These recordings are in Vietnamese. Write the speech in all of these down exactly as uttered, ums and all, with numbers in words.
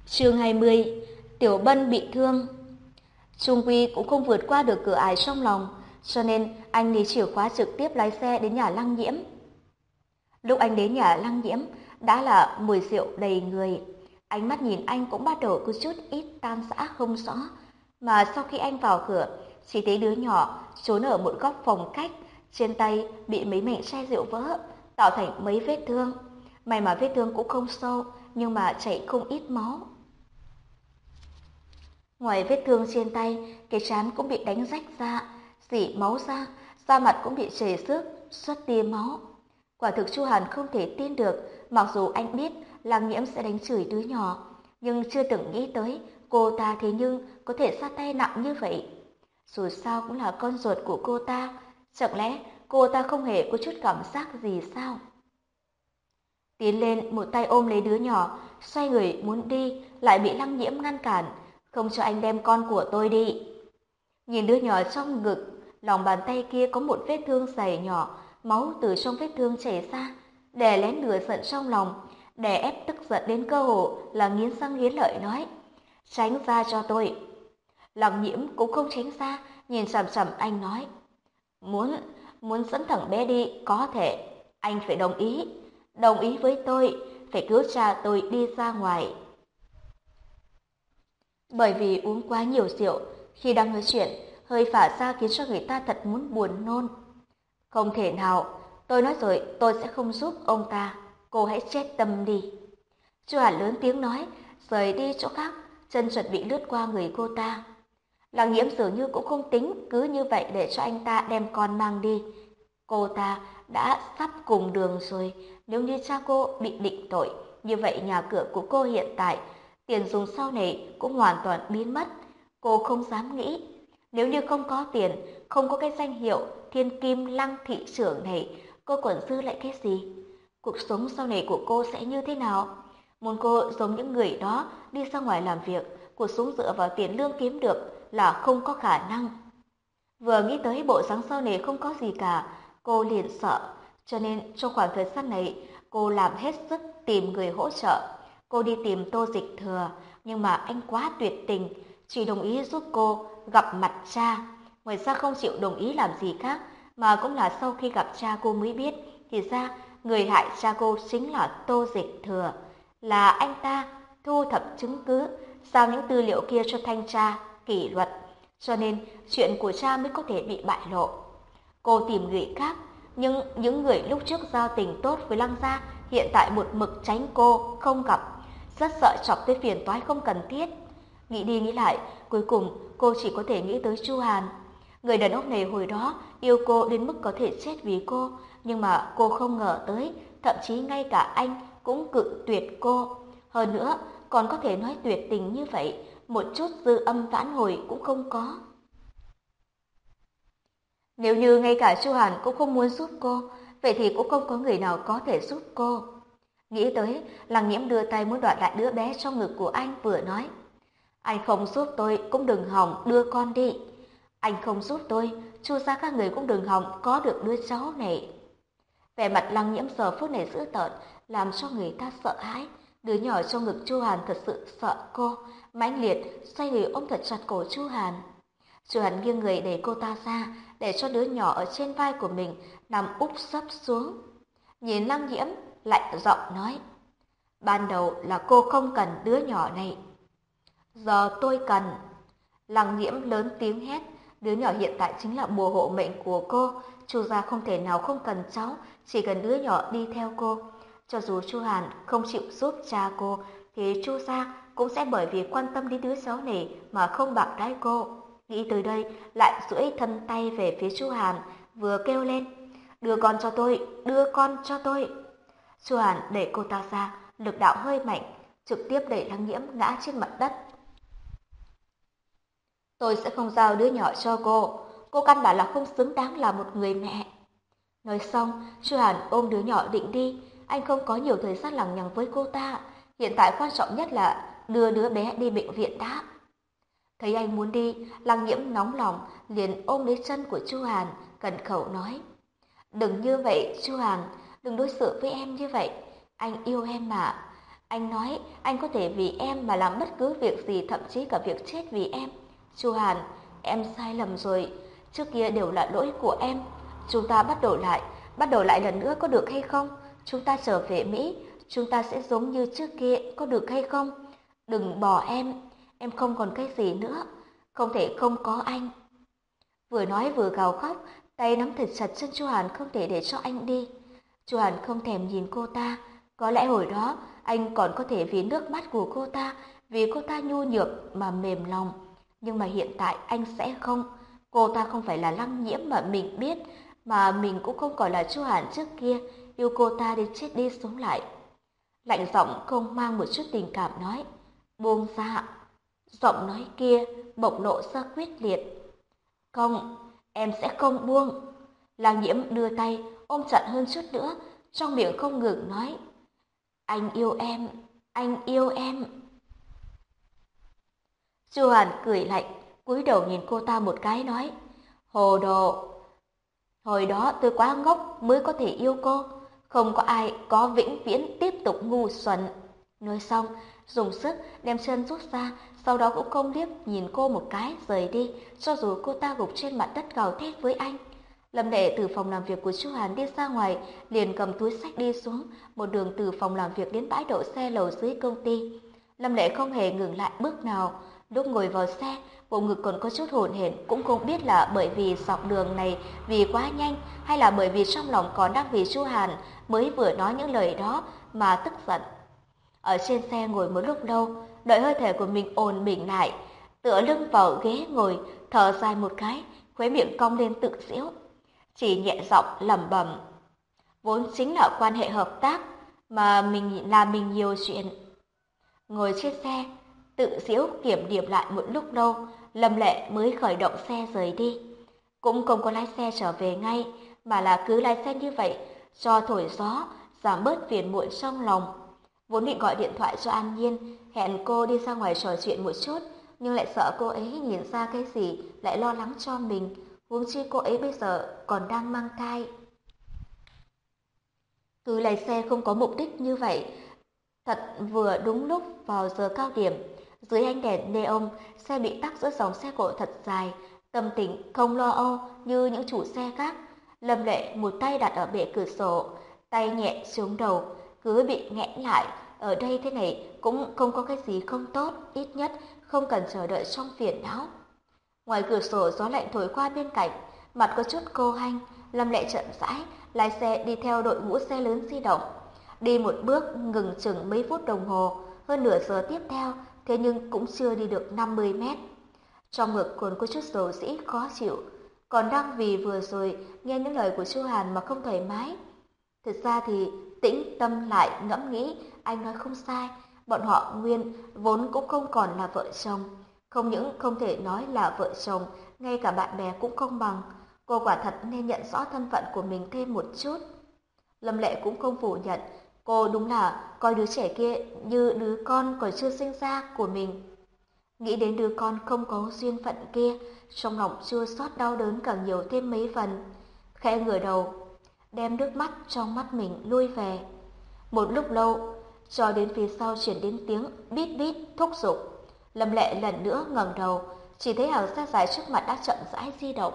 Chương hai mươi. Tiểu Bân bị thương. Trung Quy cũng không vượt qua được cửa ải trong lòng, cho nên anh lấy chìa khóa trực tiếp lái xe đến nhà Lăng Nhiễm. Lúc anh đến nhà Lăng Nhiễm, đã là mùi rượu đầy người. Ánh mắt nhìn anh cũng bắt đầu có chút ít tan rã không rõ. Mà sau khi anh vào cửa, chỉ thấy đứa nhỏ trốn ở một góc phòng khách, trên tay bị mấy mảnh chai rượu vỡ, tạo thành mấy vết thương. May mà vết thương cũng không sâu, nhưng mà chảy không ít máu. Ngoài vết thương trên tay, cái trán cũng bị đánh rách ra, rỉ máu ra, da mặt cũng bị chảy xước, xuất tia máu. Quả thực Chu Hàn không thể tin được, mặc dù anh biết Lăng Nhiễm sẽ đánh chửi đứa nhỏ, nhưng chưa từng nghĩ tới cô ta thế nhưng có thể ra tay nặng như vậy. Dù sao cũng là con ruột của cô ta, chẳng lẽ cô ta không hề có chút cảm giác gì sao? Tiến lên một tay ôm lấy đứa nhỏ, xoay người muốn đi, lại bị Lăng Nhiễm ngăn cản, không cho anh đem con của tôi đi. Nhìn đứa nhỏ trong ngực, lòng bàn tay kia có một vết thương dày nhỏ, máu từ trong vết thương chảy ra, đè lén lửa giận trong lòng, đè ép tức giận đến cơ hồ là nghiến răng nghiến lợi nói: tránh ra cho tôi. Lăng Nhiễm cũng không tránh ra, nhìn chằm chằm anh nói: muốn muốn dẫn thằng bé đi có thể, anh phải đồng ý, đồng ý với tôi, phải cứu cha tôi đi ra ngoài. Bởi vì uống quá nhiều rượu, khi đang nói chuyện, hơi phả ra khiến cho người ta thật muốn buồn nôn. Không thể nào, tôi nói rồi, tôi sẽ không giúp ông ta, cô hãy chết tâm đi. Chu Hàn lớn tiếng nói, rời đi chỗ khác, chân chuẩn bị lướt qua người cô ta. Lăng Nhiễm dường như cũng không tính cứ như vậy để cho anh ta đem con mang đi. Cô ta đã sắp cùng đường rồi, nếu như cha cô bị định tội, như vậy nhà cửa của cô hiện tại, tiền dùng sau này cũng hoàn toàn biến mất. Cô không dám nghĩ, nếu như không có tiền, không có cái danh hiệu Thiên Kim Lăng thị trưởng này, cô còn dư lại cái gì? Cuộc sống sau này của cô sẽ như thế nào? Muốn cô giống những người đó đi ra ngoài làm việc, cuộc sống dựa vào tiền lương kiếm được là không có khả năng. Vừa nghĩ tới bộ dáng sau này không có gì cả, cô liền sợ, cho nên trong khoảng thời gian này, cô làm hết sức tìm người hỗ trợ. Cô đi tìm Tô Dịch Thừa, nhưng mà anh quá tuyệt tình, chỉ đồng ý giúp cô gặp mặt cha. Ngoài ra không chịu đồng ý làm gì khác, mà cũng là sau khi gặp cha cô mới biết, thì ra người hại cha cô chính là Tô Dịch Thừa. Là anh ta thu thập chứng cứ, giao những tư liệu kia cho thanh tra, kỷ luật, cho nên chuyện của cha mới có thể bị bại lộ. Cô tìm người khác, nhưng những người lúc trước giao tình tốt với Lăng gia hiện tại một mực tránh cô, không gặp, rất sợ chọc tới phiền toái không cần thiết. Nghĩ đi nghĩ lại, cuối cùng cô chỉ có thể nghĩ tới Chu Hàn. Người đàn ông này hồi đó yêu cô đến mức có thể chết vì cô, nhưng mà cô không ngờ tới, thậm chí ngay cả anh cũng cự tuyệt cô. Hơn nữa, còn có thể nói tuyệt tình như vậy, một chút dư âm vãn hồi cũng không có. Nếu như ngay cả Chu Hàn cũng không muốn giúp cô, vậy thì cũng không có người nào có thể giúp cô. Nghĩ tới, Lăng Nhiễm đưa tay muốn đoạt lại đứa bé trong ngực của anh, vừa nói: anh không giúp tôi cũng đừng hòng đưa con đi. Anh không giúp tôi, Chu gia các người cũng đừng hòng có được đứa cháu này. Vẻ mặt Lăng Nhiễm giờ phút này dữ tợn, làm cho người ta sợ hãi. Đứa nhỏ trong ngực Chu Hàn thật sự sợ cô, mãnh liệt xoay người ôm thật chặt cổ Chu Hàn. Chu Hàn nghiêng người đẩy cô ta ra, để cho đứa nhỏ ở trên vai của mình nằm úp sấp xuống. Nhìn Lăng Nhiễm, lạnh giọng nói: ban đầu là cô không cần đứa nhỏ này, giờ tôi cần. Lăng Nhiễm lớn tiếng hét, đứa nhỏ hiện tại chính là bùa hộ mệnh của cô, Chu gia không thể nào không cần cháu, chỉ cần đứa nhỏ đi theo cô. Cho dù Chu Hàn không chịu giúp cha cô, thì Chu gia cũng sẽ bởi vì quan tâm đến đứa cháu này mà không bạc đãi cô. Nghĩ tới đây, lại duỗi thân tay về phía Chu Hàn, vừa kêu lên: đưa con cho tôi, đưa con cho tôi. Chu Hàn đẩy cô ta ra, lực đạo hơi mạnh, trực tiếp đẩy Lăng Nhiễm ngã trên mặt đất. Tôi sẽ không giao đứa nhỏ cho cô, cô căn bản là không xứng đáng là một người mẹ. Nói xong, Chu Hàn ôm đứa nhỏ định đi, anh không có nhiều thời gian lằng nhằng với cô ta, hiện tại quan trọng nhất là đưa đứa bé đi bệnh viện đã. Thấy anh muốn đi, Lăng Nhiễm nóng lòng liền ôm lấy chân của Chu Hàn, cẩn khẩu nói: đừng như vậy Chu Hàn, đừng đối xử với em như vậy, anh yêu em mà. Anh nói anh có thể vì em mà làm bất cứ việc gì, thậm chí cả việc chết vì em. Chu Hàn, em sai lầm rồi. Trước kia đều là lỗi của em. Chúng ta bắt đầu lại, bắt đầu lại lần nữa có được hay không? Chúng ta trở về Mỹ, chúng ta sẽ giống như trước kia, có được hay không? Đừng bỏ em, em không còn cái gì nữa, không thể không có anh. Vừa nói vừa gào khóc, tay nắm thật chặt chân Chu Hàn không thể để cho anh đi. Chu Hàn không thèm nhìn cô ta, có lẽ hồi đó anh còn có thể vì nước mắt của cô ta, vì cô ta nhu nhược mà mềm lòng. Nhưng mà hiện tại anh sẽ không. Cô ta không phải là Lăng Nhiễm mà mình biết, mà mình cũng không còn là Chu Hàn trước kia, yêu cô ta đến chết đi sống lại. Lạnh giọng không mang một chút tình cảm nói, buông ra. Giọng nói kia bộc lộ ra quyết liệt. Không, em sẽ không buông. Lăng Nhiễm đưa tay ôm chặt hơn chút nữa, trong miệng không ngừng nói, anh yêu em, anh yêu em. Chu Hàn cười lạnh, cúi đầu nhìn cô ta một cái nói, hồ đồ. Hồi đó tôi quá ngốc mới có thể yêu cô, không có ai có vĩnh viễn tiếp tục ngu xuẩn. Nói xong, dùng sức đem chân rút ra, sau đó cũng không liếc nhìn cô một cái rời đi, cho dù cô ta gục trên mặt đất gào thét với anh. Lâm Lệ từ phòng làm việc của Chu Hàn đi ra ngoài, liền cầm túi xách đi xuống, một đường từ phòng làm việc đến bãi đậu xe lầu dưới công ty. Lâm Lệ không hề ngừng lại bước nào. Lúc ngồi vào xe, bộ ngực còn có chút hổn hển, cũng không biết là bởi vì dọc đường này vì quá nhanh, hay là bởi vì trong lòng còn đang vì Chu Hàn mới vừa nói những lời đó mà tức giận. Ở trên xe ngồi một lúc lâu, đợi hơi thể của mình ổn định lại, tựa lưng vào ghế ngồi, thở dài một cái, khóe miệng cong lên tự giễu, chỉ nhẹ giọng lẩm bẩm, vốn chính là quan hệ hợp tác mà mình làm mình nhiều chuyện. Ngồi trên xe, tự giễu kiểm điểm lại một lúc lâu, Lâm Lệ mới khởi động xe rời đi. Cũng không có lái xe trở về ngay, mà là cứ lái xe như vậy, cho thổi gió, giảm bớt phiền muộn trong lòng. Vốn định gọi điện thoại cho An Nhiên, hẹn cô đi ra ngoài trò chuyện một chút, nhưng lại sợ cô ấy nhìn ra cái gì, lại lo lắng cho mình. Huống chi cô ấy bây giờ còn đang mang thai. Cứ lái xe không có mục đích như vậy, thật vừa đúng lúc vào giờ cao điểm. Dưới ánh đèn neon, xe bị tắc giữa dòng xe cộ thật dài, tâm tình không lo âu như những chủ xe khác. Lâm Lệ một tay đặt ở bệ cửa sổ, tay nhẹ xuống đầu, cứ bị nghẽn lại. Ở đây thế này cũng không có cái gì không tốt, ít nhất không cần chờ đợi trong phiền não. Ngoài cửa sổ gió lạnh thổi qua bên cạnh, mặt có chút cô hanh. Lâm Lệ chậm rãi lái xe đi theo đội ngũ xe lớn di động. Đi một bước ngừng chừng mấy phút đồng hồ, hơn nửa giờ tiếp theo, thế nhưng cũng chưa đi được năm mươi mét. Trong ngực còn có chút dầu dĩ khó chịu, còn đang vì vừa rồi nghe những lời của Chu Hàn mà không thoải mái. Thực ra thì tĩnh tâm lại ngẫm nghĩ, anh nói không sai, bọn họ nguyên vốn cũng không còn là vợ chồng. Không những không thể nói là vợ chồng, ngay cả bạn bè cũng không bằng. Cô quả thật nên nhận rõ thân phận của mình thêm một chút. Lâm Lệ cũng không phủ nhận, cô đúng là coi đứa trẻ kia như đứa con còn chưa sinh ra của mình. Nghĩ đến đứa con không có duyên phận kia, trong lòng chua xót đau đớn càng nhiều thêm mấy phần. Khẽ ngửa đầu, đem nước mắt trong mắt mình lui về. Một lúc lâu, cho đến phía sau chuyển đến tiếng bít bít thúc giục. Lâm Lệ lần nữa ngẩng đầu, chỉ thấy hàng xe dài trước mặt đã chậm rãi di động.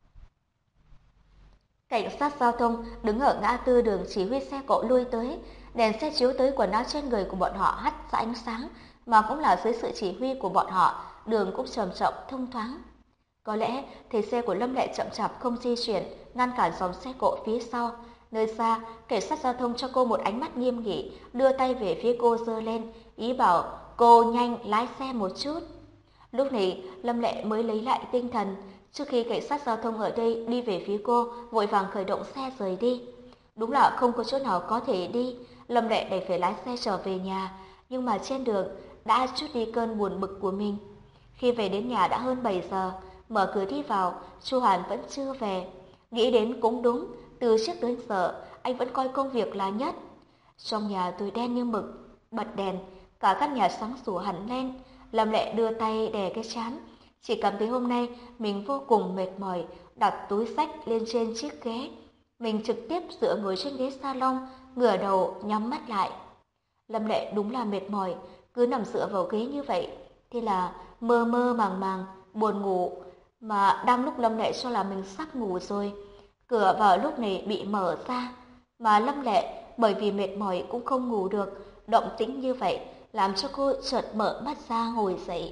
Cảnh sát giao thông đứng ở ngã tư đường chỉ huy xe cộ lui tới, đèn xe chiếu tới quần áo trên người của bọn họ hắt ra ánh sáng, mà cũng là dưới sự chỉ huy của bọn họ, đường cũng trầm trọng thông thoáng. Có lẽ thấy xe của Lâm Lệ chậm chạp không di chuyển, ngăn cản dòng xe cộ phía sau. Nơi xa, cảnh sát giao thông cho cô một ánh mắt nghiêm nghị, đưa tay về phía cô giơ lên, ý bảo cô nhanh lái xe một chút. Lúc này, Lâm Lệ mới lấy lại tinh thần, trước khi cảnh sát giao thông ở đây đi về phía cô, vội vàng khởi động xe rời đi. Đúng là không có chỗ nào có thể đi, Lâm Lệ đành phải lái xe trở về nhà, nhưng mà trên đường đã trút đi cơn buồn bực của mình. Khi về đến nhà đã hơn bảy giờ, mở cửa đi vào, Chu Hàn vẫn chưa về. Nghĩ đến cũng đúng, từ trước đến giờ anh vẫn coi công việc là nhất. Trong nhà tối đen như mực, bật đèn, cả căn nhà sáng sủa hẳn lên. Lâm Lệ đưa tay đè cái trán, chỉ cảm thấy hôm nay mình vô cùng mệt mỏi, đặt túi xách lên trên chiếc ghế. Mình trực tiếp dựa ngồi trên ghế salon, ngửa đầu nhắm mắt lại. Lâm Lệ đúng là mệt mỏi, cứ nằm dựa vào ghế như vậy, thế là mơ mơ màng màng, buồn ngủ, mà đang lúc Lâm Lệ cho là mình sắp ngủ rồi. Cửa vào lúc này bị mở ra, mà Lâm Lệ bởi vì mệt mỏi cũng không ngủ được, động tĩnh như vậy làm cho cô chợt mở mắt ra ngồi dậy.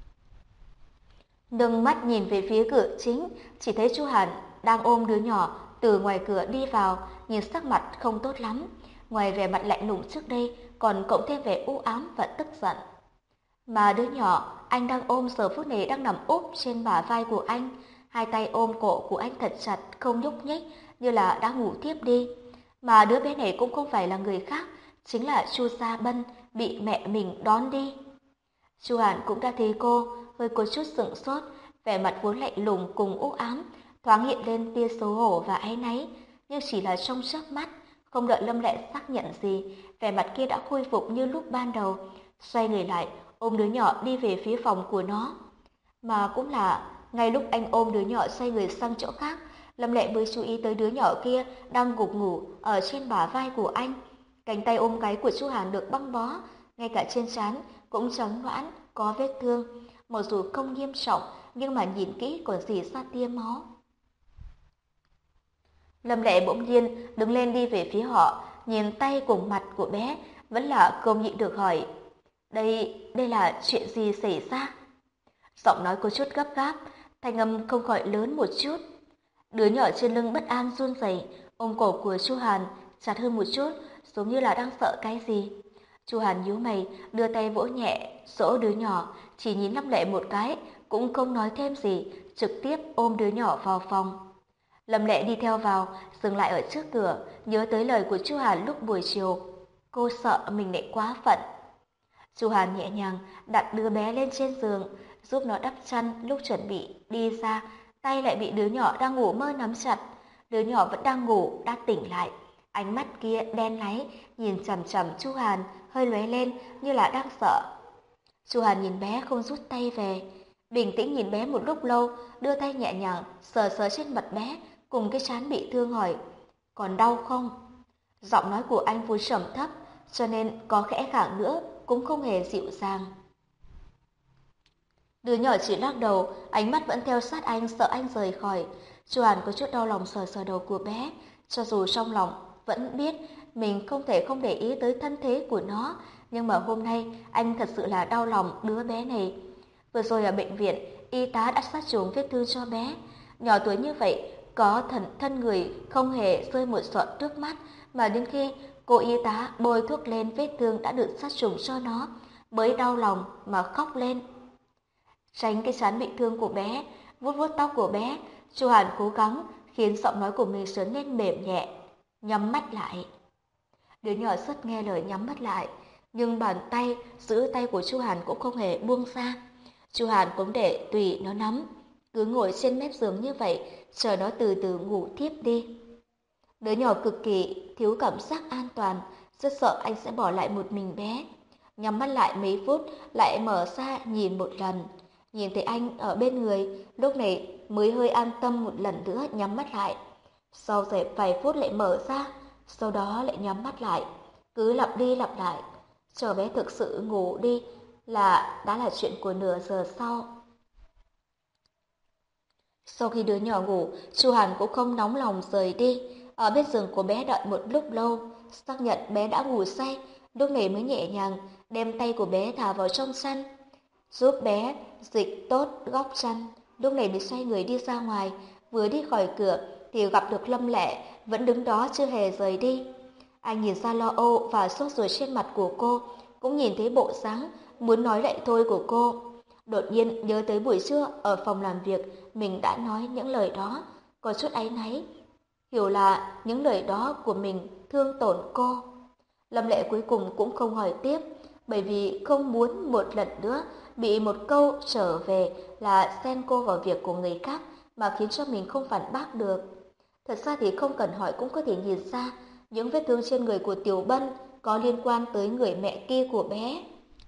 Nâng mắt nhìn về phía cửa chính, chỉ thấy chu Hàn đang ôm đứa nhỏ từ ngoài cửa đi vào, nhìn sắc mặt không tốt lắm. Ngoài vẻ mặt lạnh lùng trước đây, còn cộng thêm vẻ u ám và tức giận. Mà đứa nhỏ anh đang ôm giờ phút này đang nằm úp trên bả vai của anh, hai tay ôm cổ của anh thật chặt, không nhúc nhích, như là đã ngủ tiếp đi. Mà đứa bé này cũng không phải là người khác, chính là Chu Gia Bân bị mẹ mình đón đi. Chu Hàn cũng đã thấy cô, hơi có chút sững sốt, vẻ mặt vốn lạnh lùng cùng u ám, thoáng hiện lên tia xấu hổ và áy náy, nhưng chỉ là trong chớp mắt, không đợi Lâm Lệ xác nhận gì, vẻ mặt kia đã khôi phục như lúc ban đầu, xoay người lại, ôm đứa nhỏ đi về phía phòng của nó. Mà cũng là ngay lúc anh ôm đứa nhỏ xoay người sang chỗ khác, Lâm Lệ mới chú ý tới đứa nhỏ kia đang gục ngủ ở trên bả vai của anh. Cánh tay ôm gáy của Chu Hàn được băng bó, ngay cả trên trán cũng trắng loãng, có vết thương. Mặc dù không nghiêm trọng, nhưng mà nhìn kỹ còn rỉ ra tia máu. Lâm Lệ bỗng nhiên đứng lên đi về phía họ, nhìn tay cùng mặt của bé, vẫn là không nhịn được hỏi. Đây, đây là chuyện gì xảy ra? Giọng nói có chút gấp gáp, thanh âm không gọi lớn một chút. Đứa nhỏ trên lưng bất an run rẩy, ôm cổ của Chu Hàn chặt hơn một chút, giống như là đang sợ cái gì. Chu Hàn nhíu mày, đưa tay vỗ nhẹ dỗ đứa nhỏ, chỉ nhìn Lâm Lệ một cái, cũng không nói thêm gì, trực tiếp ôm đứa nhỏ vào phòng. Lâm Lệ đi theo vào, dừng lại ở trước cửa, nhớ tới lời của Chu Hàn lúc buổi chiều. Cô sợ mình lại quá phận. Chu Hàn nhẹ nhàng đặt đứa bé lên trên giường, giúp nó đắp chăn, lúc chuẩn bị đi ra, tay lại bị đứa nhỏ đang ngủ mơ nắm chặt. Đứa nhỏ vẫn đang ngủ, đã tỉnh lại. Ánh mắt kia đen láy, nhìn chằm chằm Chu Hàn, hơi lóe lên như là đang sợ. Chu Hàn nhìn bé không rút tay về, bình tĩnh nhìn bé một lúc lâu, đưa tay nhẹ nhàng sờ sờ trên mặt bé, cùng cái trán bị thương hỏi, còn đau không? Giọng nói của anh vốn trầm thấp, cho nên có khẽ khàng nữa cũng không hề dịu dàng. Đứa nhỏ chỉ lắc đầu, ánh mắt vẫn theo sát anh, sợ anh rời khỏi. Chu Hàn có chút đau lòng sờ sờ đầu của bé, cho dù trong lòng vẫn biết mình không thể không để ý tới thân thế của nó, nhưng mà hôm nay anh thật sự là đau lòng đứa bé này. Vừa rồi ở bệnh viện, y tá đã sát trùng vết thương cho bé. Nhỏ tuổi như vậy, có thần thân người không hề rơi một giọt nước mắt, mà đến khi cô y tá bôi thuốc lên vết thương đã được sát trùng cho nó, mới đau lòng mà khóc lên. Tránh cái trán bị thương của bé, vuốt vuốt tóc của bé, Chu Hàn cố gắng khiến giọng nói của mình trở nên mềm nhẹ, nhắm mắt lại. Đứa nhỏ rất nghe lời nhắm mắt lại, nhưng bàn tay giữ tay của Chu Hàn cũng không hề buông ra. Chu Hàn cũng để tùy nó nắm, cứ ngồi trên mép giường như vậy, chờ nó từ từ ngủ thiếp đi. Đứa nhỏ cực kỳ thiếu cảm giác an toàn, rất sợ anh sẽ bỏ lại một mình bé. Nhắm mắt lại mấy phút, lại mở ra nhìn một lần. Nhìn thấy anh ở bên người, lúc này mới hơi an tâm một lần nữa nhắm mắt lại. Sau vài phút lại mở ra, sau đó lại nhắm mắt lại. Cứ lặp đi lặp lại, chờ bé thực sự ngủ đi là đã là chuyện của nửa giờ sau. Sau khi đứa nhỏ ngủ, Chu Hàn cũng không nóng lòng rời đi. Ở bên giường của bé đợi một lúc lâu, xác nhận bé đã ngủ say, lúc này mới nhẹ nhàng đem tay của bé thả vào trong chăn, giúp bé dịch tốt góc chăn. Lúc này mới xoay người đi ra ngoài, vừa đi khỏi cửa thì gặp được Lâm Lệ vẫn đứng đó chưa hề rời đi. Anh nhìn ra lo âu và sốt ruột trên mặt của cô, cũng nhìn thấy bộ dáng muốn nói lại thôi của cô. Đột nhiên nhớ tới buổi trưa ở phòng làm việc mình đã nói những lời đó, có chút áy náy, hiểu là những lời đó của mình thương tổn cô. Lâm Lệ cuối cùng cũng không hỏi tiếp, bởi vì không muốn một lần nữa bị một câu trở về là xen cô vào việc của người khác mà khiến cho mình không phản bác được. Thật ra thì không cần hỏi cũng có thể nhìn ra, những vết thương trên người của Tiểu Bân có liên quan tới người mẹ kia của bé.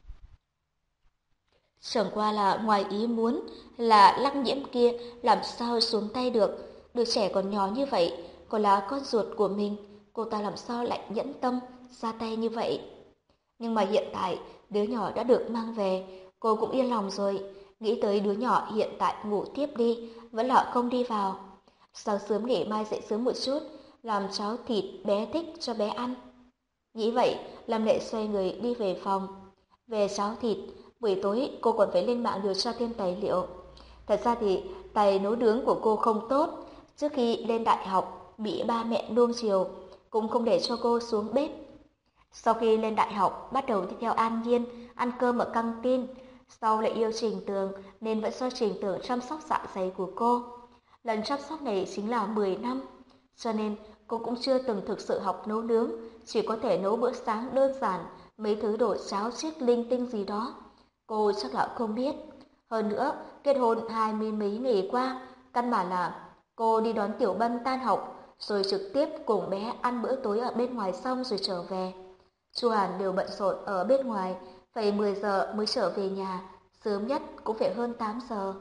Chẳng qua là ngoài ý muốn là Lăng Nhiễm kia làm sao xuống tay được, đứa trẻ còn nhỏ như vậy, còn là con ruột của mình, cô ta làm sao lại nhẫn tâm ra tay như vậy. Nhưng mà hiện tại, đứa nhỏ đã được mang về, cô cũng yên lòng rồi. Nghĩ tới đứa nhỏ hiện tại ngủ tiếp đi, vẫn là không đi vào. Sáng sớm nghỉ mai dậy sớm một chút, làm cháo thịt bé thích cho bé ăn. Nghĩ vậy, Lâm Lệ xoay người đi về phòng. Về cháo thịt, buổi tối cô còn phải lên mạng điều tra thêm tài liệu. Thật ra thì tài nấu nướng của cô không tốt. Trước khi lên đại học, bị ba mẹ nuông chiều, cũng không để cho cô xuống bếp. Sau khi lên đại học, bắt đầu đi theo An Nhiên, ăn cơm ở căng tin. Sau lại yêu Trình Tường, nên vẫn do Trình Tường chăm sóc dạ dày của cô. Lần chăm sóc này chính là mười năm, cho nên cô cũng chưa từng thực sự học nấu nướng, chỉ có thể nấu bữa sáng đơn giản, mấy thứ đồ cháo chiếc linh tinh gì đó. Cô chắc là không biết. Hơn nữa, kết hôn hai mươi mấy ngày qua, căn bản là cô đi đón Tiểu Bân tan học, rồi trực tiếp cùng bé ăn bữa tối ở bên ngoài xong rồi trở về. Chu Hàn đều bận rộn ở bên ngoài, phải mười giờ mới trở về nhà, sớm nhất cũng phải hơn tám giờ.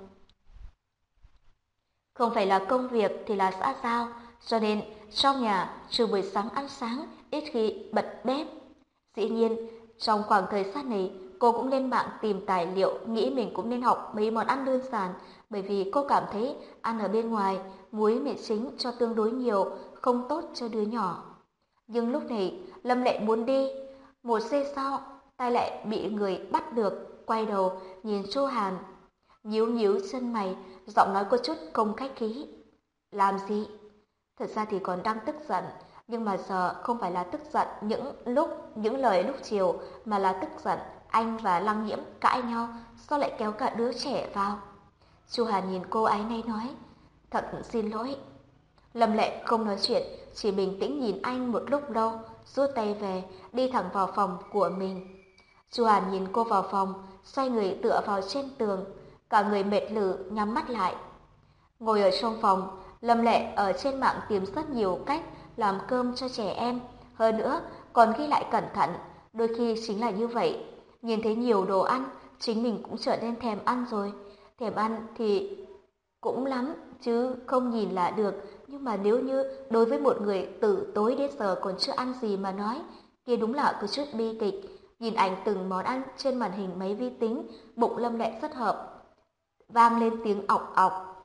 Không phải là công việc thì là xã giao, cho nên trong nhà trừ buổi sáng ăn sáng ít khi bật bếp. Dĩ nhiên, trong khoảng thời gian này, cô cũng lên mạng tìm tài liệu, nghĩ mình cũng nên học mấy món ăn đơn giản, bởi vì cô cảm thấy ăn ở bên ngoài, muối mè chính cho tương đối nhiều, không tốt cho đứa nhỏ. Nhưng lúc này, Lâm Lệ muốn đi. Một giây sau, tay lại bị người bắt được, quay đầu, nhìn Chu Hàn. Nhíu nhíu chân mày, giọng nói có chút không khách khí. Làm gì? Thật ra thì còn đang tức giận, nhưng mà giờ không phải là tức giận những lúc, những lời lúc chiều, mà là tức giận anh và Lăng Nhiễm cãi nhau, sao lại kéo cả đứa trẻ vào. Chu Hàn nhìn cô áy náy nói, thật xin lỗi. Lâm Lệ không nói chuyện, chỉ bình tĩnh nhìn anh một lúc lâu, rút tay về, đi thẳng vào phòng của mình. Chu Hàn nhìn cô vào phòng, xoay người tựa vào trên tường, cả người mệt lử nhắm mắt lại. Ngồi ở trong phòng, Lâm Lệ ở trên mạng tìm rất nhiều cách làm cơm cho trẻ em, hơn nữa còn ghi lại cẩn thận, đôi khi chính là như vậy. Nhìn thấy nhiều đồ ăn, chính mình cũng trở nên thèm ăn rồi. Thèm ăn thì cũng lắm, chứ không nhìn là được, nhưng mà nếu như đối với một người từ tối đến giờ còn chưa ăn gì mà nói, kia đúng là có chút bi kịch. Nhìn ảnh từng món ăn trên màn hình máy vi tính, bụng Lâm Lệ rất hợp, vang lên tiếng ọc ọc.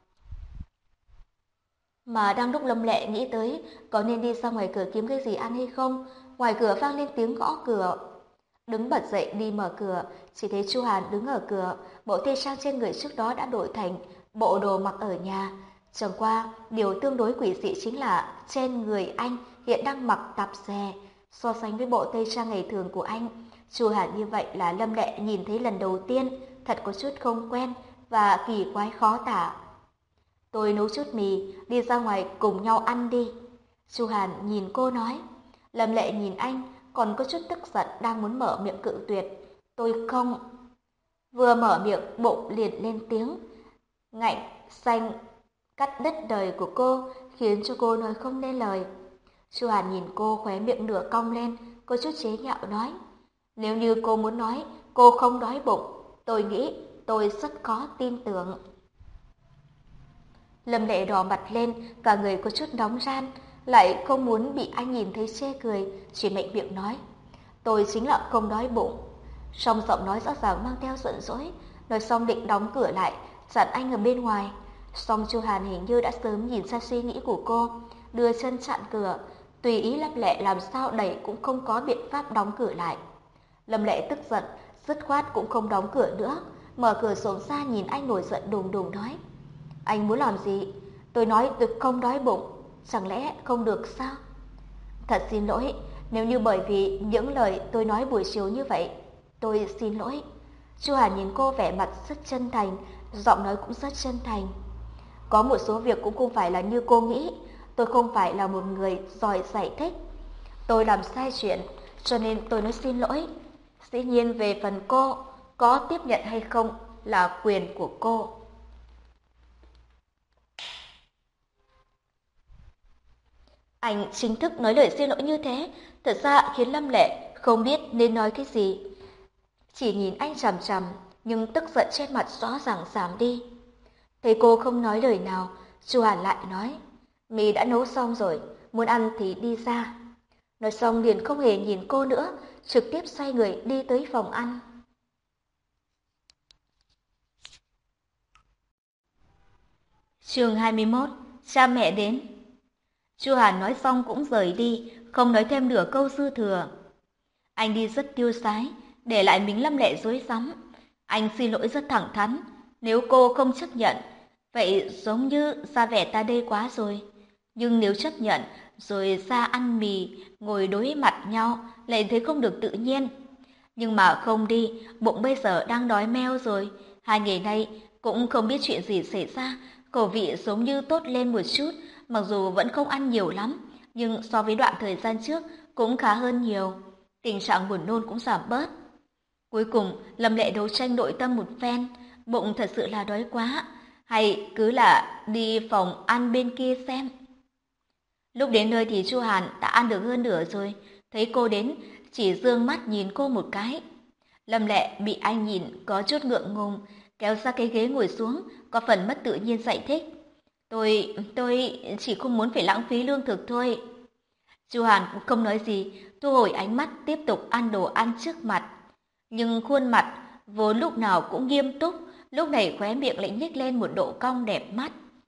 Mà đang lúc Lâm Lệ nghĩ tới có nên đi ra ngoài cửa kiếm cái gì ăn hay không, ngoài cửa vang lên tiếng gõ cửa. Đứng bật dậy đi mở cửa, chỉ thấy Chu Hàn đứng ở cửa, bộ tây trang trên người trước đó đã đổi thành bộ đồ mặc ở nhà. Chẳng qua, điều tương đối quỷ dị chính là trên người anh hiện đang mặc tạp dề. So sánh với bộ tây trang ngày thường của anh, Chu Hàn như vậy là Lâm Lệ nhìn thấy lần đầu tiên, thật có chút không quen và kỳ quái khó tả. Tôi nấu chút mì, đi ra ngoài cùng nhau ăn đi. Chu Hàn nhìn cô nói. Lâm Lệ nhìn anh, còn có chút tức giận đang muốn mở miệng cự tuyệt. Tôi không. Vừa mở miệng, bụng liền lên tiếng. Ngạnh, xanh, cắt đứt đời của cô, khiến cho cô nói không nên lời. Chu Hàn nhìn cô khóe miệng nửa cong lên, có chút chế nhạo nói. Nếu như cô muốn nói, cô không đói bụng, tôi nghĩ tôi rất khó tin tưởng. Lâm Lệ đỏ mặt lên, cả người có chút nóng ran, lại không muốn bị anh nhìn thấy chê cười, chỉ mạnh miệng nói. Tôi chính là không đói bụng. Trong giọng nói rõ ràng mang theo giận dỗi, nói xong định đóng cửa lại, dặn anh ở bên ngoài. Song Chu Hàn hình như đã sớm nhìn ra suy nghĩ của cô, đưa chân chặn cửa, tùy ý Lâm Lệ làm sao đẩy cũng không có biện pháp đóng cửa lại. Lâm Lệ tức giận, dứt khoát cũng không đóng cửa nữa, mở cửa xổm ra nhìn anh nổi giận đùng đùng nói. Anh muốn làm gì? Tôi nói tôi không đói bụng, chẳng lẽ không được sao? Thật xin lỗi, nếu như bởi vì những lời tôi nói buổi chiều như vậy, tôi xin lỗi. Chu Hàn nhìn cô vẻ mặt rất chân thành, giọng nói cũng rất chân thành. Có một số việc cũng không phải là như cô nghĩ, tôi không phải là một người giỏi giải thích. Tôi làm sai chuyện, cho nên tôi nói xin lỗi. Dĩ nhiên về phần cô, có tiếp nhận hay không là quyền của cô. Anh chính thức nói lời xin lỗi như thế, thật ra khiến Lâm Lệ không biết nên nói cái gì. Chỉ nhìn anh chằm chằm, nhưng tức giận trên mặt rõ ràng giảm đi. Thấy cô không nói lời nào, Chu Hàn lại nói, mì đã nấu xong rồi, muốn ăn thì đi ra. Nói xong liền không hề nhìn cô nữa, trực tiếp xoay người đi tới phòng ăn. Chương hai mươi mốt, cha mẹ đến. Chu Hàn nói xong cũng rời đi, không nói thêm nửa câu dư thừa. Anh đi rất tiêu sái, để lại mình Lâm Lệ rối rắm. Anh xin lỗi rất thẳng thắn, nếu cô không chấp nhận, vậy giống như ra vẻ ta đây quá rồi. Nhưng nếu chấp nhận, rồi ra ăn mì, ngồi đối mặt nhau, lại thấy không được tự nhiên. Nhưng mà không đi, bụng bây giờ đang đói meo rồi. Hai ngày nay cũng không biết chuyện gì xảy ra, khẩu vị giống như tốt lên một chút, mặc dù vẫn không ăn nhiều lắm, nhưng so với đoạn thời gian trước cũng khá hơn nhiều. Tình trạng buồn nôn cũng giảm bớt. Cuối cùng, Lâm Lệ đấu tranh nội tâm một phen, bụng thật sự là đói quá, hay cứ là đi phòng ăn bên kia xem. Lúc đến nơi thì Chu Hàn đã ăn được hơn nửa rồi, thấy cô đến, chỉ dương mắt nhìn cô một cái. Lâm Lệ bị anh nhìn có chút ngượng ngùng, kéo ra cái ghế ngồi xuống, có phần mất tự nhiên giải thích. Tôi, tôi chỉ không muốn phải lãng phí lương thực thôi. Chu Hàn cũng không nói gì, thu hồi ánh mắt tiếp tục ăn đồ ăn trước mặt. Nhưng khuôn mặt vốn lúc nào cũng nghiêm túc, lúc này khóe miệng lại nhếch lên một độ cong đẹp mắt.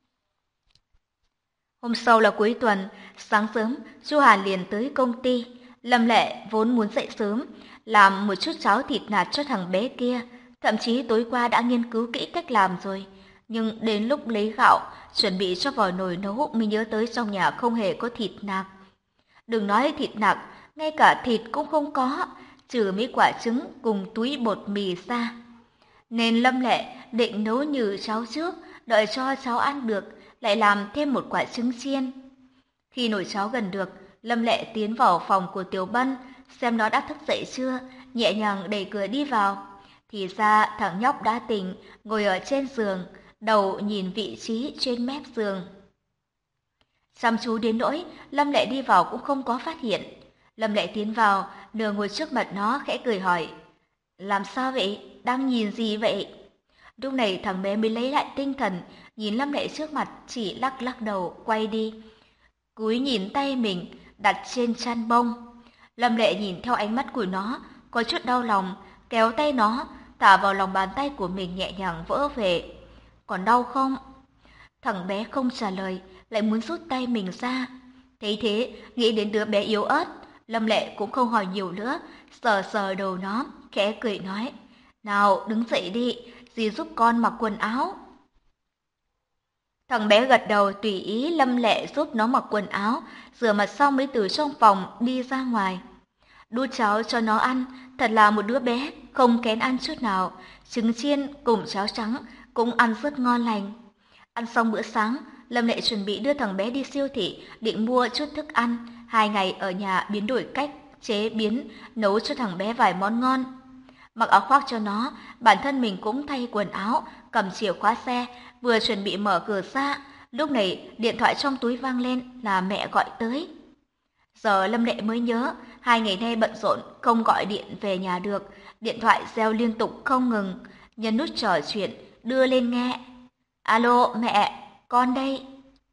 Hôm sau là cuối tuần, sáng sớm Chu Hàn liền tới công ty. Lâm Lệ vốn muốn dậy sớm, làm một chút cháo thịt nạc cho thằng bé kia, thậm chí tối qua đã nghiên cứu kỹ cách làm rồi. Nhưng đến lúc lấy gạo, chuẩn bị cho vào nồi nấu mới nhớ tới trong nhà không hề có thịt nạc. Đừng nói thịt nạc, ngay cả thịt cũng không có, trừ mấy quả trứng cùng túi bột mì ra. Nên Lâm Lệ định nấu như cháo trước, đợi cho cháu ăn được, lại làm thêm một quả trứng chiên. Khi nồi cháo gần được, Lâm Lệ tiến vào phòng của Tiểu Bân, xem nó đã thức dậy chưa, nhẹ nhàng đẩy cửa đi vào. Thì ra thằng nhóc đã tỉnh, ngồi ở trên giường, đầu nhìn vị trí trên mép giường. Chăm chú đến nỗi, Lâm Lệ đi vào cũng không có phát hiện. Lâm Lệ tiến vào, nửa ngồi trước mặt nó khẽ cười hỏi. Làm sao vậy? Đang nhìn gì vậy? Lúc này thằng bé mới lấy lại tinh thần, nhìn Lâm Lệ trước mặt chỉ lắc lắc đầu, quay đi. Cúi nhìn tay mình đặt trên chăn bông. Lâm Lệ nhìn theo ánh mắt của nó, có chút đau lòng, kéo tay nó, thả vào lòng bàn tay của mình nhẹ nhàng vỡ về. Còn đau không? Thằng bé không trả lời, lại muốn rút tay mình ra. Thấy thế, nghĩ đến đứa bé yếu ớt, Lâm Lệ cũng không hỏi nhiều nữa, sờ sờ đầu nó, khẽ cười nói. Nào, đứng dậy đi, dì giúp con mặc quần áo. Thằng bé gật đầu tùy ý Lâm Lệ giúp nó mặc quần áo, rửa mặt xong mới từ trong phòng đi ra ngoài. Đút cháo cho nó ăn, thật là một đứa bé, không kén ăn chút nào. Trứng chiên cùng cháo trắng cũng ăn rất ngon lành. Ăn xong bữa sáng, Lâm Lệ chuẩn bị đưa thằng bé đi siêu thị, định mua chút thức ăn. Hai ngày ở nhà biến đổi cách, chế biến, nấu cho thằng bé vài món ngon. Mặc áo khoác cho nó, bản thân mình cũng thay quần áo, cầm chìa khóa xe, vừa chuẩn bị mở cửa ra. Lúc này điện thoại trong túi vang lên là mẹ gọi tới. Giờ Lâm Lệ mới nhớ, hai ngày nay bận rộn, không gọi điện về nhà được. Điện thoại reo liên tục không ngừng, nhấn nút trò chuyện, đưa lên nghe. Alo mẹ, con đây.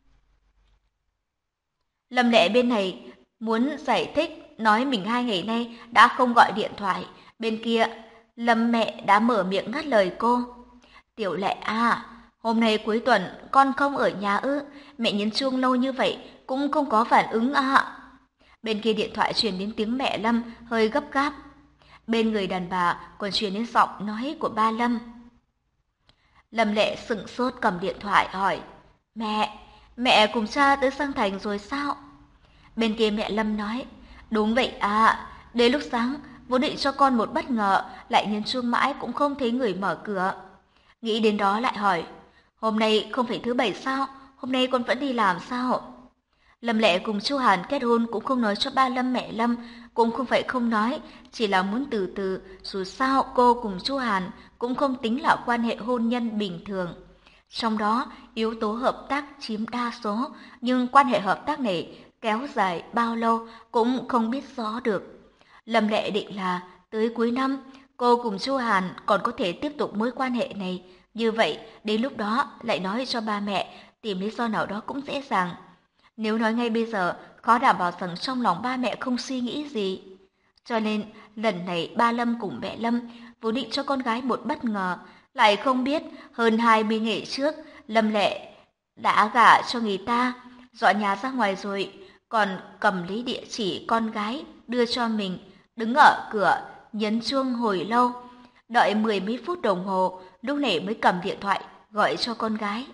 Lâm Lệ bên này muốn giải thích, nói mình hai ngày nay đã không gọi điện thoại. Bên kia, Lâm mẹ đã mở miệng ngắt lời cô. Tiểu Lệ à, hôm nay cuối tuần con không ở nhà ư? Mẹ nhấn chuông lâu như vậy cũng không có phản ứng à? Bên kia điện thoại truyền đến tiếng mẹ Lâm hơi gấp gáp. Bên người đàn bà còn truyền đến giọng nói của ba Lâm. Lâm Lệ sững sốt cầm điện thoại hỏi. Mẹ, mẹ cùng cha tới sang thành rồi sao? Bên kia mẹ Lâm nói. Đúng vậy à, đến lúc sáng vốn định cho con một bất ngờ, lại nhấn chuông mãi cũng không thấy người mở cửa. Nghĩ đến đó lại hỏi. Hôm nay không phải thứ bảy sao? Hôm nay con vẫn đi làm sao? Lâm Lệ cùng Chu Hàn kết hôn cũng không nói cho ba Lâm mẹ Lâm, cũng không phải không nói, chỉ là muốn từ từ, dù sao cô cùng Chu Hàn cũng không tính là quan hệ hôn nhân bình thường. Trong đó, yếu tố hợp tác chiếm đa số, nhưng quan hệ hợp tác này kéo dài bao lâu cũng không biết rõ được. Lâm Lệ định là tới cuối năm, cô cùng Chu Hàn còn có thể tiếp tục mối quan hệ này, như vậy đến lúc đó lại nói cho ba mẹ, tìm lý do nào đó cũng dễ dàng. Nếu nói ngay bây giờ khó đảm bảo rằng trong lòng ba mẹ không suy nghĩ gì. Cho nên lần này ba Lâm cùng mẹ Lâm vốn định cho con gái một bất ngờ, lại không biết hơn hai mươi ngày trước Lâm Lệ đã gả cho người ta, dọn nhà ra ngoài rồi, còn cầm lấy địa chỉ con gái đưa cho mình, đứng ở cửa nhấn chuông hồi lâu, đợi mười mấy phút đồng hồ, lúc này mới cầm điện thoại gọi cho con gái.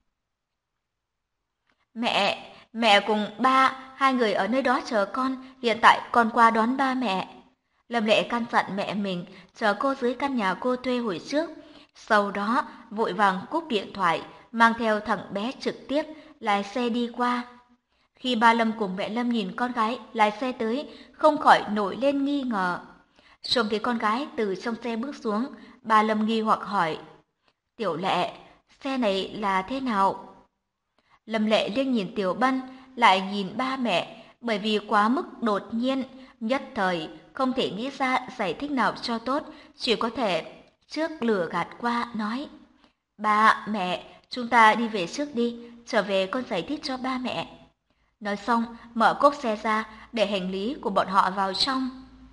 Mẹ, mẹ cùng ba, hai người ở nơi đó chờ con, hiện tại con qua đón ba mẹ. Lâm Lệ căn dặn mẹ mình chờ cô dưới căn nhà cô thuê hồi trước, sau đó vội vàng cúp điện thoại, mang theo thằng bé trực tiếp lái xe đi qua. Khi ba Lâm cùng mẹ Lâm nhìn con gái lái xe tới, không khỏi nổi lên nghi ngờ. Trông thấy con gái từ trong xe bước xuống, ba Lâm nghi hoặc hỏi, Tiểu Lệ, xe này là thế nào? Lâm Lệ liếc nhìn Tiểu Bân, lại nhìn ba mẹ, bởi vì quá mức đột nhiên, nhất thời không thể nghĩ ra giải thích nào cho tốt, chỉ có thể trước lừa gạt qua nói, ba, mẹ, chúng ta đi về trước đi, trở về con giải thích cho ba mẹ. Nói xong, mở cốp xe ra để hành lý của bọn họ vào trong.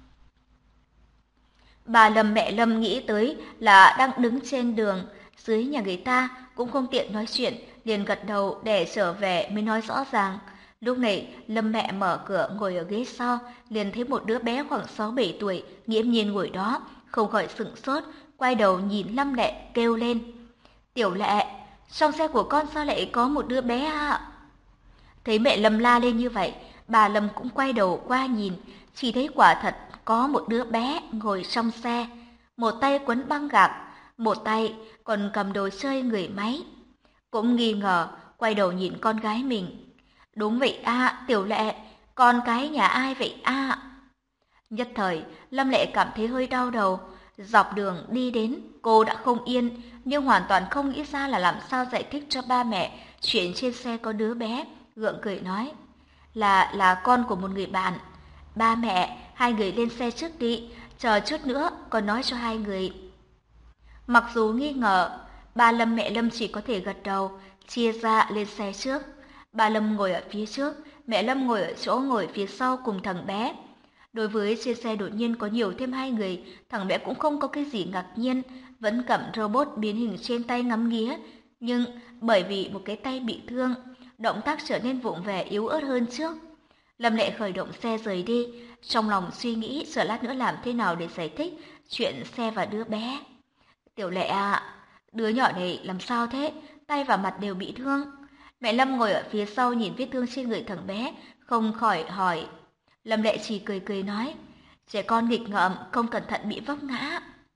Bà Lâm mẹ Lâm nghĩ tới là đang đứng trên đường, dưới nhà người ta cũng không tiện nói chuyện, liền gật đầu để trở về mới nói rõ ràng. Lúc này, Lâm mẹ mở cửa ngồi ở ghế sau, liền thấy một đứa bé khoảng sáu bảy tuổi, nghiễm nhiên ngồi đó, không khỏi sửng sốt, quay đầu nhìn Lâm Lệ kêu lên. Tiểu Lệ, trong xe của con sao lại có một đứa bé à? Thấy mẹ Lâm la lên như vậy, bà Lâm cũng quay đầu qua nhìn, chỉ thấy quả thật có một đứa bé ngồi trong xe, một tay quấn băng gạc, một tay còn cầm đồ chơi người máy. Cũng nghi ngờ, quay đầu nhìn con gái mình. Đúng vậy a, Tiểu Lệ, con cái nhà ai vậy a? Nhất thời, Lâm Lệ cảm thấy hơi đau đầu. Dọc đường đi đến, cô đã không yên, nhưng hoàn toàn không nghĩ ra là làm sao giải thích cho ba mẹ chuyện trên xe có đứa bé, gượng cười nói. Là, là con của một người bạn. Ba mẹ, hai người lên xe trước đi, chờ chút nữa còn nói cho hai người. Mặc dù nghi ngờ, ba Lâm mẹ Lâm chỉ có thể gật đầu, chia ra lên xe trước. Ba Lâm ngồi ở phía trước, mẹ Lâm ngồi ở chỗ ngồi phía sau cùng thằng bé. Đối với trên xe đột nhiên có nhiều thêm hai người, thằng bé cũng không có cái gì ngạc nhiên, vẫn cầm robot biến hình trên tay ngắm nghía. Nhưng bởi vì một cái tay bị thương, động tác trở nên vụng về yếu ớt hơn trước. Lâm Lệ khởi động xe rời đi, trong lòng suy nghĩ sợ lát nữa làm thế nào để giải thích chuyện xe và đứa bé. Tiểu Lệ à, đứa nhỏ này làm sao thế, tay và mặt đều bị thương. Mẹ Lâm ngồi ở phía sau nhìn vết thương trên người thằng bé, không khỏi hỏi. Lâm Lệ chỉ cười cười nói, trẻ con nghịch ngợm, không cẩn thận bị vấp ngã.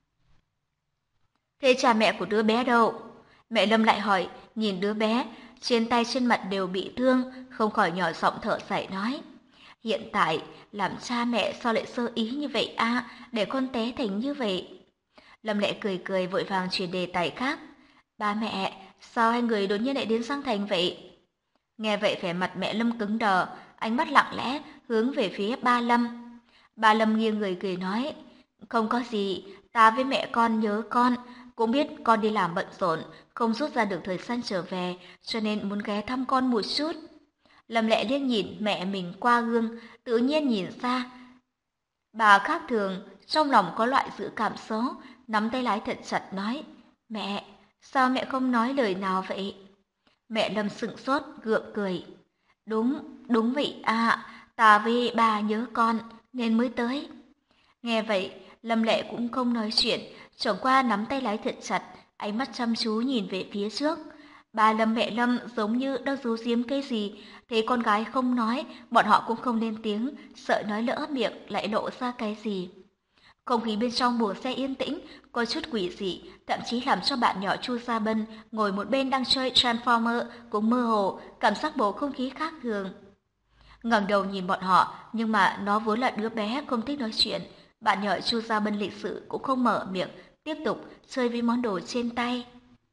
Thế cha mẹ của đứa bé đâu? Mẹ Lâm lại hỏi, nhìn đứa bé, trên tay trên mặt đều bị thương, không khỏi nhỏ giọng thở dài nói. Hiện tại, làm cha mẹ sao lại sơ ý như vậy a, để con té thành như vậy. Lâm Lệ cười cười vội vàng chuyển đề tài khác. Ba mẹ, sao hai người đột nhiên lại đến Giang Thành vậy? Nghe vậy vẻ mặt mẹ Lâm cứng đờ, ánh mắt lặng lẽ hướng về phía ba Lâm. Ba Lâm nghiêng người cười nói, không có gì, ta với mẹ con nhớ con, cũng biết con đi làm bận rộn, không rút ra được thời gian trở về, cho nên muốn ghé thăm con một chút. Lâm Lệ liếc nhìn mẹ mình qua gương, tự nhiên nhìn ra. Bà khác thường, trong lòng có loại dự cảm xấu, nắm tay lái thật chặt nói, mẹ, sao mẹ không nói lời nào vậy? Mẹ Lâm sững sốt, gượng cười. Đúng, đúng vậy à, ta với bà nhớ con, nên mới tới. Nghe vậy, Lâm Lệ cũng không nói chuyện, chẳng qua nắm tay lái thật chặt, ánh mắt chăm chú nhìn về phía trước. Bà Lâm mẹ Lâm giống như đang giấu giếm cái gì, thấy con gái không nói, bọn họ cũng không lên tiếng, sợ nói lỡ miệng lại lộ ra cái gì. Không khí bên trong buồng xe yên tĩnh, có chút quỷ dị, thậm chí làm cho bạn nhỏ Chu Gia Bân ngồi một bên đang chơi Transformer cũng mơ hồ, cảm giác bầu không khí khác thường. Ngẩng đầu nhìn bọn họ, nhưng mà nó vốn là đứa bé không thích nói chuyện, bạn nhỏ Chu Gia Bân lịch sự cũng không mở miệng, tiếp tục chơi với món đồ trên tay.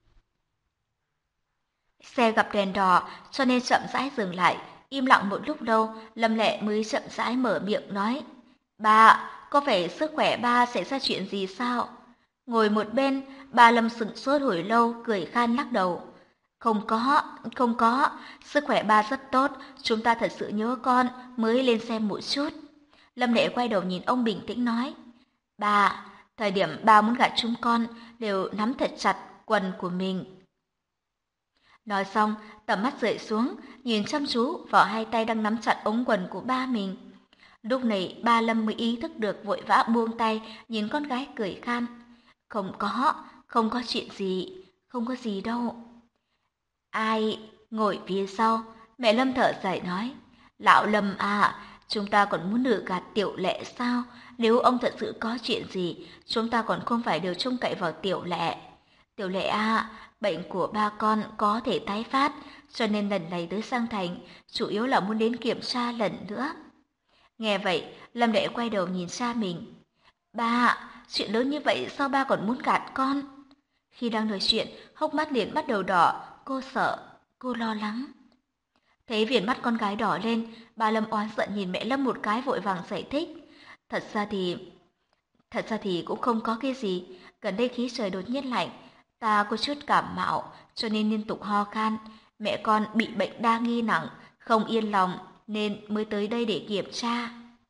Xe gặp đèn đỏ, cho nên chậm rãi dừng lại, im lặng một lúc lâu, Lâm Lệ mới chậm rãi mở miệng nói: "Ba, có phải sức khỏe ba xảy ra chuyện gì sao?" Ngồi một bên, bà Lâm sững sốt hồi lâu, cười khan lắc đầu. Không có, không có, sức khỏe ba rất tốt, chúng ta thật sự nhớ con, mới lên xem một chút. Lâm Lệ quay đầu nhìn ông bình tĩnh nói, ba, thời điểm ba muốn gạt chúng con đều nắm thật chặt quần của mình. Nói xong, tầm mắt rời xuống, nhìn chăm chú vào hai tay đang nắm chặt ống quần của ba mình. Lúc này ba Lâm mới ý thức được, vội vã buông tay, nhìn con gái cười khan. Không có, không có chuyện gì, không có gì đâu. Ai ngồi phía sau, mẹ Lâm thở dài nói, lão Lâm à, chúng ta còn muốn lừa gạt Tiểu Lệ sao? Nếu ông thật sự có chuyện gì, chúng ta còn không phải đều trông cậy vào Tiểu Lệ. Tiểu Lệ à, bệnh của ba con có thể tái phát, cho nên lần này tới Sang Thành, chủ yếu là muốn đến kiểm tra lần nữa. Nghe vậy, Lâm Lệ quay đầu nhìn cha mình. Ba, chuyện lớn như vậy sao ba còn muốn gạt con? Khi đang nói chuyện, hốc mắt liền bắt đầu đỏ, cô sợ, cô lo lắng. Thấy viền mắt con gái đỏ lên, ba Lâm oán giận nhìn mẹ Lâm một cái, vội vàng giải thích. Thật ra thì... Thật ra thì cũng không có cái gì, gần đây khí trời đột nhiên lạnh, ta có chút cảm mạo, cho nên liên tục ho khan. Mẹ con bị bệnh đa nghi nặng, không yên lòng, nên mới tới đây để kiểm tra.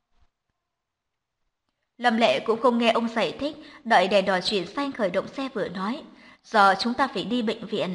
Lâm Lệ cũng không nghe ông giải thích, đợi đèn đỏ chuyển xanh khởi động xe vừa nói, giờ chúng ta phải đi bệnh viện.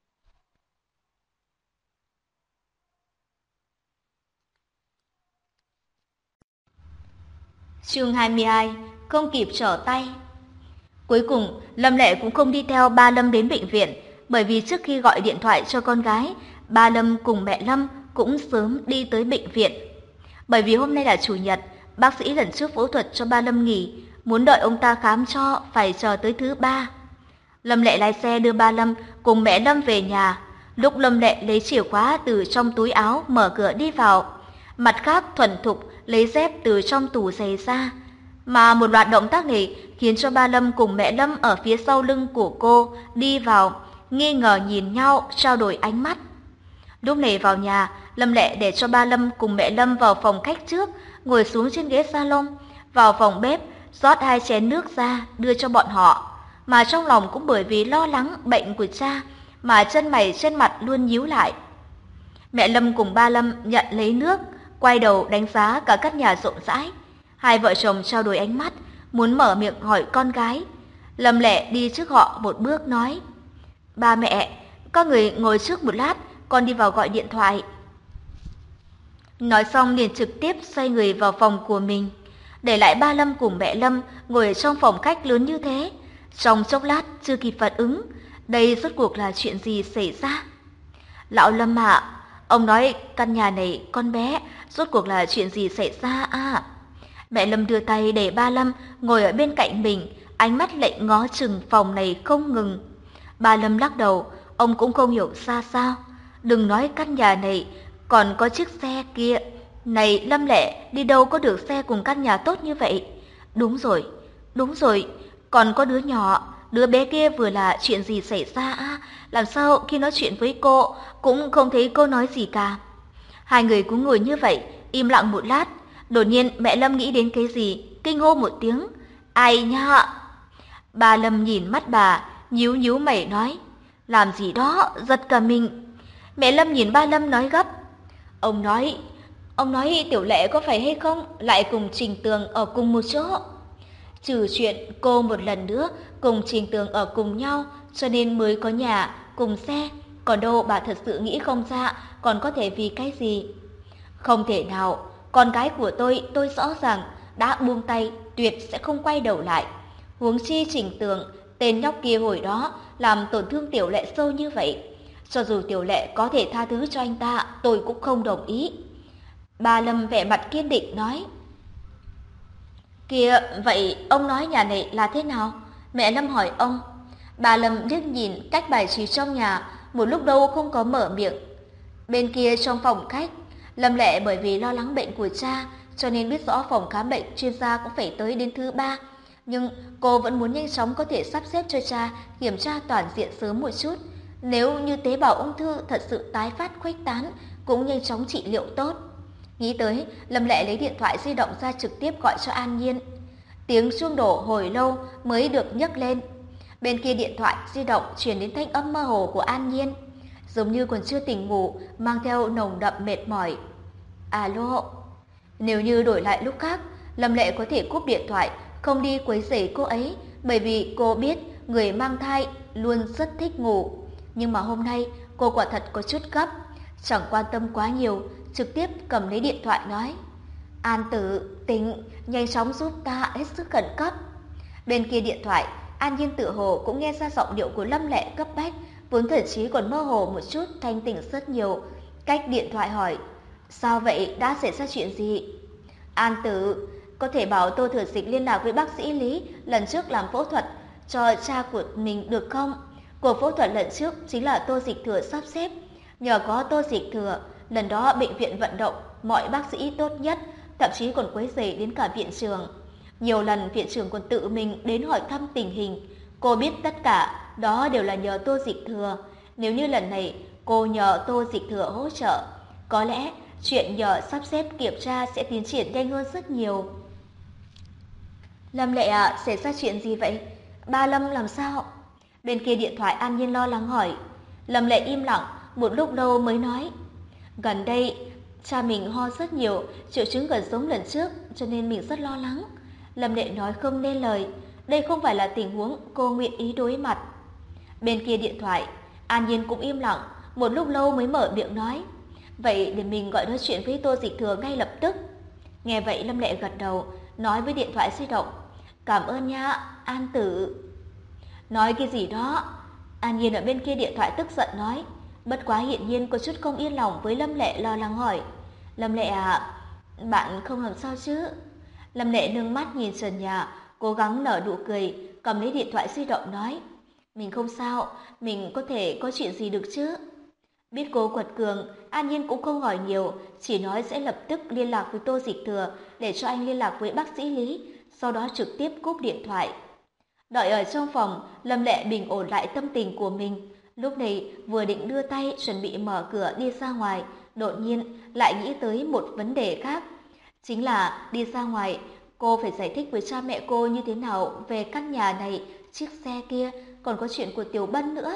Chương hai mươi hai, không kịp trở tay. Cuối cùng, Lâm Lệ cũng không đi theo ba Lâm đến bệnh viện, bởi vì trước khi gọi điện thoại cho con gái, ba Lâm cùng mẹ Lâm cũng sớm đi tới bệnh viện. Bởi vì hôm nay là chủ nhật, bác sĩ lần trước phẫu thuật cho ba Lâm nghỉ, muốn đợi ông ta khám cho phải chờ tới thứ ba. Lâm Lệ lái xe đưa ba Lâm cùng mẹ Lâm về nhà. Lúc Lâm Lệ lấy chìa khóa từ trong túi áo mở cửa đi vào, mặt khác thuần thục lấy dép từ trong tủ giày ra. Mà một loạt động tác này khiến cho ba Lâm cùng mẹ Lâm ở phía sau lưng của cô đi vào, nghi ngờ nhìn nhau, trao đổi ánh mắt. Lúc này vào nhà, Lâm Lệ để cho ba Lâm cùng mẹ Lâm vào phòng khách trước, ngồi xuống trên ghế salon, vào phòng bếp, rót hai chén nước ra đưa cho bọn họ. Mà trong lòng cũng bởi vì lo lắng bệnh của cha, mà chân mày trên mặt luôn nhíu lại. Mẹ Lâm cùng ba Lâm nhận lấy nước, quay đầu đánh giá cả căn nhà rộng rãi. Hai vợ chồng trao đổi ánh mắt, muốn mở miệng hỏi con gái. Lâm Lệ đi trước họ một bước nói, ba mẹ, các người ngồi trước một lát, con đi vào gọi điện thoại. Nói xong liền trực tiếp xoay người vào phòng của mình, để lại ba Lâm cùng mẹ Lâm ngồi ở trong phòng khách lớn như thế. Trong chốc lát chưa kịp phản ứng, đây rốt cuộc là chuyện gì xảy ra? Lão Lâm ạ, ông nói căn nhà này con bé, rốt cuộc là chuyện gì xảy ra à? Mẹ Lâm đưa tay để ba Lâm ngồi ở bên cạnh mình, ánh mắt lệnh ngó chừng phòng này không ngừng. Ba Lâm lắc đầu, ông cũng không hiểu ra sao. Đừng nói căn nhà này, còn có chiếc xe kia. Này Lâm Lệ, đi đâu có được xe cùng căn nhà tốt như vậy? Đúng rồi, đúng rồi, còn có đứa nhỏ, đứa bé kia vừa là chuyện gì xảy ra à? Làm sao khi nói chuyện với cô cũng không thấy cô nói gì cả. Hai người cũng ngồi như vậy, im lặng một lát. Đột nhiên mẹ Lâm nghĩ đến cái gì, kinh hô một tiếng, ai nha. Bà Lâm nhìn mắt bà, nhíu nhíu mày nói, làm gì đó, giật cả mình. Mẹ Lâm nhìn ba Lâm nói gấp, ông nói, ông nói Tiểu Lệ có phải hay không, lại cùng Trình Tường ở cùng một chỗ. Trừ chuyện cô một lần nữa cùng Trình Tường ở cùng nhau, cho nên mới có nhà, cùng xe. Còn đâu bà thật sự nghĩ không ra, còn có thể vì cái gì. Không thể nào, con gái của tôi, tôi rõ ràng đã buông tay, tuyệt sẽ không quay đầu lại. Huống chi Trình Tường, tên nhóc kia hồi đó làm tổn thương Tiểu Lệ sâu như vậy. Cho dù Tiểu Lệ có thể tha thứ cho anh ta, tôi cũng không đồng ý. Bà Lâm vẻ mặt kiên định nói. Kìa, vậy ông nói nhà này là thế nào? Mẹ Lâm hỏi ông. Bà Lâm liếc nhìn cách bài trí trong nhà, một lúc đâu không có mở miệng. Bên kia trong phòng khách, Lâm Lệ bởi vì lo lắng bệnh của cha, cho nên biết rõ phòng khám bệnh chuyên gia cũng phải tới đến thứ ba. Nhưng cô vẫn muốn nhanh chóng có thể sắp xếp cho cha kiểm tra toàn diện sớm một chút. Nếu như tế bào ung thư thật sự tái phát khuếch tán, cũng nhanh chóng trị liệu tốt. Nghĩ tới, Lâm Lệ lấy điện thoại di động ra trực tiếp gọi cho An Nhiên. Tiếng chuông đổ hồi lâu mới được nhấc lên. Bên kia điện thoại di động truyền đến thanh âm mơ hồ của An Nhiên. giống như còn chưa tỉnh ngủ, mang theo nồng đậm mệt mỏi. Alo. Nếu như đổi lại lúc khác, Lâm Lệ có thể cúp điện thoại, không đi quấy rầy cô ấy, bởi vì cô biết người mang thai luôn rất thích ngủ. Nhưng mà hôm nay cô quả thật có chút gấp, chẳng quan tâm quá nhiều, trực tiếp cầm lấy điện thoại nói: An Tử, tỉnh, nhanh chóng giúp ta, hết sức khẩn cấp. Bên kia điện thoại, An Nhiên tự hồ cũng nghe ra giọng điệu của Lâm Lệ cấp bách, vốn thậm chí còn mơ hồ một chút, thanh tỉnh rất nhiều. Cách điện thoại hỏi: Sao vậy, đã xảy ra chuyện gì? An Tử, có thể bảo Tô Thừa Dịch liên lạc với bác sĩ Lý lần trước làm phẫu thuật cho cha của mình được không? Cuộc phẫu thuật lần trước chính là Tô Dịch Thừa sắp xếp. Nhờ có Tô Dịch Thừa, lần đó bệnh viện vận động mọi bác sĩ tốt nhất, thậm chí còn quấy rầy đến cả viện trưởng. Nhiều lần viện trưởng còn tự mình đến hỏi thăm tình hình. Cô biết tất cả đó đều là nhờ Tô Dịch Thừa. Nếu như lần này cô nhờ Tô Dịch Thừa hỗ trợ, có lẽ chuyện nhờ sắp xếp kiểm tra sẽ tiến triển nhanh hơn rất nhiều. Lâm Lệ ạ, à, xảy ra chuyện gì vậy? Ba Lâm làm sao? Bên kia điện thoại An Nhiên lo lắng hỏi. Lâm Lệ im lặng, một lúc lâu mới nói: Gần đây, cha mình ho rất nhiều, triệu chứng gần giống lần trước, cho nên mình rất lo lắng. Lâm Lệ nói không nên lời, đây không phải là tình huống cô nguyện ý đối mặt. Bên kia điện thoại, An Nhiên cũng im lặng, một lúc lâu mới mở miệng nói: Vậy để mình gọi nói chuyện với Tô Dịch Thừa ngay lập tức. Nghe vậy Lâm Lệ gật đầu, nói với điện thoại di động: Cảm ơn nha, An Tử. Nói cái gì đó? An Nhiên ở bên kia điện thoại tức giận nói. Bất quá hiển nhiên có chút không yên lòng với Lâm Lệ, lo lắng hỏi: Lâm Lệ à, bạn không làm sao chứ? Lâm Lệ nâng mắt nhìn trần nhà, cố gắng nở nụ cười, cầm lấy điện thoại di động nói: Mình không sao, mình có thể có chuyện gì được chứ? Biết cô quật cường, An Nhiên cũng không hỏi nhiều, chỉ nói sẽ lập tức liên lạc với Tô Dịch Thừa để cho anh liên lạc với bác sĩ Lý, sau đó trực tiếp cúp điện thoại. Đợi ở trong phòng, Lâm Lệ bình ổn lại tâm tình của mình. Lúc này vừa định đưa tay chuẩn bị mở cửa đi ra ngoài, đột nhiên lại nghĩ tới một vấn đề khác. Chính là đi ra ngoài, cô phải giải thích với cha mẹ cô như thế nào về căn nhà này, chiếc xe kia, còn có chuyện của Tiểu Bân nữa.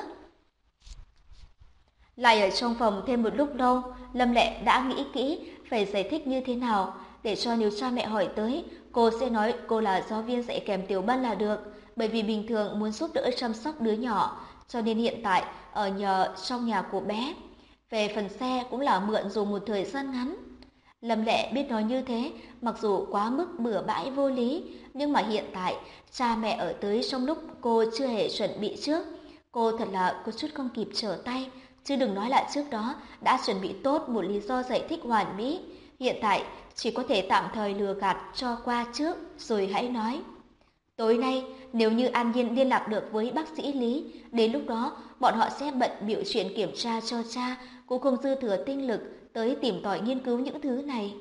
Lại ở trong phòng thêm một lúc lâu, Lâm Lệ đã nghĩ kỹ phải giải thích như thế nào, để cho nếu cha mẹ hỏi tới, cô sẽ nói cô là giáo viên dạy kèm Tiểu Bân là được, bởi vì bình thường muốn giúp đỡ chăm sóc đứa nhỏ, cho nên hiện tại ở nhờ trong nhà của bé. Về phần xe cũng là mượn dùng một thời gian ngắn. Lâm Lệ biết nói như thế, mặc dù quá mức bừa bãi vô lý, nhưng mà hiện tại cha mẹ ở tới trong lúc cô chưa hề chuẩn bị trước, cô thật là có chút không kịp trở tay, chứ đừng nói lại trước đó đã chuẩn bị tốt một lý do giải thích hoàn mỹ, hiện tại chỉ có thể tạm thời lừa gạt cho qua trước rồi hãy nói. Tối nay, nếu như An Nhiên liên lạc được với bác sĩ Lý, đến lúc đó bọn họ sẽ bận bịu chuyện kiểm tra cho cha, cũng không dư thừa tinh lực tới tìm tòi nghiên cứu những thứ này.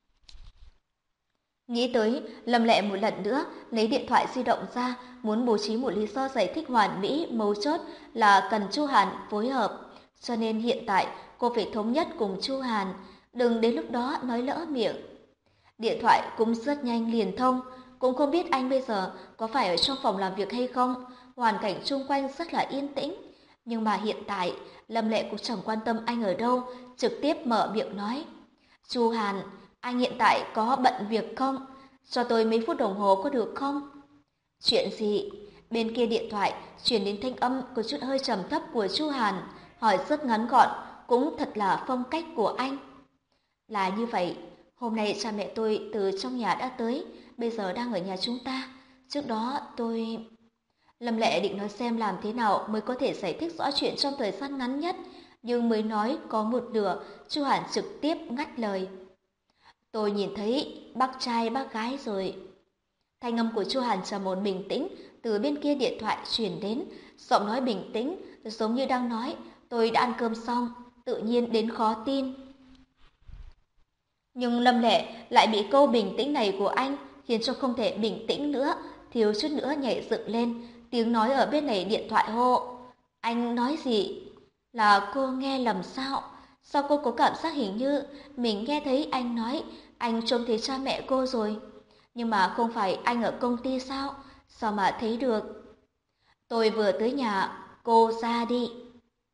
Nghĩ tới, Lâm Lệ một lần nữa lấy điện thoại di động ra, muốn bố trí một lý do giải thích hoàn mỹ, mấu chốt là cần Chu Hàn phối hợp. Cho nên hiện tại cô phải thống nhất cùng Chu Hàn, đừng đến lúc đó nói lỡ miệng. Điện thoại cũng rất nhanh liền thông, cũng không biết anh bây giờ có phải ở trong phòng làm việc hay không, hoàn cảnh xung quanh rất là yên tĩnh. Nhưng mà hiện tại, Lâm Lệ cũng chẳng quan tâm anh ở đâu, trực tiếp mở miệng nói: Chu Hàn, anh hiện tại có bận việc không? Cho tôi mấy phút đồng hồ có được không? Chuyện gì? Bên kia điện thoại truyền đến thanh âm có chút hơi trầm thấp của Chu Hàn, hỏi rất ngắn gọn, cũng thật là phong cách của anh. Là như vậy, hôm nay cha mẹ tôi từ trong nhà đã tới, bây giờ đang ở nhà chúng ta. Trước đó tôi... Lâm Lệ định nói xem làm thế nào mới có thể giải thích rõ chuyện trong thời gian ngắn nhất, nhưng mới nói có một nửa, Chu Hàn trực tiếp ngắt lời. Tôi nhìn thấy bác trai bác gái rồi. Thanh âm của Chu Hàn trầm ổn bình tĩnh từ bên kia điện thoại truyền đến, giọng nói bình tĩnh giống như đang nói tôi đã ăn cơm xong, tự nhiên đến khó tin. Nhưng Lâm Lệ lại bị câu bình tĩnh này của anh khiến cho không thể bình tĩnh nữa, thiếu chút nữa nhảy dựng lên, tiếng nói ở bên này điện thoại hô: Anh nói gì? Là cô nghe lầm sao? Sao cô có cảm giác hình như mình nghe thấy anh nói anh trông thấy cha mẹ cô rồi? Nhưng mà không phải anh ở công ty sao? Sao mà thấy được? Tôi vừa tới nhà, cô ra đi.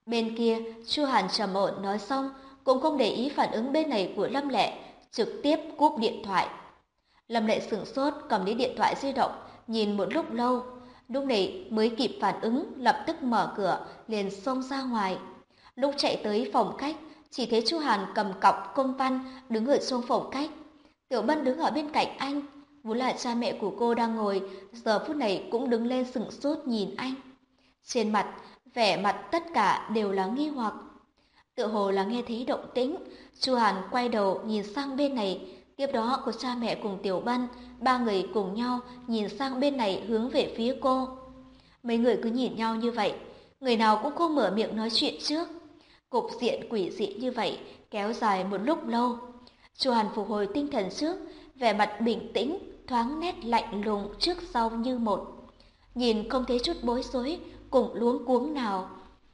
Bên kia, Chu Hàn trầm ổn nói xong, cũng không để ý phản ứng bên này của Lâm Lệ, trực tiếp cúp điện thoại. Lâm Lệ sửng sốt, cầm lấy điện thoại di động, nhìn một lúc lâu. Lúc này mới kịp phản ứng, lập tức mở cửa, liền xông ra ngoài. Lúc chạy tới phòng khách, chỉ thấy Chu Hàn cầm cọc công văn đứng ở trong phòng khách. Tiểu Bân đứng ở bên cạnh anh, vốn là cha mẹ của cô đang ngồi, giờ phút này cũng đứng lên sửng sốt nhìn anh. Trên mặt, vẻ mặt tất cả đều là nghi hoặc. Tựa hồ là nghe thấy động tĩnh, Chu Hàn quay đầu nhìn sang bên này, tiếp đó có cha mẹ cùng Tiểu Bân, ba người cùng nhau nhìn sang bên này hướng về phía cô. Mấy người cứ nhìn nhau như vậy, người nào cũng không mở miệng nói chuyện trước. Cục diện quỷ dị như vậy kéo dài một lúc lâu. Chu Hàn phục hồi tinh thần trước, vẻ mặt bình tĩnh, thoáng nét lạnh lùng trước sau như một. Nhìn không thấy chút bối rối cùng luống cuống nào.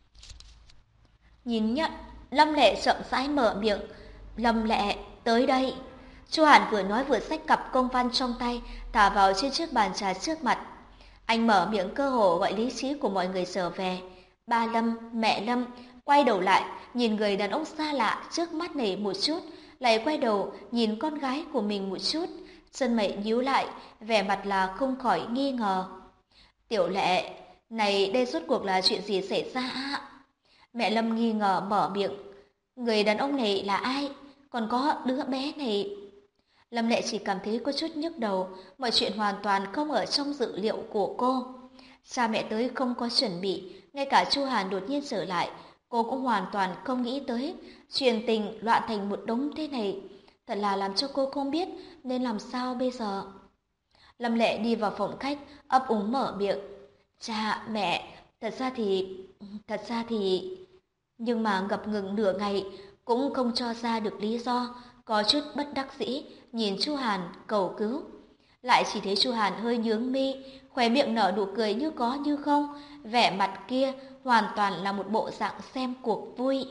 Nhìn nhận, Lâm Lệ chậm rãi mở miệng. Lâm Lệ, tới đây. Chu Hàn vừa nói vừa xách cặp công văn trong tay, thả vào trên chiếc bàn trà trước mặt. Anh mở miệng cơ hồ gọi lý trí của mọi người trở về. Ba Lâm, mẹ Lâm, quay đầu lại, nhìn người đàn ông xa lạ trước mắt này một chút, lại quay đầu nhìn con gái của mình một chút, chân mày nhíu lại, vẻ mặt là không khỏi nghi ngờ. Tiểu Lệ, này đây rốt cuộc là chuyện gì xảy ra ạ? Mẹ Lâm nghi ngờ mở miệng. Người đàn ông này là ai? Còn có đứa bé này. Lâm Lệ chỉ cảm thấy có chút nhức đầu, mọi chuyện hoàn toàn không ở trong dự liệu của cô. Cha mẹ tới không có chuẩn bị, ngay cả Chu Hàn đột nhiên trở lại, cô cũng hoàn toàn không nghĩ tới. Chuyện tình loạn thành một đống thế này, thật là làm cho cô không biết nên làm sao bây giờ. Lâm Lệ đi vào phòng khách, ấp úng mở miệng. Cha, mẹ, thật ra thì... thật ra thì... Nhưng mà ngập ngừng nửa ngày, cũng không cho ra được lý do, có chút bất đắc dĩ, nhìn Chu Hàn cầu cứu. Lại chỉ thấy Chu Hàn hơi nhướng mi, khóe miệng nở nụ cười như có như không, vẻ mặt kia hoàn toàn là một bộ dạng xem cuộc vui.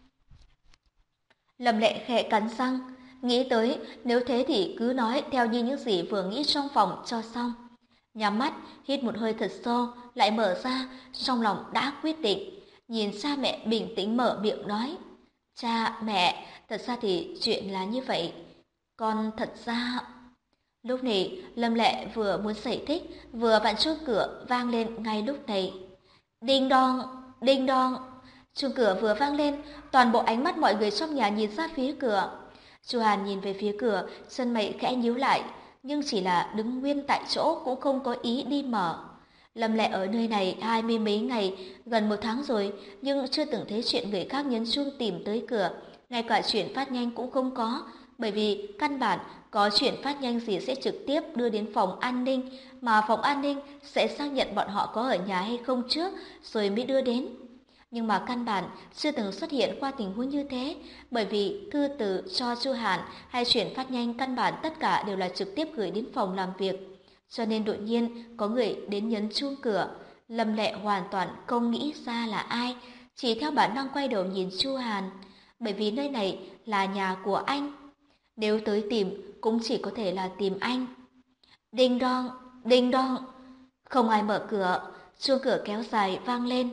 Lâm Lệ khẽ cắn răng, nghĩ tới nếu thế thì cứ nói theo như những gì vừa nghĩ trong phòng cho xong. Nhắm mắt, hít một hơi thật sâu, lại mở ra, trong lòng đã quyết định. Nhìn cha mẹ bình tĩnh mở miệng nói. Cha, mẹ, thật ra thì chuyện là như vậy. Con thật ra... Lúc này, Lâm Lệ vừa muốn giải thích, vừa vặn chuông cửa vang lên ngay lúc này. Đinh đong, đinh đong. Chuông cửa vừa vang lên, toàn bộ ánh mắt mọi người trong nhà nhìn ra phía cửa. Chu Hàn nhìn về phía cửa, chân mày khẽ nhíu lại, nhưng chỉ là đứng nguyên tại chỗ cũng không có ý đi mở. Lâm Lệ ở nơi này hai mươi mấy ngày, gần một tháng rồi, nhưng chưa từng thấy chuyện người khác nhấn chuông tìm tới cửa, ngay cả chuyển phát nhanh cũng không có, bởi vì căn bản có chuyển phát nhanh gì sẽ trực tiếp đưa đến phòng an ninh, mà phòng an ninh sẽ xác nhận bọn họ có ở nhà hay không trước, rồi mới đưa đến. Nhưng mà căn bản chưa từng xuất hiện qua tình huống như thế, bởi vì thư từ cho Chu Hàn hay chuyển phát nhanh căn bản tất cả đều là trực tiếp gửi đến phòng làm việc. Cho nên đột nhiên có người đến nhấn chuông cửa, Lâm Lệ hoàn toàn không nghĩ ra là ai, chỉ theo bản năng quay đầu nhìn Chu Hàn, bởi vì nơi này là nhà của anh. Nếu tới tìm cũng chỉ có thể là tìm anh. Đinh đong, đinh đong. Không ai mở cửa, chuông cửa kéo dài vang lên.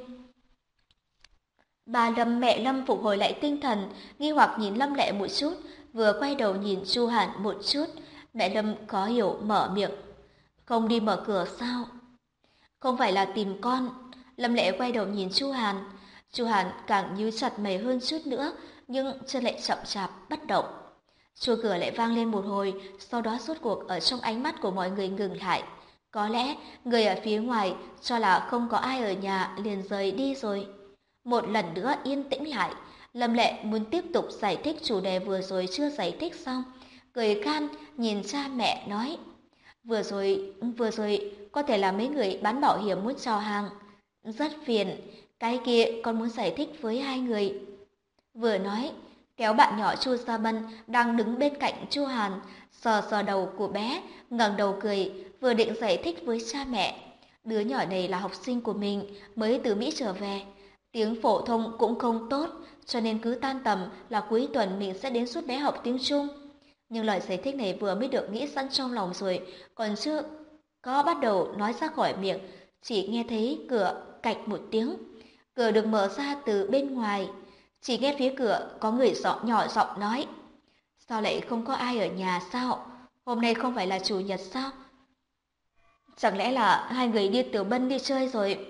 Bà Lâm, mẹ Lâm phục hồi lại tinh thần, nghi hoặc nhìn Lâm Lệ một chút, vừa quay đầu nhìn Chu Hàn một chút. Mẹ Lâm khó hiểu mở miệng. Không đi mở cửa sao? Không phải là tìm con. Lâm Lệ quay đầu nhìn Chu Hàn. Chu Hàn càng nhíu chặt mày hơn chút nữa, nhưng chân lại chậm chạp bất động. Chuông cửa lại vang lên một hồi, sau đó rốt cuộc ở trong ánh mắt của mọi người ngừng lại. Có lẽ người ở phía ngoài cho là không có ai ở nhà liền rời đi rồi. Một lần nữa yên tĩnh lại, Lâm Lệ muốn tiếp tục giải thích chủ đề vừa rồi chưa giải thích xong, cười khan nhìn cha mẹ nói. Vừa rồi, vừa rồi có thể là mấy người bán bảo hiểm muốn chào hàng. Rất phiền, cái kia con muốn giải thích với hai người. Vừa nói, kéo bạn nhỏ Chu Gia Bân đang đứng bên cạnh Chu Hàn, sờ sờ đầu của bé, ngẩng đầu cười, vừa định giải thích với cha mẹ. Đứa nhỏ này là học sinh của mình, mới từ Mỹ trở về. Tiếng phổ thông cũng không tốt, cho nên cứ tan tầm là cuối tuần mình sẽ đến giúp bé học tiếng Trung. Nhưng lời giải thích này vừa mới được nghĩ sẵn trong lòng rồi, còn chưa có bắt đầu nói ra khỏi miệng, chỉ nghe thấy cửa cạch một tiếng. Cửa được mở ra từ bên ngoài. Chỉ nghe phía cửa có người giọng nhỏ giọng nói. Sao lại không có ai ở nhà sao? Hôm nay không phải là chủ nhật sao? Chẳng lẽ là hai người đi Tiểu Bân đi chơi rồi?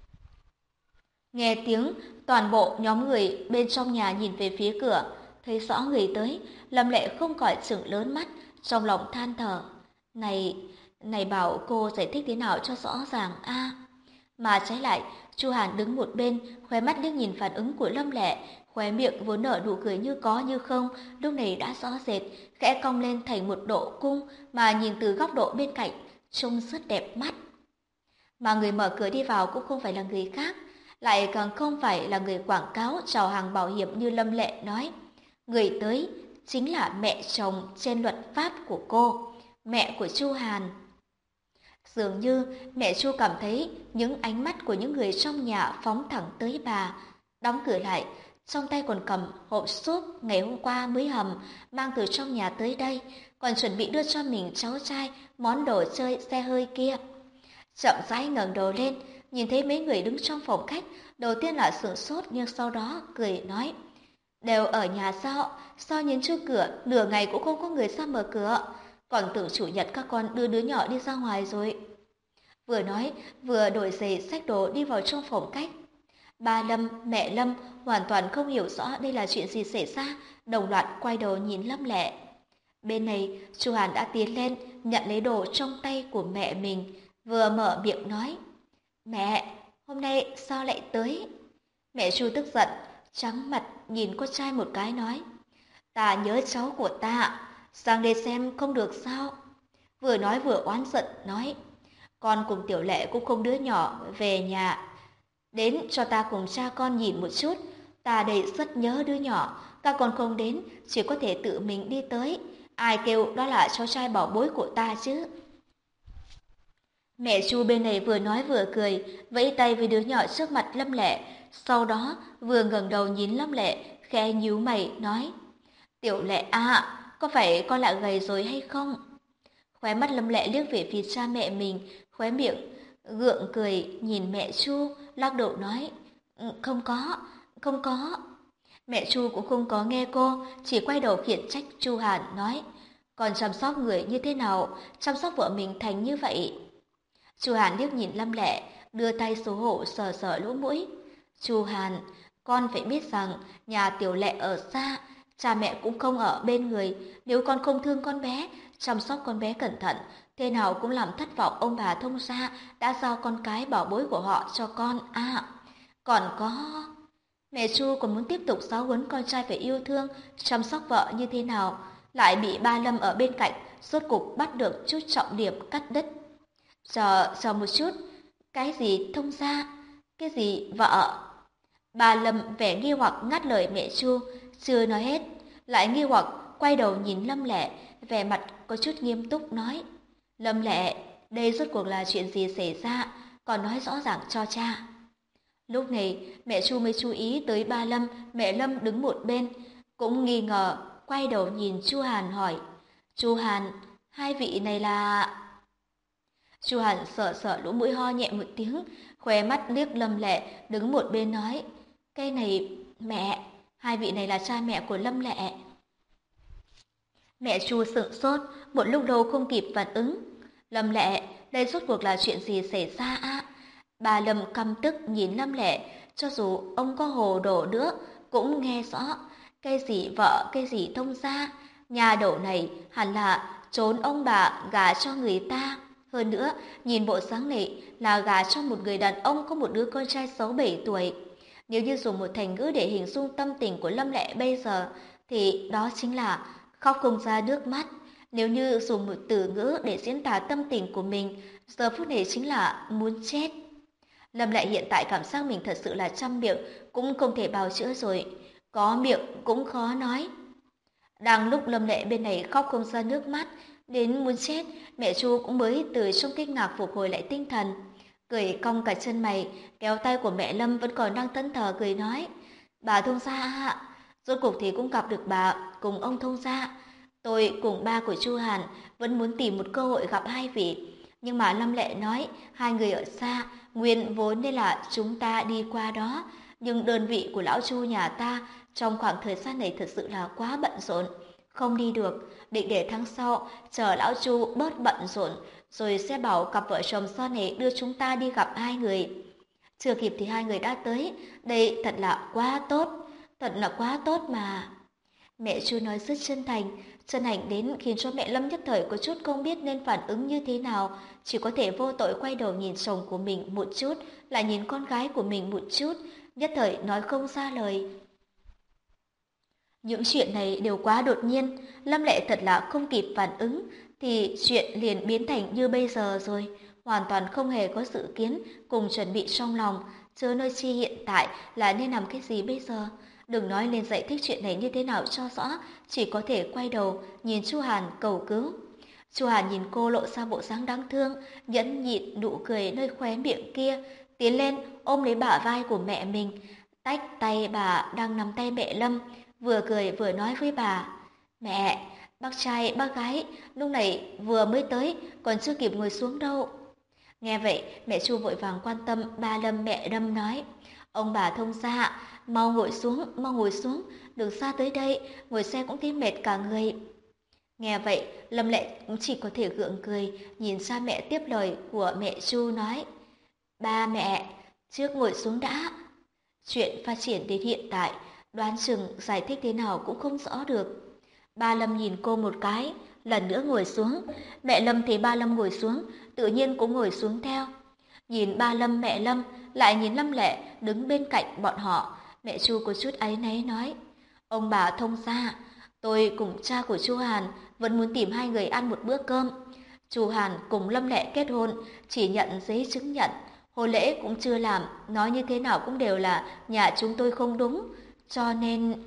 Nghe tiếng, toàn bộ nhóm người bên trong nhà nhìn về phía cửa, thấy rõ người tới, Lâm Lệ không khỏi trừng lớn mắt, trong lòng than thở. Này, này bảo cô giải thích thế nào cho rõ ràng a. Mà trái lại, Chu Hàn đứng một bên, khóe mắt liếc nhìn phản ứng của Lâm Lệ, khóe miệng vốn nở nụ cười như có như không, lúc này đã rõ rệt, khẽ cong lên thành một độ cung mà nhìn từ góc độ bên cạnh, trông rất đẹp mắt. Mà người mở cửa đi vào cũng không phải là người khác, lại càng không phải là người quảng cáo chào hàng bảo hiểm như Lâm Lệ nói. Người tới chính là mẹ chồng trên luật pháp của cô, mẹ của Chu Hàn. Dường như mẹ Chu cảm thấy những ánh mắt của những người trong nhà phóng thẳng tới bà. Đóng cửa lại, trong tay còn cầm hộp súp ngày hôm qua mới hầm, mang từ trong nhà tới đây, còn chuẩn bị đưa cho mình cháu trai món đồ chơi xe hơi kia. Chậm rãi ngẩng đầu lên, nhìn thấy mấy người đứng trong phòng khách, đầu tiên là sửng sốt nhưng sau đó cười nói. Đều ở nhà sao? Sao nhìn trước cửa, nửa ngày cũng không có người ra mở cửa. Còn tưởng chủ nhật các con đưa đứa nhỏ đi ra ngoài rồi. Vừa nói, vừa đổi giày xách đồ đi vào trong phòng khách. Ba Lâm, mẹ Lâm hoàn toàn không hiểu rõ đây là chuyện gì xảy ra, đồng loạt quay đầu nhìn Lâm Lệ. Bên này, Chu Hàn đã tiến lên, nhận lấy đồ trong tay của mẹ mình, vừa mở miệng nói. Mẹ, hôm nay sao lại tới? Mẹ Chu tức giận, trắng mặt nhìn con trai một cái nói. Ta nhớ cháu của ta, sang đây xem không được sao? Vừa nói vừa oán giận nói. Con cùng Tiểu Lệ cũng không đứa nhỏ về nhà. Đến cho ta cùng cha con nhìn một chút. Ta đây rất nhớ đứa nhỏ. Các con không đến, chỉ có thể tự mình đi tới. Ai kêu đó là cháu trai bảo bối của ta chứ? Mẹ Chu bên này vừa nói vừa cười, vẫy tay với đứa nhỏ trước mặt Lâm Lệ. Sau đó vừa ngẩng đầu nhìn Lâm Lệ, khẽ nhíu mày nói. Tiểu Lệ à, có phải con lại gầy rồi hay không? Khóe mắt Lâm Lệ liếc về phía cha mẹ mình, khóe miệng gượng cười nhìn mẹ Chu, lắc đầu nói, không có, không có. Mẹ Chu cũng không có nghe cô, chỉ quay đầu khiển trách Chu Hàn nói, còn chăm sóc người như thế nào, chăm sóc vợ mình thành như vậy. Chu Hàn liếc nhìn Lâm Lệ, đưa tay xấu hổ sờ sờ lỗ mũi. Chu Hàn, con phải biết rằng nhà Tiểu Lệ ở xa, cha mẹ cũng không ở bên người, nếu con không thương con bé, chăm sóc con bé cẩn thận, thế nào cũng làm thất vọng ông bà thông gia đã giao con cái bảo bối của họ cho con. À, còn có... Mẹ Chu còn muốn tiếp tục giáo huấn con trai phải yêu thương, chăm sóc vợ như thế nào, lại bị ba Lâm ở bên cạnh, rốt cục bắt được chút trọng điểm cắt đứt. Chờ, chờ một chút, cái gì thông gia, cái gì vợ? Ba Lâm vẻ nghi hoặc ngắt lời mẹ Chu, chưa nói hết, lại nghi hoặc quay đầu nhìn Lâm Lệ, vẻ mặt có chút nghiêm túc nói. Lâm Lệ, đây rốt cuộc là chuyện gì xảy ra, còn nói rõ ràng cho cha. Lúc này, mẹ Chu mới chú ý tới ba Lâm, mẹ Lâm đứng một bên, cũng nghi ngờ, quay đầu nhìn Chu Hàn hỏi. Chu Hàn, hai vị này là... Chu Hàn sợ sợ lỗ mũi ho nhẹ một tiếng, khóe mắt liếc Lâm Lệ, đứng một bên nói. Cái này, mẹ, hai vị này là cha mẹ của Lâm Lệ. Mẹ Chu sững sốt, một lúc lâu không kịp phản ứng. Lâm Lệ, đây rốt cuộc là chuyện gì xảy ra á? Bà Lâm căm tức nhìn Lâm Lệ, cho dù ông có hồ đồ nữa, cũng nghe rõ. Cái gì vợ, cái gì thông gia, nhà đổ này hẳn là trốn ông bà gả cho người ta. Hơn nữa, nhìn bộ dáng này là gả cho một người đàn ông có một đứa con trai sáu bảy tuổi. Nếu như dùng một thành ngữ để hình dung tâm tình của Lâm Lệ bây giờ, thì đó chính là khóc không ra nước mắt. Nếu như dùng một từ ngữ để diễn tả tâm tình của mình, giờ phút này chính là muốn chết. Lâm Lệ hiện tại cảm giác mình thật sự là trăm miệng cũng không thể bào chữa rồi, có miệng cũng khó nói. Đang lúc Lâm Lệ bên này khóc không ra nước mắt, đến muốn chết, mẹ Chu cũng mới từ trong kinh ngạc phục hồi lại tinh thần. Cười cong cả chân mày, kéo tay của mẹ Lâm vẫn còn đang thẫn thờ cười nói. Bà thông gia ạ, rốt cuộc thì cũng gặp được bà cùng ông thông gia. Tôi cùng ba của Chu Hàn vẫn muốn tìm một cơ hội gặp hai vị. Nhưng mà Lâm Lệ nói, hai người ở xa, nguyên vốn nên là chúng ta đi qua đó. Nhưng đơn vị của lão Chu nhà ta trong khoảng thời gian này thật sự là quá bận rộn, không đi được, định để tháng sau chờ lão Chu bớt bận rộn, rồi sẽ bảo cặp vợ chồng son này đưa chúng ta đi gặp hai người. Chưa kịp thì hai người đã tới, đây thật là quá tốt, thật là quá tốt mà. Mẹ Chu nói rất chân thành, chân thành đến khiến cho mẹ Lâm nhất thời có chút không biết nên phản ứng như thế nào, chỉ có thể vô tội quay đầu nhìn chồng của mình một chút, lại nhìn con gái của mình một chút, nhất thời nói không ra lời. Những chuyện này đều quá đột nhiên, Lâm Lệ thật là không kịp phản ứng, thì chuyện liền biến thành như bây giờ rồi, hoàn toàn không hề có dự kiến cùng chuẩn bị trong lòng, chớ nơi chi hiện tại là nên làm cái gì bây giờ. Đừng nói lên giải thích chuyện này như thế nào cho rõ, chỉ có thể quay đầu nhìn Chu Hàn cầu cứu. Chu Hàn nhìn cô lộ ra bộ dáng đáng thương, nhẫn nhịn nụ cười nơi khóe miệng kia, tiến lên ôm lấy bả vai của mẹ mình, tách tay bà đang nắm tay mẹ Lâm, vừa cười vừa nói với bà: "Mẹ, bác trai, bác gái lúc này vừa mới tới, còn chưa kịp ngồi xuống đâu." Nghe vậy, mẹ Chu vội vàng quan tâm ba Lâm mẹ Lâm nói: "Ông bà thông gia, mau ngồi xuống, mau ngồi xuống, đừng xa tới đây, ngồi xe cũng thấy mệt cả người." Nghe vậy, Lâm Lệ cũng chỉ có thể gượng cười, nhìn cha mẹ tiếp lời của mẹ Chu nói: "Ba mẹ, trước ngồi xuống đã." Chuyện phát triển đến hiện tại, đoán chừng giải thích thế nào cũng không rõ được. Ba Lâm nhìn cô một cái, lần nữa ngồi xuống. Mẹ Lâm thấy ba Lâm ngồi xuống, tự nhiên cũng ngồi xuống theo. Nhìn ba Lâm mẹ Lâm, lại nhìn Lâm Lệ đứng bên cạnh bọn họ, mẹ Chu có chút áy náy nói: "Ông bà thông gia, tôi cùng cha của Chu Hàn vẫn muốn tìm hai người ăn một bữa cơm. Chu Hàn cùng Lâm Lệ kết hôn, chỉ nhận giấy chứng nhận, hôn lễ cũng chưa làm, nói như thế nào cũng đều là nhà chúng tôi không đúng, cho nên..."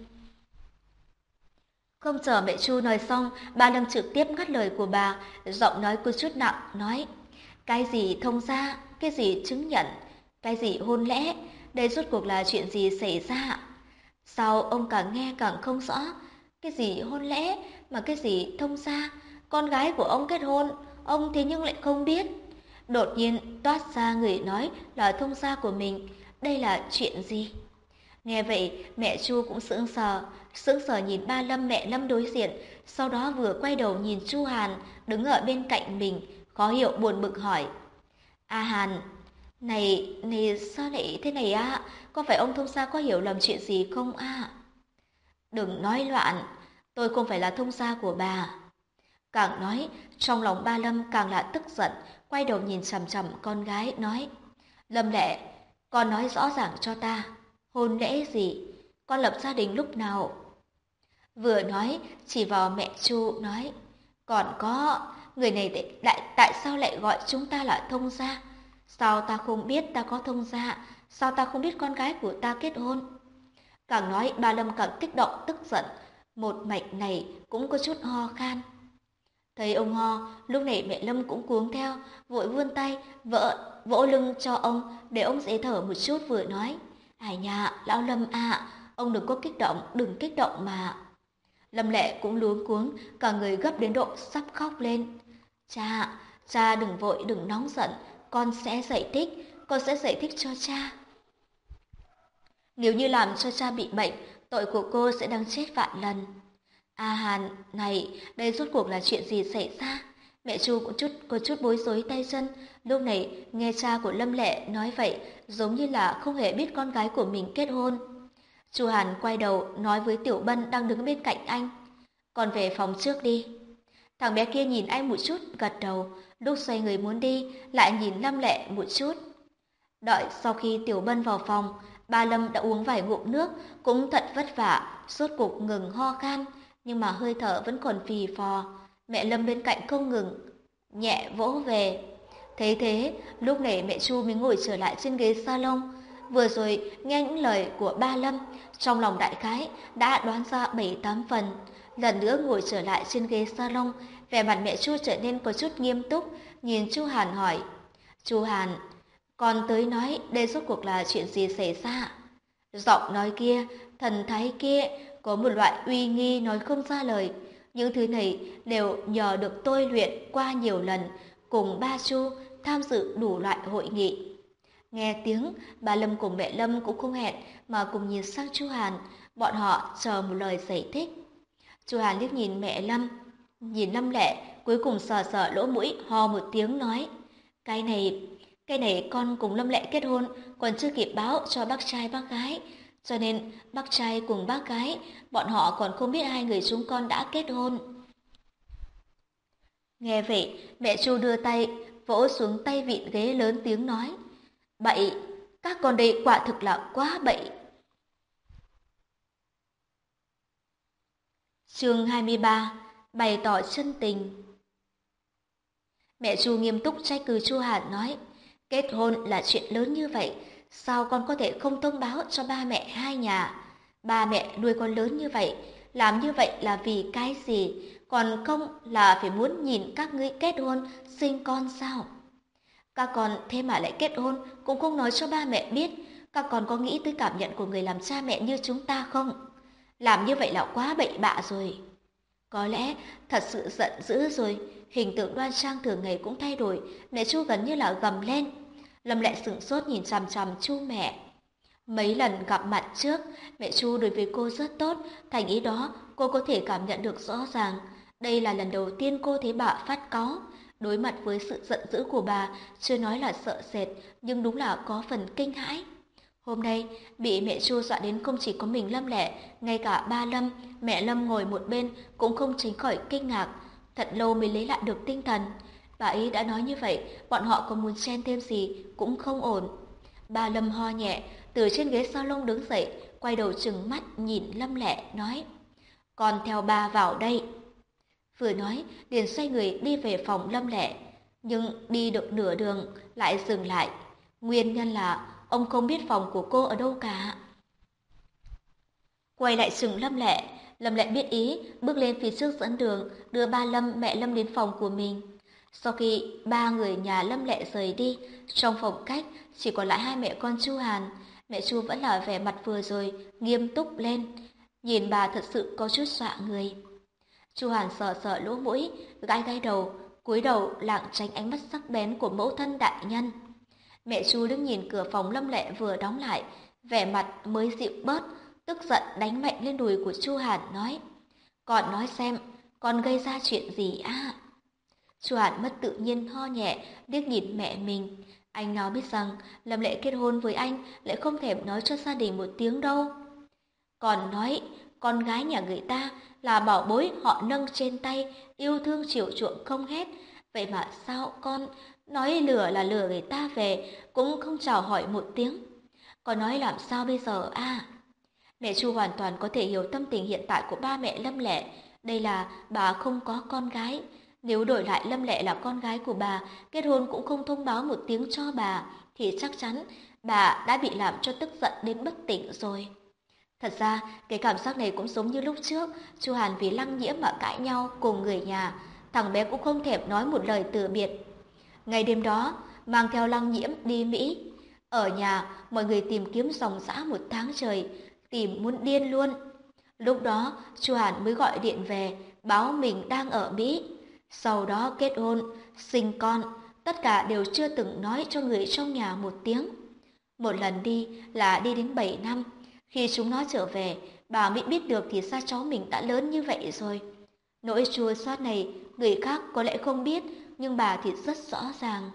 Không chờ mẹ Chu nói xong, ba Lâm trực tiếp ngắt lời của bà, giọng nói có chút nặng, nói: "Cái gì thông gia, cái gì chứng nhận, cái gì hôn lễ, đây rốt cuộc là chuyện gì xảy ra?" Sao ông càng nghe càng không rõ, cái gì hôn lễ mà cái gì thông gia, con gái của ông kết hôn, ông thế nhưng lại không biết. Đột nhiên toát ra người nói là thông gia của mình, đây là chuyện gì? Nghe vậy, mẹ Chu cũng sững sờ, sững sờ nhìn ba Lâm mẹ Lâm đối diện, sau đó vừa quay đầu nhìn Chu Hàn đứng ở bên cạnh mình, khó hiểu buồn bực hỏi: "A Hàn, này, này sao lại thế này á? Có phải ông thông gia có hiểu lầm chuyện gì không a?" "Đừng nói loạn, tôi không phải là thông gia của bà." Càng nói, trong lòng ba Lâm càng là tức giận, quay đầu nhìn chằm chằm con gái nói: "Lâm Lệ, con nói rõ ràng cho ta, hôn lễ gì? Con lập gia đình lúc nào?" Vừa nói, chỉ vào mẹ Chu nói: "Còn có, người này tại, tại, tại sao lại gọi chúng ta là thông gia? Sao ta không biết ta có thông gia? Sao ta không biết con gái của ta kết hôn?" Càng nói, ba Lâm càng kích động tức giận, một mạch này cũng có chút ho khan. Thấy ông ho, lúc này mẹ Lâm cũng cuống theo, vội vươn tay, vỡ, vỗ lưng cho ông, để ông dễ thở một chút vừa nói: "Ai nha, lão Lâm à, ông đừng có kích động, đừng kích động mà." Lâm Lệ cũng luống cuống, cả người gấp đến độ sắp khóc lên. "Cha, cha đừng vội, đừng nóng giận, con sẽ giải thích, con sẽ giải thích cho cha. Nếu như làm cho cha bị bệnh, tội của cô sẽ đang chết vạn lần." "A Hàn, này, đây rốt cuộc là chuyện gì xảy ra?" Mẹ Chu cũng chút có chút bối rối tay chân, lúc này nghe cha của Lâm Lệ nói vậy, giống như là không hề biết con gái của mình kết hôn. Chu Hàn quay đầu nói với Tiểu Bân đang đứng bên cạnh anh: "Con về phòng trước đi." Thằng bé kia nhìn anh một chút, gật đầu, lúc xoay người muốn đi, lại nhìn Lâm Lệ một chút. Đợi sau khi Tiểu Bân vào phòng, ba Lâm đã uống vài ngụm nước, cũng thật vất vả, rốt cục ngừng ho khan, nhưng mà hơi thở vẫn còn phì phò. Mẹ Lâm bên cạnh không ngừng nhẹ vỗ về. Thế thế, lúc này mẹ Chu mới ngồi trở lại trên ghế salon. Vừa rồi nghe những lời của ba Lâm, trong lòng đại khái đã đoán ra bảy tám phần. Lần nữa ngồi trở lại trên ghế salon, vẻ mặt mẹ Chu trở nên có chút nghiêm túc, nhìn Chu Hàn hỏi: "Chu Hàn, con tới nói đây rốt cuộc là chuyện gì xảy ra?" Giọng nói kia, thần thái kia, có một loại uy nghi nói không ra lời. Những thứ này đều nhờ được tôi luyện qua nhiều lần, cùng ba Chu tham dự đủ loại hội nghị. Nghe tiếng, bà Lâm cùng mẹ Lâm cũng không hẹn mà cùng nhìn sang Chu Hàn, bọn họ chờ một lời giải thích. Chu Hàn liếc nhìn mẹ Lâm, nhìn Lâm Lệ, cuối cùng sờ sờ lỗ mũi ho một tiếng nói: "Cái này, cái này con cùng Lâm Lệ kết hôn còn chưa kịp báo cho bác trai bác gái, cho nên bác trai cùng bác gái bọn họ còn không biết hai người chúng con đã kết hôn." Nghe vậy, mẹ Chu đưa tay vỗ xuống tay vịn ghế lớn tiếng nói: "Bậy, các con đây quả thực là quá bậy." Chương hai mươi ba, bày tỏ chân tình. Mẹ Chu nghiêm túc trách cứ Chu Hàn nói: "Kết hôn là chuyện lớn như vậy, sao con có thể không thông báo cho ba mẹ hai nhà? Ba mẹ nuôi con lớn như vậy, làm như vậy là vì cái gì? Còn không là phải muốn nhìn các ngươi kết hôn, sinh con sao? Các con thế mà lại kết hôn cũng không nói cho ba mẹ biết, các con có nghĩ tới cảm nhận của người làm cha mẹ như chúng ta không? Làm như vậy là quá bậy bạ rồi." Có lẽ thật sự giận dữ rồi, hình tượng đoan trang thường ngày cũng thay đổi, mẹ Chu gần như là gầm lên. Lâm Lệ sững sốt nhìn chằm chằm Chu mẹ. Mấy lần gặp mặt trước, mẹ Chu đối với cô rất tốt, thành ý đó cô có thể cảm nhận được rõ ràng. Đây là lần đầu tiên cô thấy bà phát cáu. Đối mặt với sự giận dữ của bà, chưa nói là sợ sệt, nhưng đúng là có phần kinh hãi. Hôm nay, bị mẹ Chu dọa đến không chỉ có mình Lâm Lệ, ngay cả ba Lâm, mẹ Lâm ngồi một bên cũng không tránh khỏi kinh ngạc. Thật lâu mới lấy lại được tinh thần. Bà ấy đã nói như vậy, bọn họ có muốn chen thêm gì cũng không ổn. Ba Lâm ho nhẹ, từ trên ghế salon đứng dậy, quay đầu trừng mắt nhìn Lâm Lệ, nói: "Con theo ba vào đây." Vừa nói, liền xoay người đi về phòng Lâm Lệ, nhưng đi được nửa đường lại dừng lại. Nguyên nhân là ông không biết phòng của cô ở đâu cả. Quay lại chừng Lâm Lệ, Lâm Lệ biết ý, bước lên phía trước dẫn đường, đưa ba Lâm, mẹ Lâm đến phòng của mình. Sau khi ba người nhà Lâm Lệ rời đi, trong phòng khách chỉ còn lại hai mẹ con Chu Hàn. Mẹ Chu vẫn là vẻ mặt vừa rồi, nghiêm túc lên, nhìn bà thật sự có chút dọa người. Chu Hàn sờ sờ lỗ mũi, gãi gãi đầu, cúi đầu lảng tránh ánh mắt sắc bén của mẫu thân đại nhân. Mẹ Chu đứng nhìn cửa phòng Lâm Lệ vừa đóng lại, vẻ mặt mới dịu bớt, tức giận đánh mạnh lên đùi của Chu Hàn nói: "Con nói xem, con gây ra chuyện gì à?" Chu Hàn mất tự nhiên ho nhẹ, liếc nhìn mẹ mình. Anh nói biết rằng Lâm Lệ kết hôn với anh lại không thèm nói cho gia đình một tiếng đâu. Còn nói con gái nhà người ta là bảo bối họ nâng trên tay, yêu thương chiều chuộng không hết. Vậy mà sao con nói lừa là lừa người ta về, cũng không chào hỏi một tiếng. Con nói làm sao bây giờ à? Mẹ Chu hoàn toàn có thể hiểu tâm tình hiện tại của ba mẹ Lâm Lệ. Đây là bà không có con gái. Nếu đổi lại Lâm Lệ là con gái của bà, kết hôn cũng không thông báo một tiếng cho bà, thì chắc chắn bà đã bị làm cho tức giận đến bất tỉnh rồi. Thật ra, cái cảm giác này cũng giống như lúc trước, Chu Hàn vì Lăng Nhiễm mà cãi nhau cùng người nhà, thằng bé cũng không thèm nói một lời từ biệt. Ngày đêm đó, mang theo Lăng Nhiễm đi Mỹ. Ở nhà, mọi người tìm kiếm dòng dã một tháng trời, tìm muốn điên luôn. Lúc đó, Chu Hàn mới gọi điện về, báo mình đang ở Mỹ. Sau đó kết hôn, sinh con, tất cả đều chưa từng nói cho người trong nhà một tiếng. Một lần đi là đi đến bảy năm. Khi chúng nó trở về, bà mới biết được thì ra cháu mình đã lớn như vậy rồi. Nỗi chua xót này, người khác có lẽ không biết, nhưng bà thì rất rõ ràng.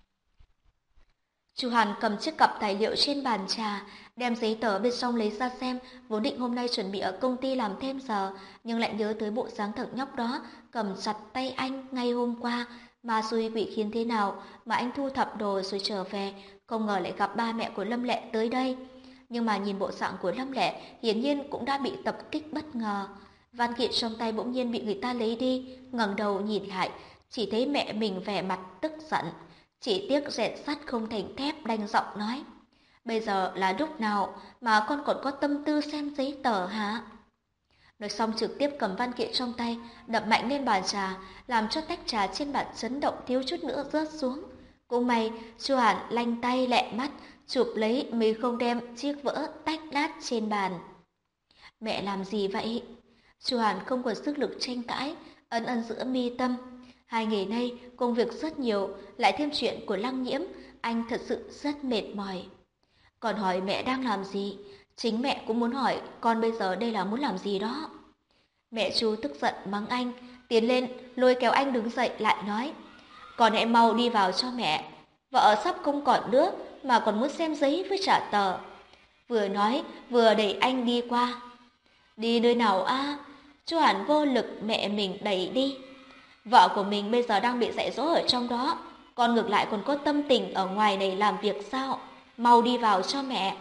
Chu Hàn cầm chiếc cặp tài liệu trên bàn trà, đem giấy tờ bên trong lấy ra xem, vốn định hôm nay chuẩn bị ở công ty làm thêm giờ, nhưng lại nhớ tới bộ dáng thằng nhóc đó cầm chặt tay anh ngay hôm qua, mà xui quỷ khiến thế nào mà anh thu thập đồ rồi trở về, không ngờ lại gặp ba mẹ của Lâm Lệ tới đây. Nhưng mà nhìn bộ dạng của Lâm Lệ, hiển nhiên cũng đã bị tập kích bất ngờ. Văn kiện trong tay bỗng nhiên bị người ta lấy đi, ngẩng đầu nhìn lại, chỉ thấy mẹ mình vẻ mặt tức giận. Chỉ tiếc rèn sắt không thành thép, đanh giọng nói: "Bây giờ là lúc nào mà con còn có tâm tư xem giấy tờ hả?" Nói xong trực tiếp cầm văn kiện trong tay, đập mạnh lên bàn trà, làm cho tách trà trên bàn chấn động thiếu chút nữa rớt xuống. Cũng may, Chu Hàn lanh tay lẹ mắt, chụp lấy mới không đem chiếc vỡ tách nát trên bàn. "Mẹ làm gì vậy?" Chu Hàn không còn sức lực tranh cãi, ấn ấn giữa mi tâm. Hai ngày nay công việc rất nhiều, lại thêm chuyện của Lăng Nhiễm, anh thật sự rất mệt mỏi. Còn hỏi mẹ đang làm gì, chính mẹ cũng muốn hỏi con bây giờ đây là muốn làm gì đó. Mẹ Chu tức giận mắng anh, tiến lên lôi kéo anh đứng dậy lại nói, con hãy mau đi vào cho mẹ, vợ sắp không còn nữa mà còn muốn xem giấy với trả tờ. Vừa nói vừa đẩy anh đi qua. Đi nơi nào a? Chu Hàn vô lực mẹ mình đẩy đi. Vợ của mình bây giờ đang bị dạy dỗ ở trong đó, con ngược lại còn có tâm tình ở ngoài này làm việc sao? Mau đi vào cho mẹ.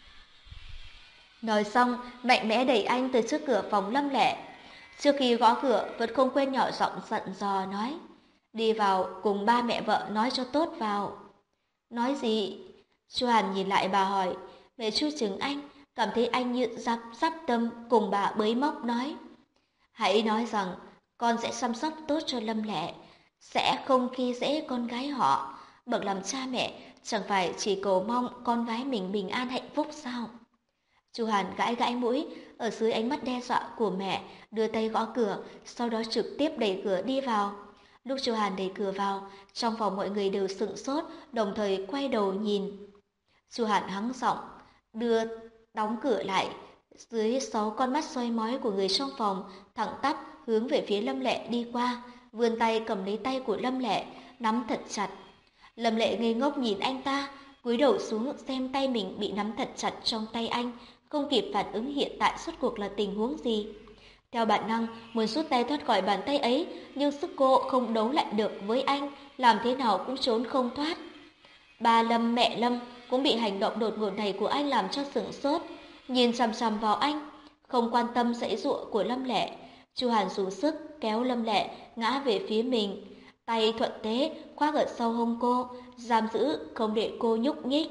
Nói xong, mạnh mẽ đẩy anh từ trước cửa phòng Lâm Lệ. Trước khi gõ cửa, vẫn không quên nhỏ giọng giận dò nói, đi vào cùng ba mẹ vợ nói cho tốt vào. Nói gì? Chu Hàn nhìn lại bà hỏi. Mẹ Chu chừng anh, cảm thấy anh như giáp sắp tâm, cùng bà bới móc nói, hãy nói rằng con sẽ chăm sóc tốt cho Lâm Lệ, sẽ không khi dễ con gái họ. Bậc làm cha mẹ chẳng phải chỉ cầu mong con gái mình bình an hạnh phúc sao? Chu Hàn gãi gãi mũi, ở dưới ánh mắt đe dọa của mẹ, đưa tay gõ cửa, sau đó trực tiếp đẩy cửa đi vào. Lúc Chu Hàn đẩy cửa vào, trong phòng mọi người đều sững sốt, đồng thời quay đầu nhìn. Chu Hàn hắng giọng, đưa đóng cửa lại. Dưới sáu con mắt soi mói của người trong phòng, thẳng tắp hướng về phía Lâm Lệ đi qua, vươn tay cầm lấy tay của Lâm Lệ, nắm thật chặt. Lâm Lệ ngây ngốc nhìn anh ta, cúi đầu xuống xem tay mình bị nắm thật chặt trong tay anh, không kịp phản ứng hiện tại suốt cuộc là tình huống gì. Theo bản năng muốn rút tay thoát khỏi bàn tay ấy, nhưng sức cô không đấu lại được với anh, làm thế nào cũng trốn không thoát. Ba Lâm, mẹ Lâm cũng bị hành động đột ngột này của anh làm cho sửng sốt, nhìn chằm chằm vào anh, không quan tâm giãy giụa của Lâm Lệ. Chu Hàn dùng sức kéo Lâm Lệ ngã về phía mình, tay thuận thế khoác ở sau hông cô, giam giữ không để cô nhúc nhích.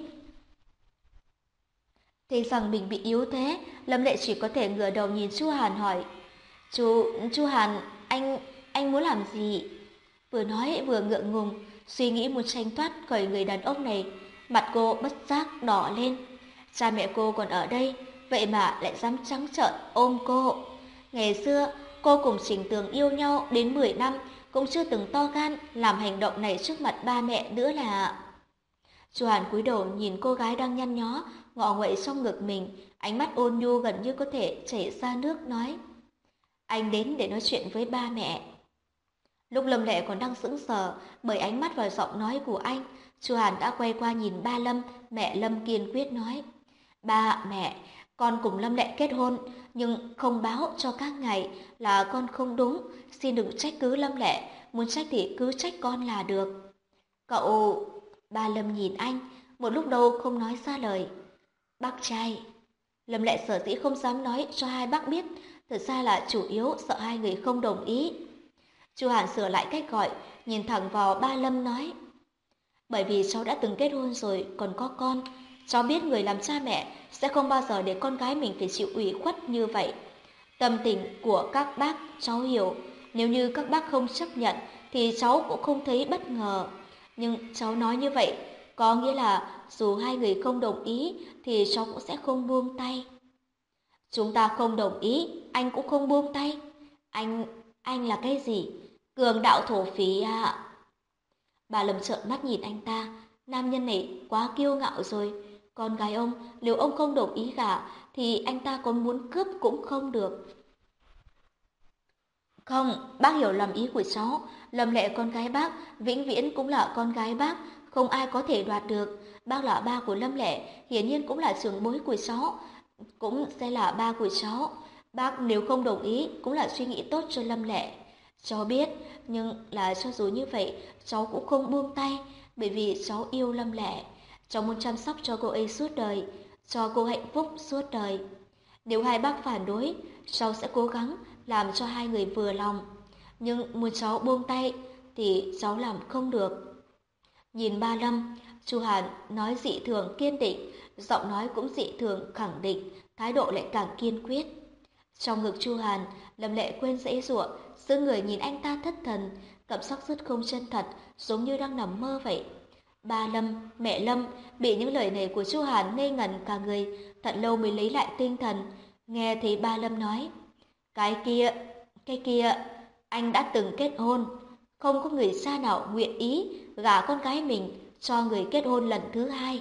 Thấy rằng mình bị yếu thế, Lâm Lệ chỉ có thể ngửa đầu nhìn Chu Hàn hỏi, Chu, Chu Hàn, anh, anh muốn làm gì? Vừa nói vừa ngượng ngùng, suy nghĩ muốn tranh thoát khỏi người đàn ông này, mặt cô bất giác đỏ lên. Cha mẹ cô còn ở đây, vậy mà lại dám trắng trợn ôm cô. Ngày xưa, cô cùng Trình Tường yêu nhau đến mười năm, cũng chưa từng to gan làm hành động này trước mặt ba mẹ nữa là... Chu Hàn cúi đầu nhìn cô gái đang nhăn nhó, ngọ nguậy trong ngực mình, ánh mắt ôn nhu gần như có thể chảy ra nước nói, anh đến để nói chuyện với ba mẹ. Lúc Lâm Lệ còn đang sững sờ bởi ánh mắt và giọng nói của anh, Chu Hàn đã quay qua nhìn ba Lâm, mẹ Lâm kiên quyết nói, ba, mẹ, con cùng Lâm Lệ kết hôn, nhưng không báo cho các ngài là con không đúng, xin đừng trách cứ Lâm Lệ, muốn trách thì cứ trách con là được. Cậu... Ba Lâm nhìn anh, một lúc lâu không nói ra lời. Bác trai. Lâm Lệ sở dĩ không dám nói cho hai bác biết, thật ra là chủ yếu sợ hai người không đồng ý. Chu Hàn sửa lại cách gọi, nhìn thẳng vào ba Lâm nói, bởi vì cháu đã từng kết hôn rồi, còn có con, cháu biết người làm cha mẹ sẽ không bao giờ để con gái mình phải chịu ủy khuất như vậy. Tâm tình của các bác cháu hiểu, nếu như các bác không chấp nhận thì cháu cũng không thấy bất ngờ. Nhưng cháu nói như vậy có nghĩa là dù hai người không đồng ý thì cháu cũng sẽ không buông tay. Chúng ta không đồng ý, anh cũng không buông tay. Anh, anh là cái gì? Cường đạo thổ phỉ à? Bà Lâm trợn mắt nhìn anh ta, nam nhân này quá kiêu ngạo rồi. Con gái ông, nếu ông không đồng ý gả thì anh ta có muốn cướp cũng không được. Không, bác hiểu lầm ý của cháu. Lâm Lệ con gái bác, vĩnh viễn cũng là con gái bác, không ai có thể đoạt được. Bác là ba của Lâm Lệ, hiển nhiên cũng là trưởng bối của cháu, cũng sẽ là ba của cháu. Bác nếu không đồng ý cũng là suy nghĩ tốt cho Lâm Lệ. Cháu biết, nhưng là cho dù như vậy, cháu cũng không buông tay, bởi vì cháu yêu Lâm Lệ. Cháu muốn chăm sóc cho cô ấy suốt đời, cho cô hạnh phúc suốt đời. Nếu hai bác phản đối, cháu sẽ cố gắng làm cho hai người vừa lòng. Nhưng muốn cháu buông tay thì cháu làm không được. Nhìn ba Lâm, Chu Hàn nói dị thường kiên định, giọng nói cũng dị thường khẳng định, thái độ lại càng kiên quyết. Trong ngực Chu Hàn, Lâm Lệ quên giãy giụa, giữ người nhìn anh ta thất thần, cảm giác rất không chân thật, giống như đang nằm mơ vậy. Ba Lâm, mẹ Lâm bị những lời này của Chu Hàn ngây ngẩn cả người, thật lâu mới lấy lại tinh thần. Nghe thấy ba Lâm nói, cái kia, cái kia, anh đã từng kết hôn, không có người cha nào nguyện ý gả con gái mình cho người kết hôn lần thứ hai.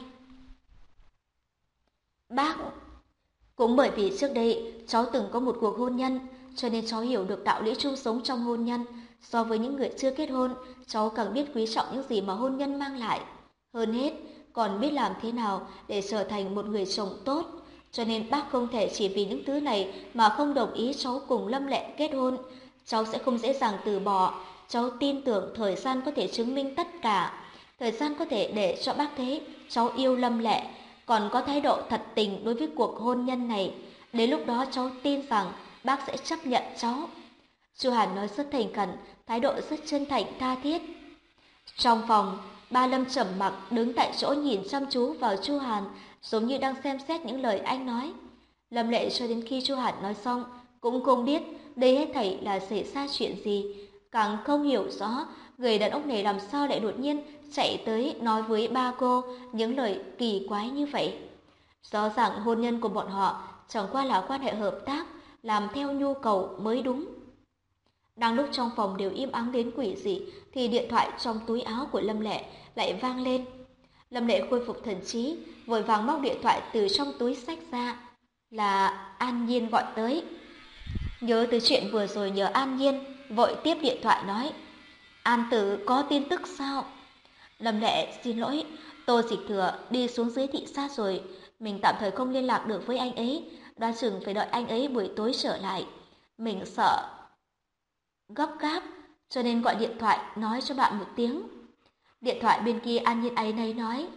Bác, cũng bởi vì trước đây cháu từng có một cuộc hôn nhân, cho nên cháu hiểu được đạo lý chung sống trong hôn nhân. So với những người chưa kết hôn, cháu càng biết quý trọng những gì mà hôn nhân mang lại. Hơn hết, còn biết làm thế nào để trở thành một người chồng tốt. Cho nên bác không thể chỉ vì những thứ này mà không đồng ý cháu cùng Lâm Lệ kết hôn. Cháu sẽ không dễ dàng từ bỏ. Cháu tin tưởng thời gian có thể chứng minh tất cả. Thời gian có thể để cho bác thấy cháu yêu Lâm Lệ, còn có thái độ thật tình đối với cuộc hôn nhân này. Đến lúc đó cháu tin rằng bác sẽ chấp nhận cháu. Chu Hàn nói rất thành khẩn, thái độ rất chân thành tha thiết. Trong phòng, ba Lâm trầm mặc đứng tại chỗ nhìn chăm chú vào Chu Hàn, giống như đang xem xét những lời anh nói. Lâm Lệ cho đến khi Chu Hàn nói xong cũng không biết đây hết thảy là xảy ra chuyện gì, càng không hiểu rõ người đàn ông này làm sao lại đột nhiên chạy tới nói với ba cô những lời kỳ quái như vậy. Rõ ràng hôn nhân của bọn họ chẳng qua là quan hệ hợp tác, làm theo nhu cầu mới đúng. Đang lúc trong phòng đều im ắng đến quỷ dị thì điện thoại trong túi áo của Lâm Lệ lại vang lên. Lâm Lệ khôi phục thần trí, vội vàng móc điện thoại từ trong túi xách ra. Là An Nhiên gọi tới. Nhớ tới chuyện vừa rồi nhờ An Nhiên, vội tiếp điện thoại nói: An Tử có tin tức sao? Lâm Lệ xin lỗi, Tô Dịch Thừa đi xuống dưới thị sát rồi, mình tạm thời không liên lạc được với anh ấy, đoán chừng phải đợi anh ấy buổi tối trở lại. Mình sợ gấp gáp, cho nên gọi điện thoại nói cho bạn một tiếng. Điện thoại bên kia An Nhiên áy náy nói: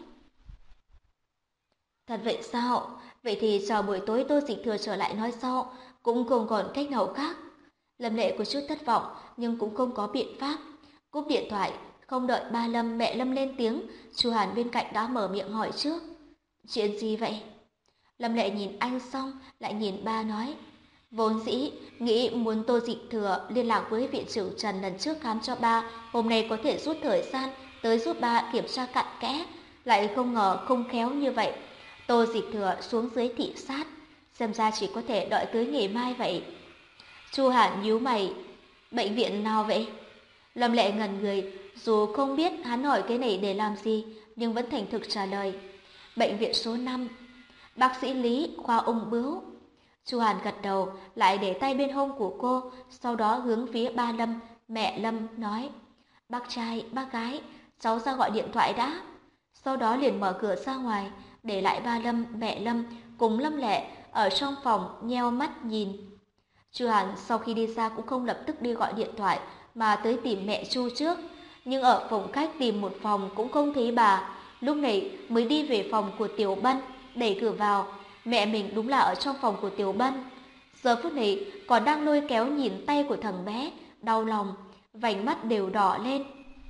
Thật vậy sao? Vậy thì chờ buổi tối Tô Dịch Thừa trở lại nói sau, cũng không còn cách nào khác. Lâm Lệ có chút thất vọng nhưng cũng không có biện pháp. Cúp điện thoại, không đợi ba Lâm mẹ Lâm lên tiếng, Chu Hàn bên cạnh đã mở miệng hỏi trước. Chuyện gì vậy? Lâm Lệ nhìn anh xong lại nhìn ba nói: Vốn dĩ nghĩ muốn Tô Dịch Thừa liên lạc với viện trưởng Trần lần trước khám cho ba, hôm nay có thể rút thời gian tới giúp ba kiểm tra cặn kẽ, lại không ngờ không khéo như vậy. Tô Dịch Thừa xuống dưới thị sát, xem ra chỉ có thể đợi tới ngày mai vậy. Chu Hàn nhíu mày: Bệnh viện nào vậy? Lâm Lệ ngẩn người, dù không biết hắn hỏi cái này để làm gì, nhưng vẫn thành thực trả lời: Bệnh viện số năm, bác sĩ Lý, khoa ung bướu. Chu Hàn gật đầu, lại để tay bên hông của cô, sau đó hướng phía ba Lâm, mẹ Lâm nói: Bác trai, bác gái, cháu ra gọi điện thoại đã. Sau đó liền mở cửa ra ngoài, để lại ba Lâm, mẹ Lâm cùng Lâm Lệ ở trong phòng nheo mắt nhìn. Chu Hàn sau khi đi ra cũng không lập tức đi gọi điện thoại, mà tới tìm mẹ Chu trước. Nhưng ở phòng khách tìm một phòng cũng không thấy bà, lúc này mới đi về phòng của Tiểu Bân, đẩy cửa vào. Mẹ mình đúng là ở trong phòng của Tiểu Bân. Giờ phút này còn đang lôi kéo nhìn tay của thằng bé, đau lòng, vành mắt đều đỏ lên.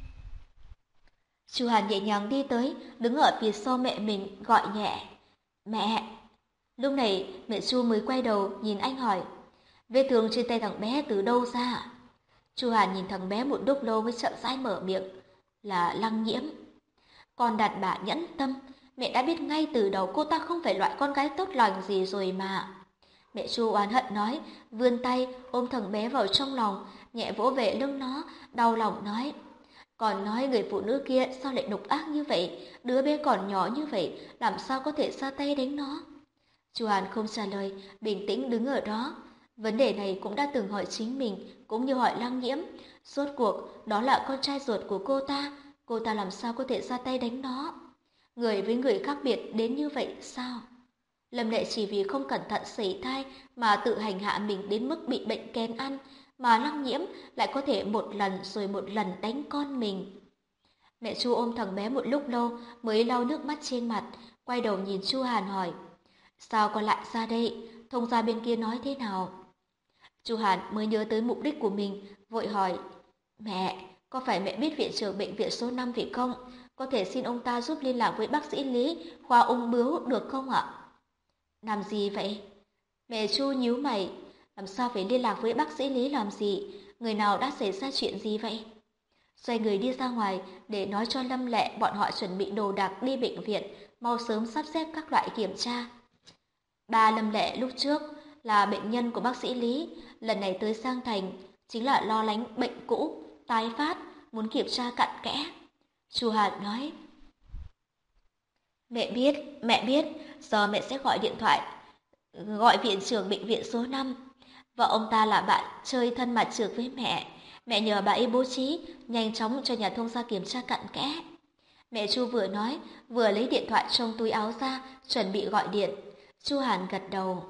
Chu Hàn nhẹ nhàng đi tới, đứng ở phía sau mẹ mình gọi nhẹ: Mẹ! Lúc này mẹ Chu mới quay đầu nhìn anh hỏi: Vết thương trên tay thằng bé từ đâu ra? Chu Hàn nhìn thằng bé một lúc lâu mới chậm rãi mở miệng: Là Lăng Nhiễm. Con đàn bà nhẫn tâm, mẹ đã biết ngay từ đầu cô ta không phải loại con gái tốt lành gì rồi mà. Mẹ Chu oán hận nói, vươn tay ôm thằng bé vào trong lòng, nhẹ vỗ về lưng nó, đau lòng nói: Còn nói người phụ nữ kia sao lại độc ác như vậy, đứa bé còn nhỏ như vậy, làm sao có thể ra tay đánh nó? Chu Hàn không trả lời, bình tĩnh đứng ở đó. Vấn đề này cũng đã từng hỏi chính mình, cũng như hỏi Lăng Nhiễm. Rốt cuộc, đó là con trai ruột của cô ta, cô ta làm sao có thể ra tay đánh nó? Người với người khác biệt đến như vậy sao? Lâm Lệ chỉ vì không cẩn thận sẩy thai mà tự hành hạ mình đến mức bị bệnh kén ăn, mà Lăng Nhiễm lại có thể một lần rồi một lần đánh con mình. Mẹ Chu ôm thằng bé một lúc lâu mới lau nước mắt trên mặt, quay đầu nhìn Chu Hàn hỏi: Sao con lại ra đây? Thông gia bên kia nói thế nào? Chu Hàn mới nhớ tới mục đích của mình, vội hỏi: Mẹ, có phải mẹ biết viện trưởng bệnh viện số năm phải không? Có thể xin ông ta giúp liên lạc với bác sĩ Lý, khoa ung bướu được không ạ? Làm gì vậy? Mẹ Chu nhíu mày: Làm sao phải liên lạc với bác sĩ Lý làm gì? Người nào đã xảy ra chuyện gì vậy? Xoay người đi ra ngoài để nói cho Lâm Lệ bọn họ chuẩn bị đồ đạc đi bệnh viện, mau sớm sắp xếp các loại kiểm tra. Ba Lâm Lệ lúc trước là bệnh nhân của bác sĩ Lý, lần này tới Sang Thành chính là lo lắng bệnh cũ tái phát, muốn kiểm tra cặn kẽ. Chu Hàn nói. Mẹ biết, mẹ biết, giờ mẹ sẽ gọi điện thoại, gọi viện trưởng bệnh viện số năm. Vợ ông ta là bạn chơi thân mặt trược với mẹ. Mẹ nhờ bà ấy bố trí, nhanh chóng cho nhà thông gia kiểm tra cặn kẽ. Mẹ Chu vừa nói, vừa lấy điện thoại trong túi áo ra, chuẩn bị gọi điện. Chu Hàn gật đầu.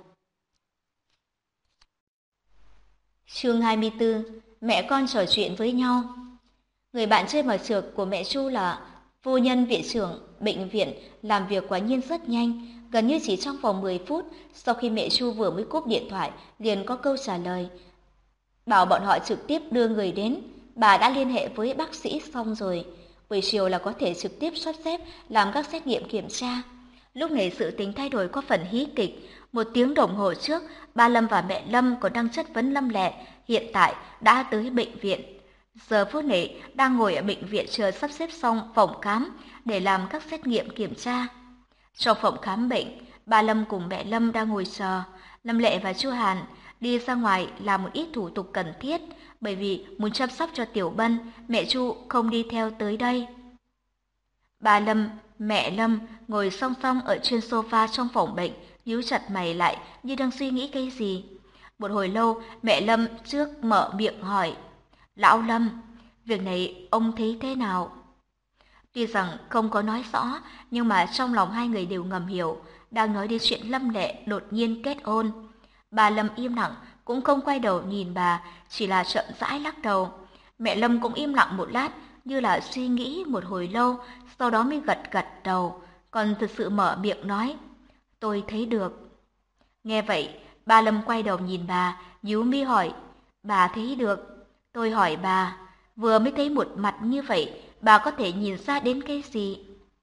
Chương hai mươi tư. Mẹ con trò chuyện với nhau. Người bạn chơi mặt trược của mẹ Chu là phu nhân viện trưởng bệnh viện, làm việc quả nhiên rất nhanh, gần như chỉ trong vòng mười phút, sau khi mẹ Chu vừa mới cúp điện thoại, liền có câu trả lời. Bảo bọn họ trực tiếp đưa người đến, bà đã liên hệ với bác sĩ xong rồi. Buổi chiều là có thể trực tiếp sắp xếp làm các xét nghiệm kiểm tra. Lúc này sự tính thay đổi có phần hí kịch. Một tiếng đồng hồ trước, ba Lâm và mẹ Lâm còn đang chất vấn Lâm Lệ, hiện tại đã tới bệnh viện. Giờ phút này đang ngồi ở bệnh viện chờ sắp xếp xong phòng khám để làm các xét nghiệm kiểm tra. Trong phòng khám bệnh, ba Lâm cùng mẹ Lâm đang ngồi chờ. Lâm Lệ và Chu Hàn đi ra ngoài làm một ít thủ tục cần thiết, bởi vì muốn chăm sóc cho Tiểu Bân, mẹ Chu không đi theo tới đây. Ba Lâm, mẹ Lâm ngồi song song ở trên sofa trong phòng bệnh, nhíu chặt mày lại như đang suy nghĩ cái gì. Một hồi lâu, mẹ Lâm trước mở miệng hỏi. Lão Lâm, việc này ông thấy thế nào? Tuy rằng không có nói rõ, nhưng mà trong lòng hai người đều ngầm hiểu, đang nói đến chuyện Lâm Lệ đột nhiên kết hôn. Bà Lâm im lặng, cũng không quay đầu nhìn bà, chỉ là chậm rãi lắc đầu. Mẹ Lâm cũng im lặng một lát, như là suy nghĩ một hồi lâu, sau đó mới gật gật đầu, còn thực sự mở miệng nói. Tôi thấy được. Nghe vậy, bà Lâm quay đầu nhìn bà, nhíu mi hỏi. Bà thấy được. Tôi hỏi bà, vừa mới thấy một mặt như vậy, bà có thể nhìn ra đến cái gì?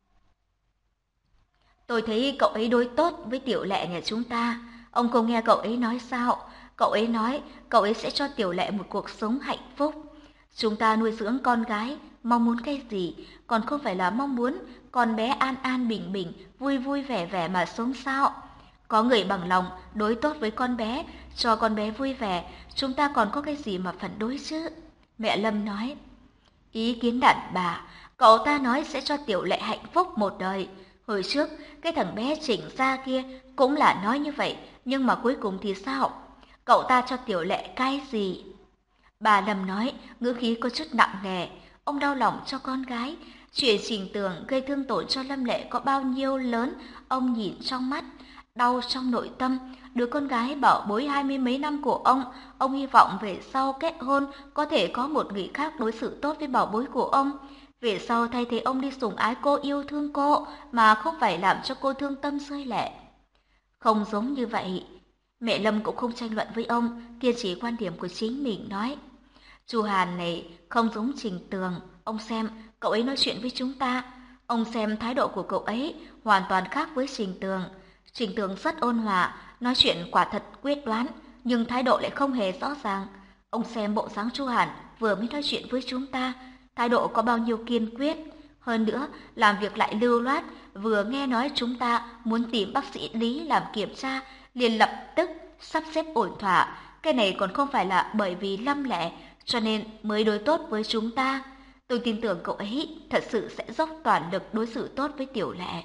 Tôi thấy cậu ấy đối tốt với Tiểu Lệ nhà chúng ta. Ông không nghe cậu ấy nói sao? Cậu ấy nói cậu ấy sẽ cho Tiểu Lệ một cuộc sống hạnh phúc. Chúng ta nuôi dưỡng con gái, mong muốn cái gì, còn không phải là mong muốn con bé an an bình bình, vui vui vẻ vẻ mà sống sao? Có người bằng lòng đối tốt với con bé, cho con bé vui vẻ, chúng ta còn có cái gì mà phản đối chứ? Mẹ Lâm nói. Ý kiến đàn bà, cậu ta nói sẽ cho Tiểu Lệ hạnh phúc một đời. Hồi trước, cái thằng bé Chỉnh Gia kia cũng là nói như vậy, nhưng mà cuối cùng thì sao? Cậu ta cho Tiểu Lệ cái gì? Bà Lâm nói, ngữ khí có chút nặng nề. Ông đau lòng cho con gái. Chuyện Trình Tường gây thương tổn cho Lâm Lệ có bao nhiêu lớn, ông nhìn trong mắt, đau trong nội tâm. Đứa con gái bảo bối hai mươi mấy năm của ông, ông hy vọng về sau kết hôn có thể có một người khác đối xử tốt với bảo bối của ông. Về sau thay thế ông đi sủng ái cô, yêu thương cô, mà không phải làm cho cô thương tâm rơi lệ. Không giống như vậy. Mẹ Lâm cũng không tranh luận với ông, kiên trì quan điểm của chính mình nói. Chu Hàn này không giống Trình Tường, ông xem, cậu ấy nói chuyện với chúng ta. Ông xem thái độ của cậu ấy hoàn toàn khác với Trình Tường. Trình Tường rất ôn hòa, nói chuyện quả thật quyết đoán, nhưng thái độ lại không hề rõ ràng. Ông xem bộ dáng Chu Hàn vừa mới nói chuyện với chúng ta, thái độ có bao nhiêu kiên quyết. Hơn nữa, làm việc lại lưu loát, vừa nghe nói chúng ta muốn tìm bác sĩ Lý làm kiểm tra, liền lập tức sắp xếp ổn thỏa. Cái này còn không phải là bởi vì Lâm Lệ, cho nên mới đối tốt với chúng ta. Tôi tin tưởng cậu ấy thật sự sẽ dốc toàn lực đối xử tốt với Tiểu Lệ.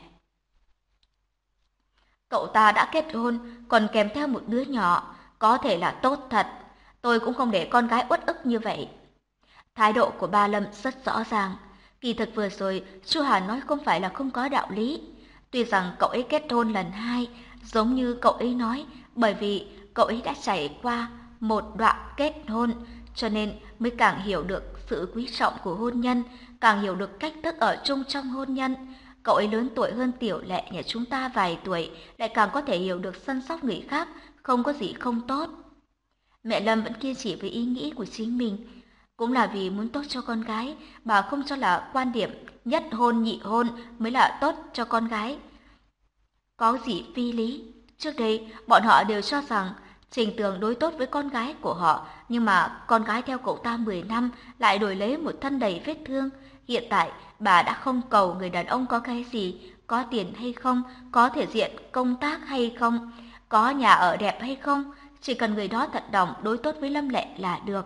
Cậu ta đã kết hôn, còn kèm theo một đứa nhỏ, có thể là tốt thật. Tôi cũng không để con gái uất ức như vậy. Thái độ của ba Lâm rất rõ ràng. Kỳ thực vừa rồi, Chu Hà nói không phải là không có đạo lý. Tuy rằng cậu ấy kết hôn lần hai, giống như cậu ấy nói, bởi vì cậu ấy đã trải qua một đoạn kết hôn, cho nên mới càng hiểu được sự quý trọng của hôn nhân, càng hiểu được cách thức ở chung trong hôn nhân. Cậu ấy lớn tuổi hơn Tiểu Lệ nhà chúng ta vài tuổi, lại càng có thể hiểu được săn sóc người khác, không có gì không tốt. Mẹ Lâm vẫn kiên trì với ý nghĩ của chính mình. Cũng là vì muốn tốt cho con gái, bà không cho là quan điểm nhất hôn nhị hôn mới là tốt cho con gái. Có gì phi lý. Trước đây, bọn họ đều cho rằng Trình Tường đối tốt với con gái của họ, nhưng mà con gái theo cậu ta mười năm lại đổi lấy một thân đầy vết thương. Hiện tại, bà đã không cầu người đàn ông có cái gì, có tiền hay không, có thể diện công tác hay không, có nhà ở đẹp hay không, chỉ cần người đó thật lòng đối tốt với Lâm Lệ là được.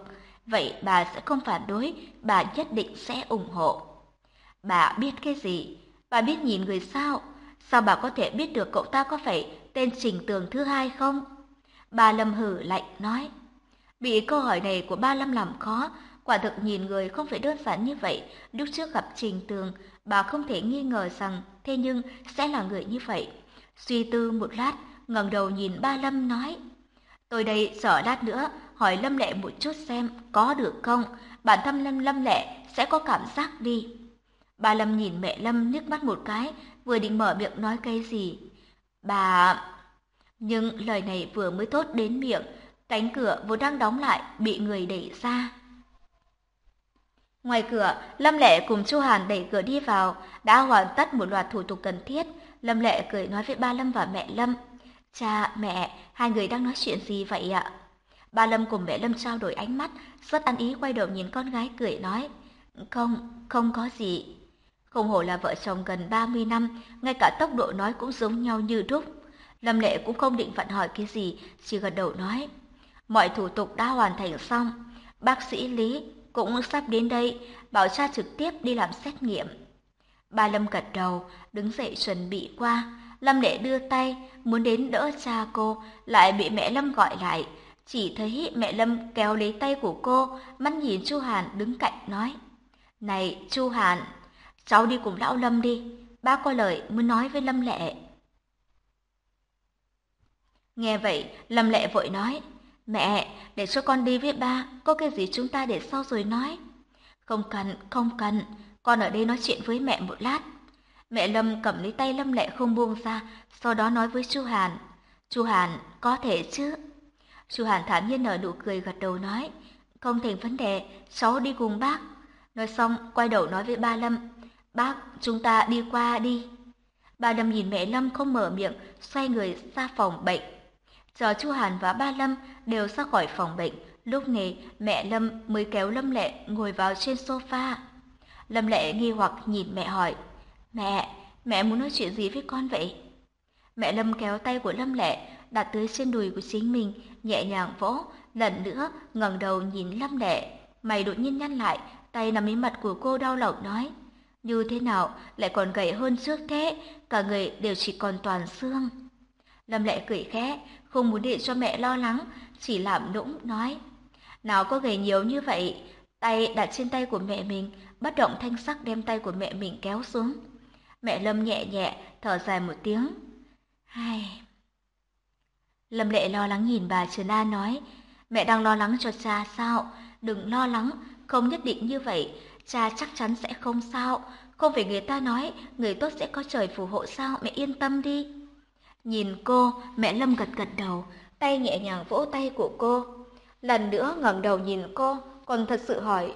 vậy bà sẽ không phản đối, bà nhất định sẽ ủng hộ. Bà biết cái gì? Bà biết nhìn người sao? Sao bà có thể biết được cậu ta có phải tên Trình Tường thứ hai không? Bà Lâm hử lạnh nói. Bị câu hỏi này của ba Lâm làm khó, quả thực nhìn người không phải đơn giản như vậy. Lúc trước gặp Trình Tường, bà không thể nghi ngờ rằng thế nhưng sẽ là người như vậy. Suy tư một lát, ngẩng đầu nhìn ba Lâm nói. Tôi đây sợ lát nữa hỏi Lâm Lệ một chút xem có được không, bản thân Lâm Lâm Lệ sẽ có cảm giác đi. Bà Lâm nhìn mẹ Lâm liếc mắt một cái, vừa định mở miệng nói cái gì. Bà... Nhưng lời này vừa mới thốt đến miệng, cánh cửa vốn đang đóng lại bị người đẩy ra. Ngoài cửa, Lâm Lệ cùng Chu Hàn đẩy cửa đi vào, đã hoàn tất một loạt thủ tục cần thiết. Lâm Lệ cười nói với ba Lâm và mẹ Lâm. Cha, mẹ, hai người đang nói chuyện gì vậy ạ? Ba Lâm cùng mẹ Lâm trao đổi ánh mắt, rất ăn ý quay đầu nhìn con gái cười nói. Không, không có gì. Không hổ là vợ chồng gần ba mươi năm, ngay cả tốc độ nói cũng giống nhau như đúc. Lâm Lệ cũng không định vặn hỏi cái gì, chỉ gật đầu nói. Mọi thủ tục đã hoàn thành xong, bác sĩ Lý cũng sắp đến đây, bảo cha trực tiếp đi làm xét nghiệm. Ba Lâm gật đầu, đứng dậy chuẩn bị qua. Lâm Lệ đưa tay, muốn đến đỡ cha cô, lại bị mẹ Lâm gọi lại. Chỉ thấy mẹ Lâm kéo lấy tay của cô, mắt nhìn Chu Hàn đứng cạnh nói. Này Chu Hàn, cháu đi cùng lão Lâm đi, ba có lời muốn nói với Lâm Lệ. Nghe vậy, Lâm Lệ vội nói. Mẹ, để cho con đi với ba, có cái gì chúng ta để sau rồi nói. Không cần, không cần, con ở đây nói chuyện với mẹ một lát. Mẹ Lâm cầm lấy tay Lâm Lệ không buông ra, sau đó nói với Chu Hàn. Chu Hàn, có thể chứ? Chu Hàn thản nhiên nở nụ cười gật đầu nói. Không thành vấn đề, cháu đi cùng bác. Nói xong, quay đầu nói với ba Lâm. Bác, chúng ta đi qua đi. Ba Lâm nhìn mẹ Lâm không mở miệng, xoay người ra phòng bệnh. Chờ Chu Hàn và ba Lâm đều ra khỏi phòng bệnh, lúc này mẹ Lâm mới kéo Lâm Lệ ngồi vào trên sofa. Lâm Lệ nghi hoặc nhìn mẹ hỏi, Mẹ, mẹ muốn nói chuyện gì với con vậy? Mẹ Lâm kéo tay của Lâm Lệ đặt tới trên đùi của chính mình, nhẹ nhàng vỗ, lần nữa ngẩng đầu nhìn Lâm Lệ. Mày đột nhiên nhăn lại, tay nắm lấy mặt của cô đau lòng nói, như thế nào lại còn gầy hơn trước thế, cả người đều chỉ còn toàn xương. Lâm Lệ cười khẽ, không muốn để cho mẹ lo lắng, chỉ làm nũng nói. Nào có gầy nhiều như vậy, tay đặt trên tay của mẹ mình, bất động thanh sắc đem tay của mẹ mình kéo xuống. Mẹ Lâm nhẹ nhẹ, thở dài một tiếng. Hai. Lâm Lệ lo lắng nhìn bà Trần An nói, mẹ đang lo lắng cho cha sao? Đừng lo lắng, không nhất định như vậy, cha chắc chắn sẽ không sao. Không phải người ta nói, người tốt sẽ có trời phù hộ sao, mẹ yên tâm đi. Nhìn cô, mẹ Lâm gật gật đầu, tay nhẹ nhàng vỗ tay của cô. Lần nữa ngẩng đầu nhìn cô, còn thật sự hỏi.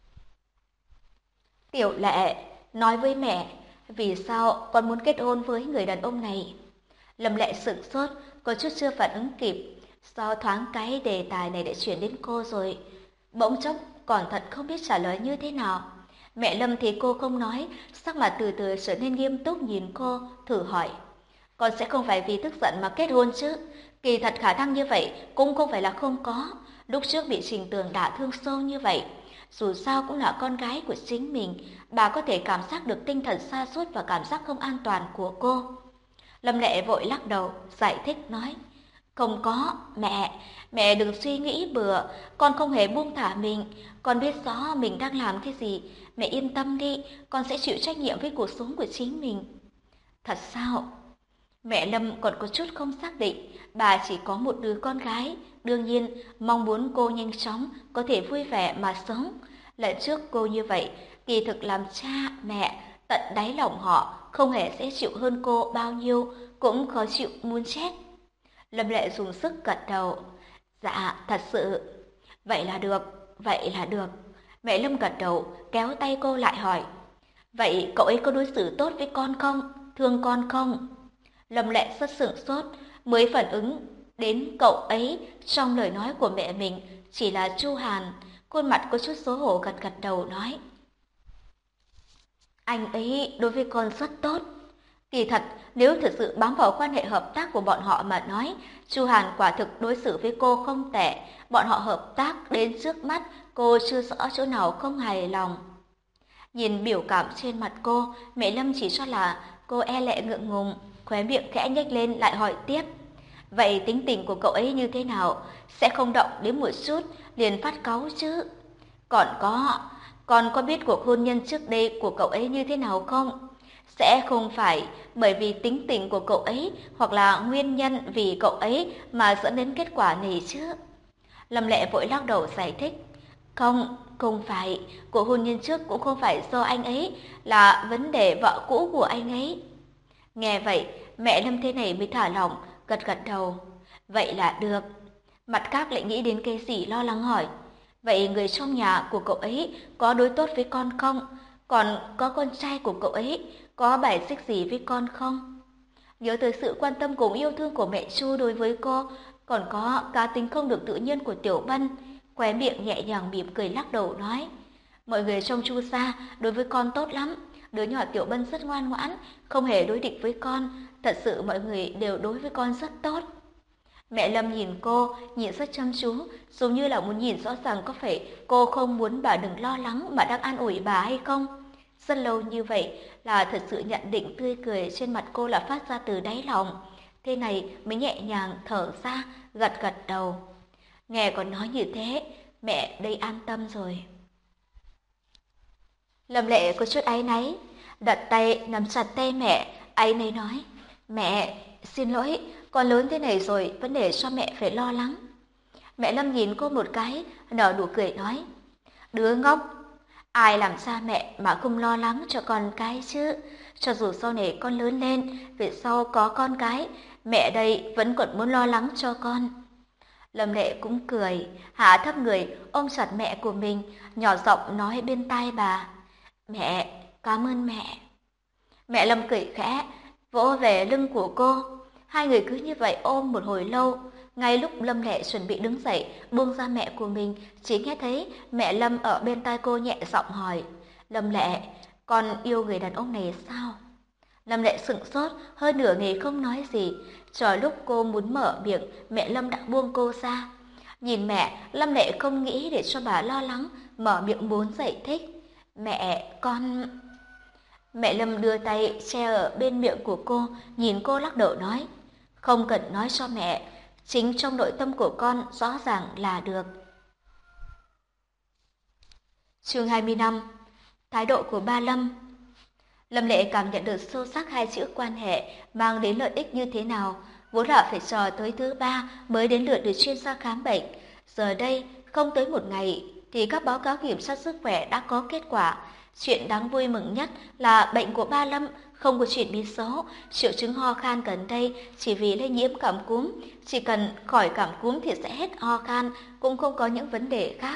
Tiểu Lệ, nói với mẹ, vì sao con muốn kết hôn với người đàn ông này? Lâm Lệ sửng sốt, có chút chưa phản ứng kịp, sao thoáng cái đề tài này đã chuyển đến cô rồi. Bỗng chốc còn thật không biết trả lời như thế nào. Mẹ Lâm thì cô không nói, sắc mặt từ từ trở nên nghiêm túc nhìn cô, thử hỏi. Con sẽ không phải vì tức giận mà kết hôn chứ? Kỳ thật khả năng như vậy cũng không phải là không có. Lúc trước bị Trình Tường đả thương sâu như vậy, dù sao cũng là con gái của chính mình, bà có thể cảm giác được tinh thần sa sút và cảm giác không an toàn của cô. Lâm Lệ vội lắc đầu, giải thích nói. Không có, mẹ, mẹ đừng suy nghĩ bừa, con không hề buông thả mình, con biết rõ mình đang làm cái gì, mẹ yên tâm đi, con sẽ chịu trách nhiệm với cuộc sống của chính mình. Thật sao? Mẹ Lâm còn có chút không xác định, bà chỉ có một đứa con gái, đương nhiên mong muốn cô nhanh chóng có thể vui vẻ mà sống. Lần trước cô như vậy, kỳ thực làm cha, mẹ, tận đáy lòng họ không hề sẽ chịu hơn cô bao nhiêu, cũng khó chịu muốn chết. Lâm Lệ dùng sức gật đầu. Dạ, thật sự. Vậy là được, vậy là được. Mẹ Lâm gật đầu, kéo tay cô lại hỏi. Vậy cậu ấy có đối xử tốt với con không? Thương con không? Lâm Lệ rất sửng sốt, mới phản ứng đến cậu ấy trong lời nói của mẹ mình chỉ là Chu Hàn. Khuôn mặt có chút xấu hổ gật gật đầu nói. Anh ấy đối với con rất tốt. Kỳ thật, nếu thực sự bám vào quan hệ hợp tác của bọn họ mà nói, Chu Hàn quả thực đối xử với cô không tệ. Bọn họ hợp tác đến trước mắt, cô chưa rõ chỗ nào không hài lòng. Nhìn biểu cảm trên mặt cô, mẹ Lâm chỉ cho là cô e lệ ngượng ngùng, khóe miệng khẽ nhếch lên lại hỏi tiếp. Vậy tính tình của cậu ấy như thế nào? Sẽ không động đến một chút, liền phát cáu chứ? Còn có, con có biết cuộc hôn nhân trước đây của cậu ấy như thế nào không? Sẽ không phải bởi vì tính tình của cậu ấy hoặc là nguyên nhân vì cậu ấy mà dẫn đến kết quả này chứ? Lâm Lệ vội lắc đầu giải thích. Không, không phải, cuộc hôn nhân trước cũng không phải do anh ấy, là vấn đề vợ cũ của anh ấy. Nghe vậy, mẹ Lâm thế này mới thả lỏng, gật gật đầu. Vậy là được. Mặt khác lại nghĩ đến cái gì lo lắng hỏi. Vậy người trong nhà của cậu ấy có đối tốt với con không? Còn có con trai của cậu ấy có bài xích gì với con không? Nhớ tới sự quan tâm cùng yêu thương của mẹ Chu đối với cô, còn có cá tính không được tự nhiên của Tiểu Bân, khóe miệng nhẹ nhàng mỉm cười lắc đầu nói. Mọi người trong Chu gia đối với con tốt lắm, đứa nhỏ Tiểu Bân rất ngoan ngoãn, không hề đối địch với con, thật sự mọi người đều đối với con rất tốt. Mẹ Lâm nhìn cô, nhìn rất chăm chú, giống như là muốn nhìn rõ ràng có phải cô không muốn bà đừng lo lắng mà đang an ủi bà hay không. Rất lâu như vậy là thật sự nhận định tươi cười trên mặt cô là phát ra từ đáy lòng. Thế này mới nhẹ nhàng thở ra, gật gật đầu. Nghe còn nói như thế, mẹ đây an tâm rồi. Lâm Lệ có chút áy náy, đặt tay nắm chặt tay mẹ, áy náy nói. Mẹ, xin lỗi, con lớn thế này rồi vẫn để cho mẹ phải lo lắng. Mẹ Lâm nhìn cô một cái, nở nụ cười nói. Đứa ngốc, ai làm cha mẹ mà không lo lắng cho con cái chứ? Cho dù sau này con lớn lên, về sau có con cái, mẹ đây vẫn còn muốn lo lắng cho con. Lâm Lệ cũng cười, hạ thấp người ôm chặt mẹ của mình, nhỏ giọng nói bên tai bà. Mẹ, cảm ơn mẹ. Mẹ Lâm cười khẽ, vỗ về lưng của cô. Hai người cứ như vậy ôm một hồi lâu. Ngay lúc Lâm Lệ chuẩn bị đứng dậy, buông ra mẹ của mình, chỉ nghe thấy mẹ Lâm ở bên tai cô nhẹ giọng hỏi. Lâm Lệ, con yêu người đàn ông này sao? Lâm Lệ sững sốt, hơn nửa ngày không nói gì. Chờ lúc cô muốn mở miệng, mẹ Lâm đã buông cô ra. Nhìn mẹ, Lâm Lệ không nghĩ để cho bà lo lắng, mở miệng muốn giải thích. Mẹ, con... Mẹ Lâm đưa tay che ở bên miệng của cô, nhìn cô lắc đầu nói. Không cần nói cho mẹ, chính trong nội tâm của con rõ ràng là được. Chương hai mươi lăm. Thái độ của ba Lâm. Lâm Lệ cảm nhận được sâu sắc hai chữ quan hệ mang đến lợi ích như thế nào, vốn là phải chờ tới thứ ba mới đến lượt được chuyên gia khám bệnh. Giờ đây, không tới một ngày thì các báo cáo kiểm tra sức khỏe đã có kết quả. Chuyện đáng vui mừng nhất là bệnh của ba Lâm không có chuyển biến xấu, triệu chứng ho khan gần đây chỉ vì lây nhiễm cảm cúm, chỉ cần khỏi cảm cúm thì sẽ hết ho khan, cũng không có những vấn đề khác.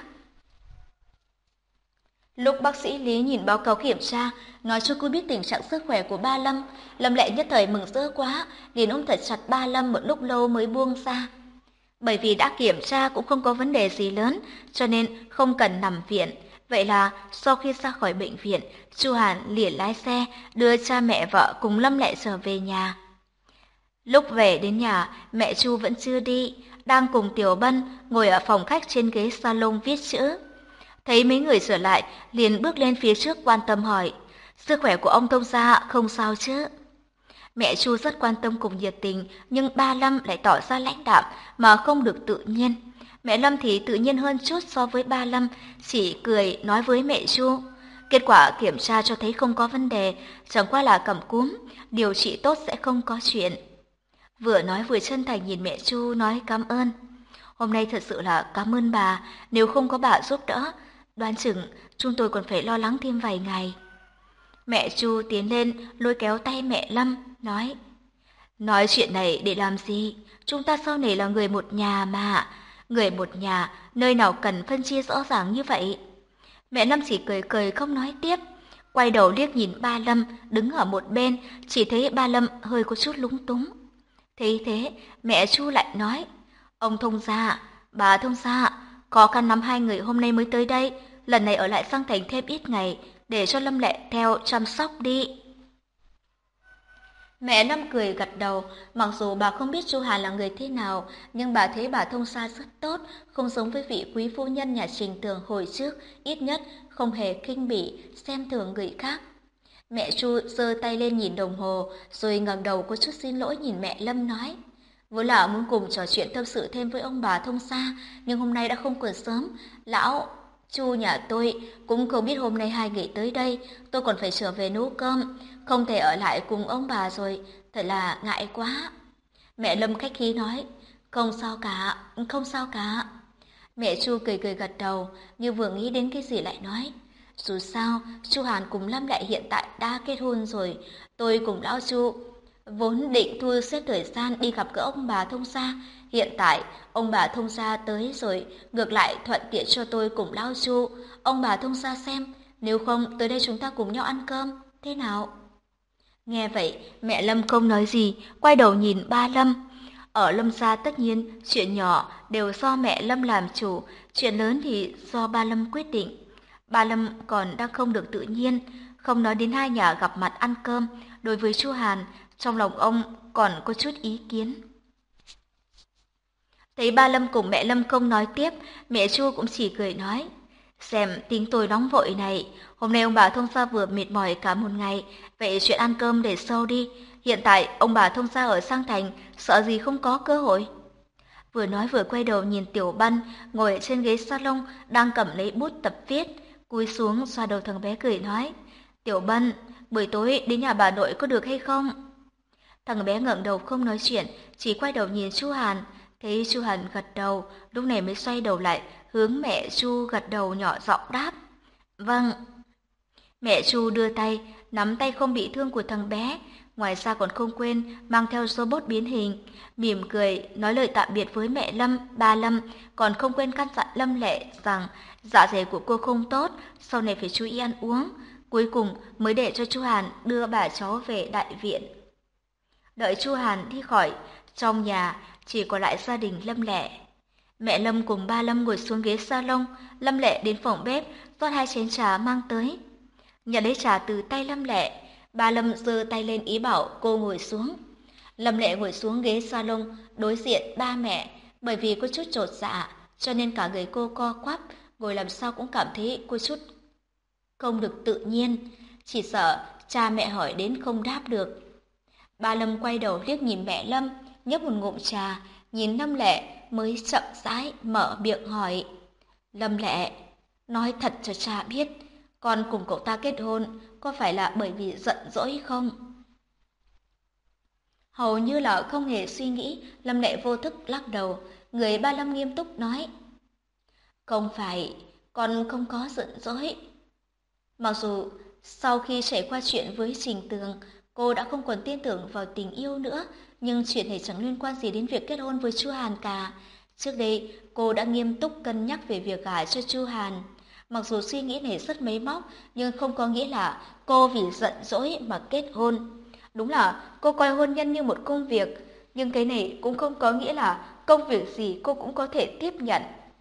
Lúc bác sĩ Lý nhìn báo cáo kiểm tra, nói cho cô biết tình trạng sức khỏe của ba Lâm, Lâm Lệ nhất thời mừng rỡ quá, liền ôm thật chặt ba Lâm một lúc lâu mới buông ra. Bởi vì đã kiểm tra cũng không có vấn đề gì lớn, cho nên không cần nằm viện. Vậy là sau khi ra khỏi bệnh viện, Chu Hàn liền lái xe đưa cha mẹ vợ cùng Lâm Lệ trở về nhà. Lúc về đến nhà, mẹ Chu vẫn chưa đi, đang cùng Tiểu Bân ngồi ở phòng khách trên ghế salon viết chữ. Thấy mấy người trở lại, liền bước lên phía trước quan tâm hỏi, sức khỏe của ông Thông gia không sao chứ? Mẹ Chu rất quan tâm cùng nhiệt tình, nhưng ba Lâm lại tỏ ra lãnh đạm mà không được tự nhiên. Mẹ Lâm thì tự nhiên hơn chút so với ba Lâm, chỉ cười nói với mẹ Chu. Kết quả kiểm tra cho thấy không có vấn đề, chẳng qua là cảm cúm, điều trị tốt sẽ không có chuyện. Vừa nói vừa chân thành nhìn mẹ Chu nói cảm ơn. Hôm nay thật sự là cảm ơn bà, nếu không có bà giúp đỡ, đoán chừng chúng tôi còn phải lo lắng thêm vài ngày. Mẹ Chu tiến lên lôi kéo tay mẹ Lâm, nói. Nói chuyện này để làm gì? Chúng ta sau này là người một nhà mà. Người một nhà, nơi nào cần phân chia rõ ràng như vậy? Mẹ Lâm chỉ cười cười không nói tiếp. Quay đầu liếc nhìn ba Lâm đứng ở một bên, chỉ thấy ba Lâm hơi có chút lúng túng. Thế thế, mẹ Chu lại nói. Ông Thông gia, bà Thông gia, khó khăn lắm hai người hôm nay mới tới đây, lần này ở lại sang thành thêm ít ngày, để cho Lâm Lệ theo chăm sóc đi. Mẹ Lâm cười gật đầu, mặc dù bà không biết Chu Hàn là người thế nào, nhưng bà thấy bà thông gia rất tốt, không giống với vị quý phu nhân nhà Trình Tường hồi trước, ít nhất không hề khinh bỉ, xem thường người khác. Mẹ Chu giơ tay lên nhìn đồng hồ, rồi ngẩng đầu có chút xin lỗi nhìn mẹ Lâm nói. Vốn là muốn cùng trò chuyện tâm sự thêm với ông bà thông gia, nhưng hôm nay đã không còn sớm. Lão Chu nhà tôi cũng không biết hôm nay hai người tới đây, tôi còn phải trở về nấu cơm, không thể ở lại cùng ông bà rồi, thật là ngại quá. Mẹ Lâm khách khí nói, không sao cả, không sao cả. Mẹ Chu cười cười gật đầu, như vừa nghĩ đến cái gì lại nói. Dù sao, Chu Hàn cùng Lâm lại hiện tại đã kết hôn rồi, tôi cùng lão Chu vốn định thu xếp thời gian đi gặp gỡ ông bà thông gia. Hiện tại, ông bà thông gia tới rồi, ngược lại thuận tiện cho tôi cùng lão Chu. Ông bà thông gia xem, nếu không tới đây chúng ta cùng nhau ăn cơm, thế nào? Nghe vậy, mẹ Lâm không nói gì, quay đầu nhìn ba Lâm. Ở Lâm gia tất nhiên, chuyện nhỏ đều do mẹ Lâm làm chủ, chuyện lớn thì do ba Lâm quyết định. Ba Lâm còn đang không được tự nhiên, không nói đến hai nhà gặp mặt ăn cơm, đối với Chu Hàn, trong lòng ông còn có chút ý kiến. Thấy ba Lâm cùng mẹ Lâm không nói tiếp, mẹ Chu cũng chỉ cười nói, xem tính tôi nóng vội này, hôm nay ông bà thông gia vừa mệt mỏi cả một ngày, vậy chuyện ăn cơm để sau đi, hiện tại ông bà thông gia ở sang thành, sợ gì không có cơ hội. Vừa nói vừa quay đầu nhìn Tiểu Bân ngồi trên ghế salon đang cầm lấy bút tập viết, cúi xuống xoa đầu thằng bé cười nói, Tiểu Bân, buổi tối đến nhà bà nội có được hay không? Thằng bé ngẩng đầu không nói chuyện, chỉ quay đầu nhìn Chu Hàn, thấy Chu Hàn gật đầu, lúc này mới xoay đầu lại, hướng mẹ Chu gật đầu nhỏ giọng đáp. Vâng. Mẹ Chu đưa tay, nắm tay không bị thương của thằng bé, ngoài ra còn không quên mang theo robot biến hình, mỉm cười nói lời tạm biệt với mẹ Lâm, ba Lâm, còn không quên căn dặn Lâm Lệ rằng dạ dày của cô không tốt, sau này phải chú ý ăn uống. Cuối cùng mới để cho Chu Hàn đưa bà cháu về đại viện. Đợi Chu Hàn đi khỏi, trong nhà chỉ còn lại gia đình Lâm Lệ. Mẹ Lâm cùng ba Lâm ngồi xuống ghế salon, Lâm Lệ đến phòng bếp rót hai chén trà mang tới. Nhận lấy trà từ tay Lâm Lệ, ba Lâm giơ tay lên ý bảo cô ngồi xuống. Lâm Lệ ngồi xuống ghế salon đối diện ba mẹ, bởi vì có chút chột dạ, cho nên cả người cô co quắp, ngồi làm sao cũng cảm thấy có chút không được tự nhiên, chỉ sợ cha mẹ hỏi đến không đáp được. Ba Lâm quay đầu liếc nhìn mẹ Lâm, nhấp một ngụm trà, nhìn Lâm Lệ mới chậm rãi mở miệng hỏi. Lâm Lệ, nói thật cho cha biết, con cùng cậu ta kết hôn có phải là bởi vì giận dỗi không? Hầu như là không hề suy nghĩ, Lâm Lệ vô thức lắc đầu, người ba Lâm nghiêm túc nói. Không phải, con không có giận dỗi. Mặc dù sau khi trải qua chuyện với Trình Tường, cô đã không còn tin tưởng vào tình yêu nữa, nhưng chuyện này chẳng liên quan gì đến việc kết hôn với Chu Hàn cả. Trước đây, cô đã nghiêm túc cân nhắc về việc gả cho Chu Hàn. Mặc dù suy nghĩ này rất máy móc, nhưng không có nghĩa là cô vì giận dỗi mà kết hôn. Đúng là cô coi hôn nhân như một công việc, nhưng cái này cũng không có nghĩa là công việc gì cô cũng có thể tiếp nhận.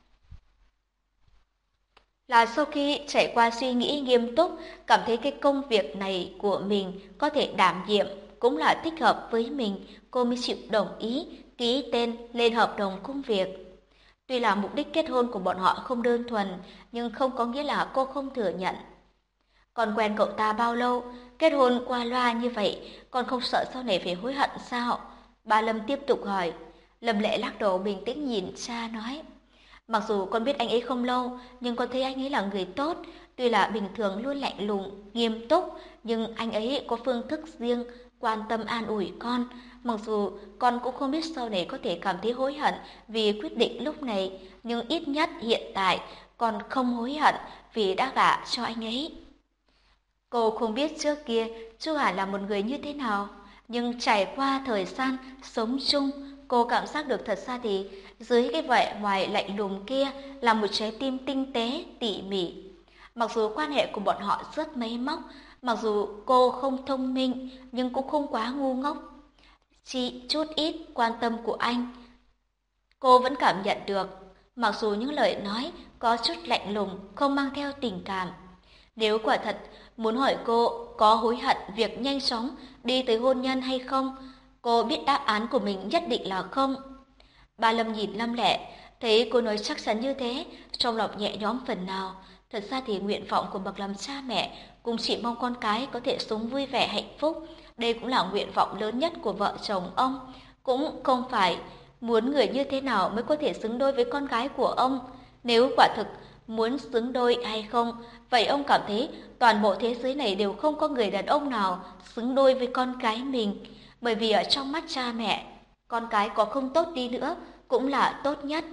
Là sau khi trải qua suy nghĩ nghiêm túc, cảm thấy cái công việc này của mình có thể đảm nhiệm, cũng là thích hợp với mình, cô mới chịu đồng ý, ký tên lên hợp đồng công việc. Tuy là mục đích kết hôn của bọn họ không đơn thuần, nhưng không có nghĩa là cô không thừa nhận. Còn quen cậu ta bao lâu, kết hôn qua loa như vậy, còn không sợ sau này phải hối hận sao? Ba Lâm tiếp tục hỏi. Lâm Lệ lắc đầu bình tĩnh nhìn cha nói. Mặc dù con biết anh ấy không lâu, nhưng con thấy anh ấy là người tốt, tuy là bình thường luôn lạnh lùng, nghiêm túc, nhưng anh ấy có phương thức riêng, quan tâm an ủi con. Mặc dù con cũng không biết sau này có thể cảm thấy hối hận vì quyết định lúc này, nhưng ít nhất hiện tại con không hối hận vì đã gả cho anh ấy. Cô không biết trước kia Chu Hàn là một người như thế nào, nhưng trải qua thời gian sống chung, cô cảm giác được thật ra thì dưới cái vẻ ngoài lạnh lùng kia là một trái tim tinh tế, tỉ mỉ. Mặc dù quan hệ của bọn họ rất máy móc, mặc dù cô không thông minh nhưng cũng không quá ngu ngốc. Chỉ chút ít quan tâm của anh, cô vẫn cảm nhận được, mặc dù những lời nói có chút lạnh lùng, không mang theo tình cảm. Nếu quả thật muốn hỏi cô có hối hận việc nhanh chóng đi tới hôn nhân hay không. Cô biết đáp án của mình nhất định là không. Ba Lâm nhìn Lâm Lệ, thấy cô nói chắc chắn như thế, trong lòng nhẹ nhõm phần nào. Thật ra thì nguyện vọng của bậc làm cha mẹ cũng chỉ mong con cái có thể sống vui vẻ hạnh phúc. Đây cũng là nguyện vọng lớn nhất của vợ chồng ông. Cũng không phải muốn người như thế nào mới có thể xứng đôi với con gái của ông. Nếu quả thực muốn xứng đôi hay không, vậy ông cảm thấy toàn bộ thế giới này đều không có người đàn ông nào xứng đôi với con cái mình. Bởi vì ở trong mắt cha mẹ, con cái có không tốt đi nữa cũng là tốt nhất.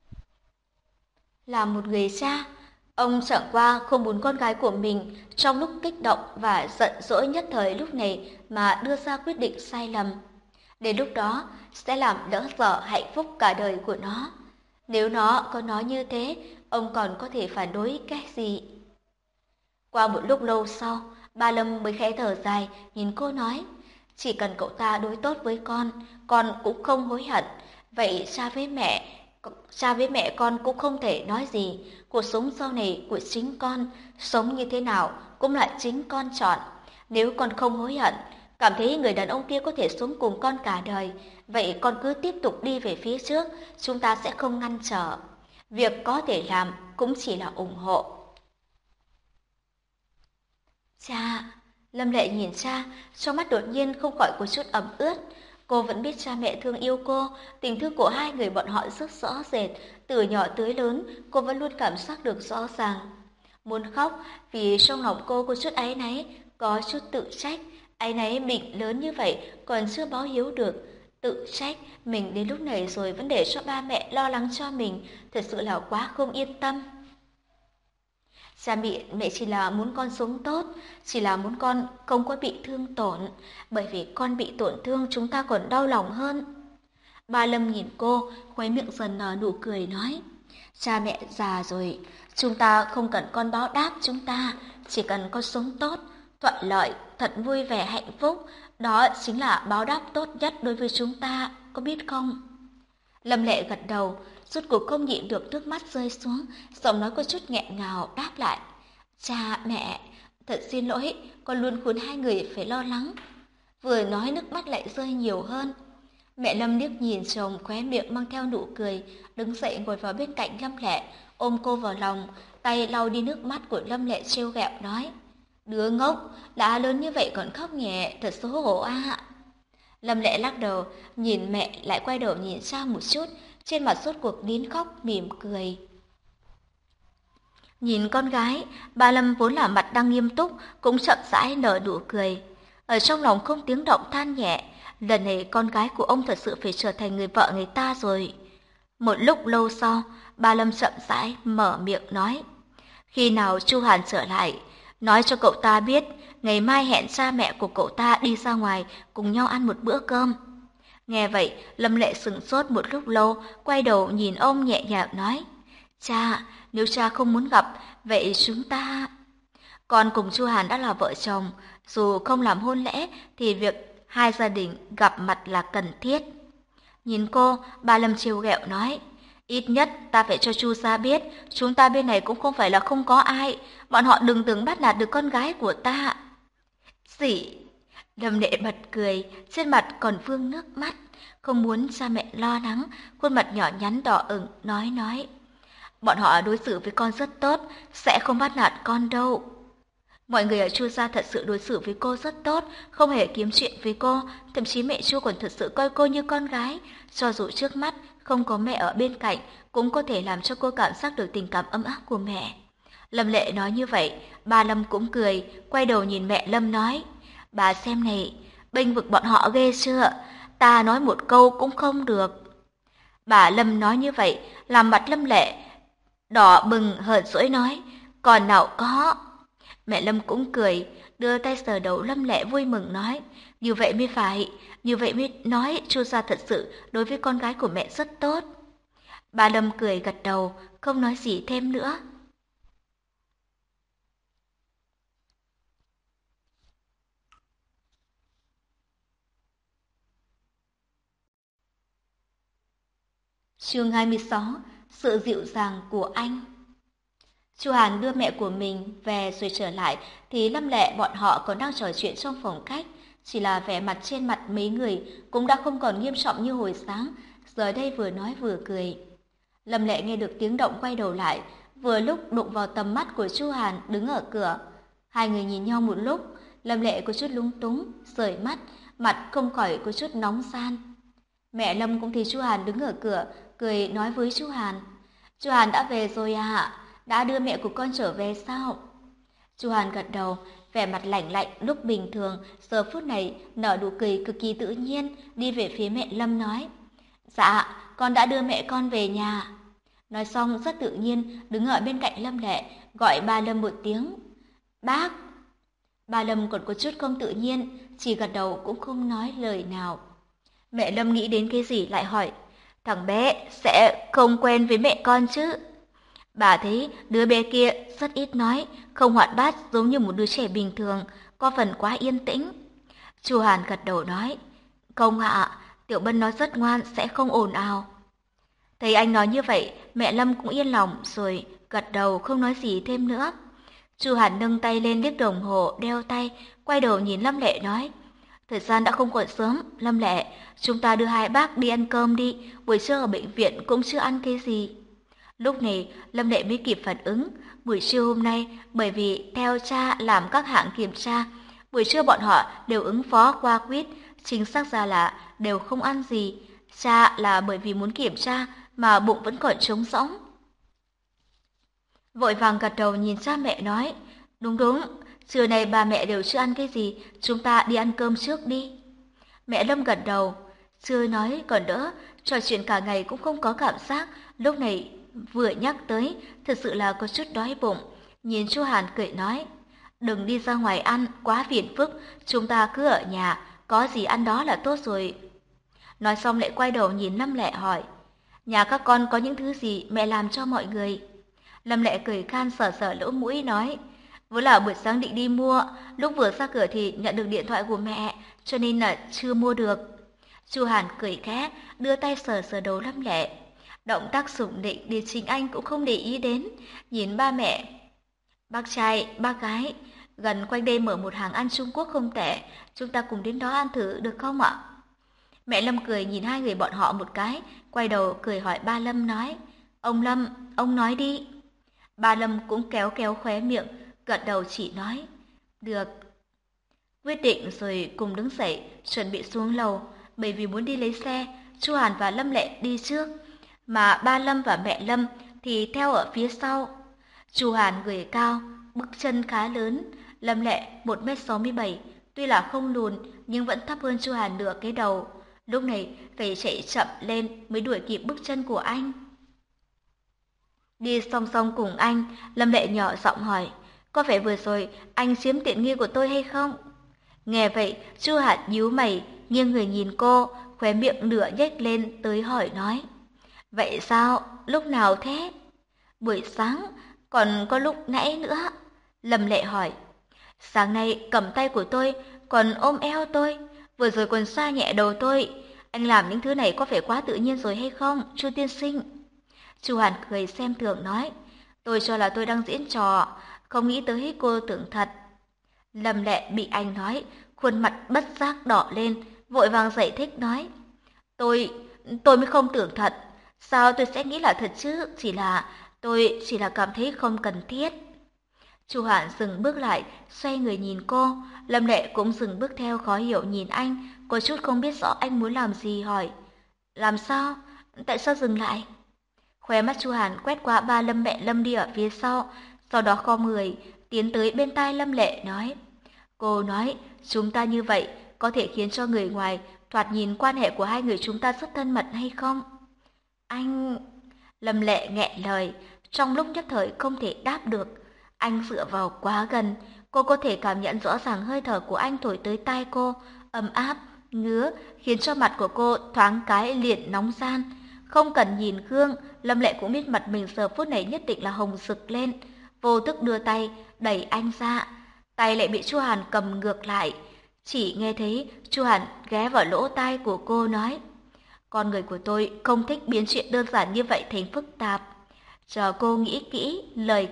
Là một người cha, ông chẳng qua không muốn con gái của mình trong lúc kích động và giận dỗi nhất thời lúc này mà đưa ra quyết định sai lầm. Đến lúc đó sẽ làm lỡ dở hạnh phúc cả đời của nó. Nếu nó có nói như thế, ông còn có thể phản đối cái gì? Qua một lúc lâu sau, ba Lâm mới khẽ thở dài, nhìn cô nói, chỉ cần cậu ta đối tốt với con, con cũng không hối hận. Vậy cha với mẹ, cha với mẹ con cũng không thể nói gì. Cuộc sống sau này của chính con, sống như thế nào cũng là chính con chọn. Nếu con không hối hận, cảm thấy người đàn ông kia có thể sống cùng con cả đời, vậy con cứ tiếp tục đi về phía trước, chúng ta sẽ không ngăn trở. Việc có thể làm cũng chỉ là ủng hộ. Cha, Lâm Lệ nhìn cha, trong mắt đột nhiên không khỏi có chút ẩm ướt. Cô vẫn biết cha mẹ thương yêu cô, tình thương của hai người bọn họ rất rõ rệt, từ nhỏ tới lớn, cô vẫn luôn cảm giác được rõ ràng. Muốn khóc vì trong lòng cô có chút áy náy, có chút tự trách, áy náy mình lớn như vậy còn chưa báo hiếu được, tự trách mình đến lúc này rồi vẫn để cho ba mẹ lo lắng cho mình, thật sự là quá không yên tâm. Cha mẹ, mẹ chỉ là muốn con sống tốt, chỉ là muốn con không có bị thương tổn, bởi vì con bị tổn thương chúng ta còn đau lòng hơn. Ba Lâm nhìn cô, khóe miệng dần nở nụ cười nói, cha mẹ già rồi, chúng ta không cần con báo đáp chúng ta, chỉ cần con sống tốt, thuận lợi, thật vui vẻ hạnh phúc, đó chính là báo đáp tốt nhất đối với chúng ta, có biết không? Lâm Lệ gật đầu, rốt cuộc không nhịn được nước mắt rơi xuống, giọng nói có chút nghẹn ngào đáp lại. Cha, mẹ, thật xin lỗi, con luôn khiến hai người phải lo lắng. Vừa nói nước mắt lại rơi nhiều hơn. Mẹ Lâm liếc nhìn chồng khóe miệng mang theo nụ cười, đứng dậy ngồi vào bên cạnh Lâm Lệ, ôm cô vào lòng, tay lau đi nước mắt của Lâm Lệ trêu ghẹo nói. Đứa ngốc, đã lớn như vậy còn khóc nhẹ, thật xấu hổ a. Lâm Lệ lắc đầu, nhìn mẹ lại quay đầu nhìn cha một chút, trên mặt rốt cuộc nín khóc mỉm cười. Nhìn con gái, bà Lâm vốn là mặt đang nghiêm túc, cũng chậm rãi nở nụ cười. Ở trong lòng không tiếng động than nhẹ, lần này con gái của ông thật sự phải trở thành người vợ người ta rồi. Một lúc lâu sau, bà Lâm chậm rãi mở miệng nói. Khi nào Chu Hàn trở lại, nói cho cậu ta biết, ngày mai hẹn cha mẹ của cậu ta đi ra ngoài cùng nhau ăn một bữa cơm. Nghe vậy, Lâm Lệ sững sốt một lúc lâu, quay đầu nhìn ông nhẹ nhàng nói. Cha, nếu cha không muốn gặp, vậy chúng ta... Con cùng Chu Hàn đã là vợ chồng, dù không làm hôn lễ thì việc hai gia đình gặp mặt là cần thiết. Nhìn cô, bà Lâm trêu ghẹo nói. Ít nhất ta phải cho Chu gia biết, chúng ta bên này cũng không phải là không có ai, bọn họ đừng tưởng bắt nạt được con gái của ta. Gì? Lâm Lệ bật cười, trên mặt còn vương nước mắt, không muốn cha mẹ lo lắng, khuôn mặt nhỏ nhắn đỏ ửng nói nói. Bọn họ đối xử với con rất tốt, sẽ không bắt nạt con đâu. Mọi người ở Chu gia thật sự đối xử với cô rất tốt, không hề kiếm chuyện với cô, thậm chí mẹ Chu còn thật sự coi cô như con gái, cho dù trước mắt không có mẹ ở bên cạnh, cũng có thể làm cho cô cảm giác được tình cảm ấm áp của mẹ. Lâm Lệ nói như vậy, bà Lâm cũng cười, quay đầu nhìn mẹ Lâm nói, bà xem này, bênh vực bọn họ ghê chưa, ta nói một câu cũng không được. Bà Lâm nói như vậy, làm mặt Lâm Lệ đỏ bừng hờn dỗi nói, còn nào có. Mẹ Lâm cũng cười, đưa tay sờ đầu Lâm Lệ vui mừng nói, như vậy mới phải, như vậy mới nói Chu gia thật sự đối với con gái của mẹ rất tốt. Bà Lâm cười gật đầu, không nói gì thêm nữa. Chương hai mươi sáu, sự dịu dàng của anh. Chu Hàn đưa mẹ của mình về rồi trở lại thì Lâm Lệ bọn họ còn đang trò chuyện trong phòng khách, chỉ là vẻ mặt trên mặt mấy người cũng đã không còn nghiêm trọng như hồi sáng, giờ đây vừa nói vừa cười. Lâm Lệ nghe được tiếng động quay đầu lại, vừa lúc đụng vào tầm mắt của Chu Hàn đứng ở cửa. Hai người nhìn nhau một lúc, Lâm Lệ có chút lúng túng, rời mắt, mặt không khỏi có chút nóng gian. Mẹ Lâm cũng thấy Chu Hàn đứng ở cửa, cười nói với Chu Hàn: "Chu Hàn đã về rồi à? Đã đưa mẹ của con trở về sao?" Chu Hàn gật đầu, vẻ mặt lạnh lạnh lúc bình thường, giờ phút này nở nụ cười cực kỳ tự nhiên, đi về phía mẹ Lâm nói: "Dạ, con đã đưa mẹ con về nhà." Nói xong rất tự nhiên đứng ở bên cạnh Lâm Lệ, gọi ba Lâm một tiếng: "Bác." Ba Lâm còn có chút không tự nhiên, chỉ gật đầu cũng không nói lời nào. Mẹ Lâm nghĩ đến cái gì lại hỏi: "Thằng bé sẽ không quen với mẹ con chứ?" Bà thấy đứa bé kia rất ít nói, không hoạt bát giống như một đứa trẻ bình thường, có phần quá yên tĩnh. Chu Hàn gật đầu nói: "Không ạ, Tiểu Bân nó rất ngoan, sẽ không ồn ào." Thấy anh nói như vậy, mẹ Lâm cũng yên lòng rồi, gật đầu không nói gì thêm nữa. Chu Hàn nâng tay lên liếc đồng hồ đeo tay, quay đầu nhìn Lâm Lệ nói: "Thời gian đã không còn sớm, Lâm Lệ, chúng ta đưa hai bác đi ăn cơm đi, buổi trưa ở bệnh viện cũng chưa ăn cái gì." Lúc này, Lâm Lệ mới kịp phản ứng, buổi trưa hôm nay bởi vì theo cha làm các hạng kiểm tra, buổi trưa bọn họ đều ứng phó qua quýt, chính xác ra là đều không ăn gì. Cha là bởi vì muốn kiểm tra mà bụng vẫn còn trống rỗng. Vội vàng gật đầu nhìn cha mẹ nói: "Đúng đúng, trưa nay ba mẹ đều chưa ăn cái gì, chúng ta đi ăn cơm trước đi." Mẹ Lâm gật đầu, chưa nói còn đỡ, trò chuyện cả ngày cũng không có cảm giác, lúc này vừa nhắc tới, thật sự là có chút đói bụng. Nhìn Chu Hàn cười nói: "Đừng đi ra ngoài ăn, quá phiền phức, chúng ta cứ ở nhà, có gì ăn đó là tốt rồi." Nói xong lại quay đầu nhìn Lâm Lệ hỏi: "Nhà các con có những thứ gì mẹ làm cho mọi người?" Lâm Lệ cười khan sờ sờ lỗ mũi nói: "Vốn là buổi sáng định đi mua, lúc vừa ra cửa thì nhận được điện thoại của mẹ, cho nên là chưa mua được." Chu Hàn cười khẽ, đưa tay sờ sờ đầu Lâm Lệ. Động tác sủng nịnh thì chính anh cũng không để ý đến, nhìn ba mẹ. "Bác trai, bác gái, gần quanh đây mở một hàng ăn Trung Quốc không tệ, chúng ta cùng đến đó ăn thử được không ạ?" Mẹ Lâm cười nhìn hai người bọn họ một cái, quay đầu cười hỏi ba Lâm nói: "Ông Lâm, ông nói đi." Ba Lâm cũng kéo kéo khóe miệng, gật đầu chỉ nói: "Được." Quyết định rồi cùng đứng dậy, chuẩn bị xuống lầu, bởi vì muốn đi lấy xe, Chu Hàn và Lâm Lệ đi trước, mà ba Lâm và mẹ Lâm thì theo ở phía sau. Chu Hàn người cao, bước chân khá lớn, Lâm Lệ một mét sáu mươi bảy, tuy là không lùn nhưng vẫn thấp hơn Chu Hàn nửa cái đầu. Lúc này phải chạy chậm lên mới đuổi kịp bước chân của anh. Đi song song cùng anh, Lâm Lệ nhỏ giọng hỏi: "Có phải vừa rồi anh chiếm tiện nghi của tôi hay không?" Nghe vậy, Chu Hàn nhíu mày, nghiêng người nhìn cô, khóe miệng nửa nhếch lên tới hỏi nói: "Vậy sao? Lúc nào thế?" "Buổi sáng, còn có lúc nãy nữa." Lâm Lệ hỏi. "Sáng nay cầm tay của tôi, còn ôm eo tôi, vừa rồi còn xoa nhẹ đầu tôi. Anh làm những thứ này có phải quá tự nhiên rồi hay không, Chu tiên sinh?" Chu Hàn cười xem thường nói: "Tôi cho là tôi đang diễn trò, không nghĩ tới cô tưởng thật." Lâm Lệ bị anh nói, khuôn mặt bất giác đỏ lên, vội vàng giải thích nói: Tôi, tôi mới không tưởng thật. Sao tôi sẽ nghĩ là thật chứ? Chỉ là, tôi chỉ là cảm thấy không cần thiết." Chu Hạn dừng bước lại, xoay người nhìn cô. Lâm Lệ cũng dừng bước theo, khó hiểu nhìn anh, có chút không biết rõ anh muốn làm gì, hỏi: "Làm sao? Tại sao dừng lại?" Khóe mắt Chu Hàn quét qua ba Lâm mẹ Lâm đi ở phía sau, sau đó khom người, tiến tới bên tai Lâm Lệ nói: "Cô nói, chúng ta như vậy có thể khiến cho người ngoài thoạt nhìn quan hệ của hai người chúng ta rất thân mật hay không?" Anh... Lâm Lệ nghẹn lời, trong lúc nhất thời không thể đáp được. Anh dựa vào quá gần, cô có thể cảm nhận rõ ràng hơi thở của anh thổi tới tai cô, ấm áp, ngứa, khiến cho mặt của cô thoáng cái liền nóng ran. Không cần nhìn gương, Lâm Lệ cũng biết mặt mình giờ phút này nhất định là hồng rực lên. Vô thức đưa tay, đẩy anh ra. Tay lại bị Chu Hàn cầm ngược lại. Chỉ nghe thấy Chu Hàn ghé vào lỗ tai của cô nói: "Con người của tôi không thích biến chuyện đơn giản như vậy thành phức tạp. Chờ cô nghĩ kỹ lời kịch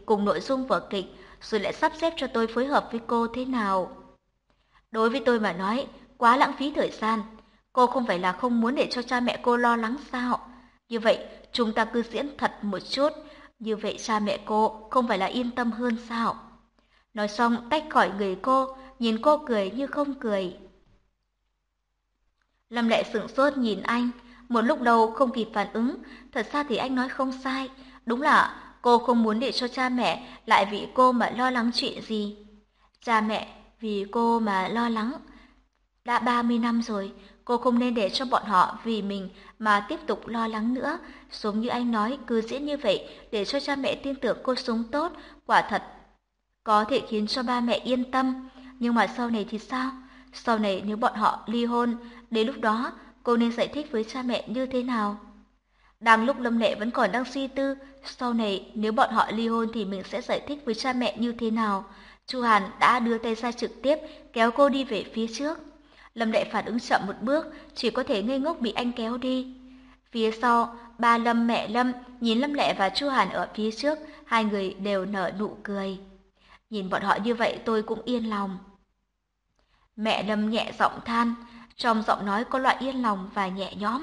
cùng nội dung vở kịch, rồi lại sắp xếp cho tôi phối hợp với cô thế nào. Đối với tôi mà nói, quá lãng phí thời gian. Cô không phải là không muốn để cho cha mẹ cô lo lắng sao? Như vậy, chúng ta cứ diễn thật một chút. Như vậy cha mẹ cô không phải là yên tâm hơn sao? Nói xong tách khỏi người cô, nhìn cô cười như không cười. Lâm Lệ sững sốt nhìn anh, một lúc đầu không kịp phản ứng, thật ra thì anh nói không sai, đúng là cô không muốn để cho cha mẹ lại vì cô mà lo lắng chuyện gì. Cha mẹ vì cô mà lo lắng. Đã ba mươi năm rồi, cô không nên để cho bọn họ vì mình mà tiếp tục lo lắng nữa. Giống như anh nói, cứ diễn như vậy để cho cha mẹ tin tưởng cô sống tốt, quả thật có thể khiến cho ba mẹ yên tâm. Nhưng mà sau này thì sao? Sau này nếu bọn họ ly hôn, đến lúc đó cô nên giải thích với cha mẹ như thế nào? Đang lúc Lâm Lệ vẫn còn đang suy tư, sau này nếu bọn họ ly hôn thì mình sẽ giải thích với cha mẹ như thế nào? Chu Hàn đã đưa tay ra trực tiếp kéo cô đi về phía trước. Lâm Lệ phản ứng chậm một bước, chỉ có thể ngây ngốc bị anh kéo đi. Phía sau, ba Lâm mẹ Lâm nhìn Lâm Lệ và Chu Hàn ở phía trước, hai người đều nở nụ cười. Nhìn bọn họ như vậy tôi cũng yên lòng. Mẹ Lâm nhẹ giọng than, trong giọng nói có loại yên lòng và nhẹ nhõm.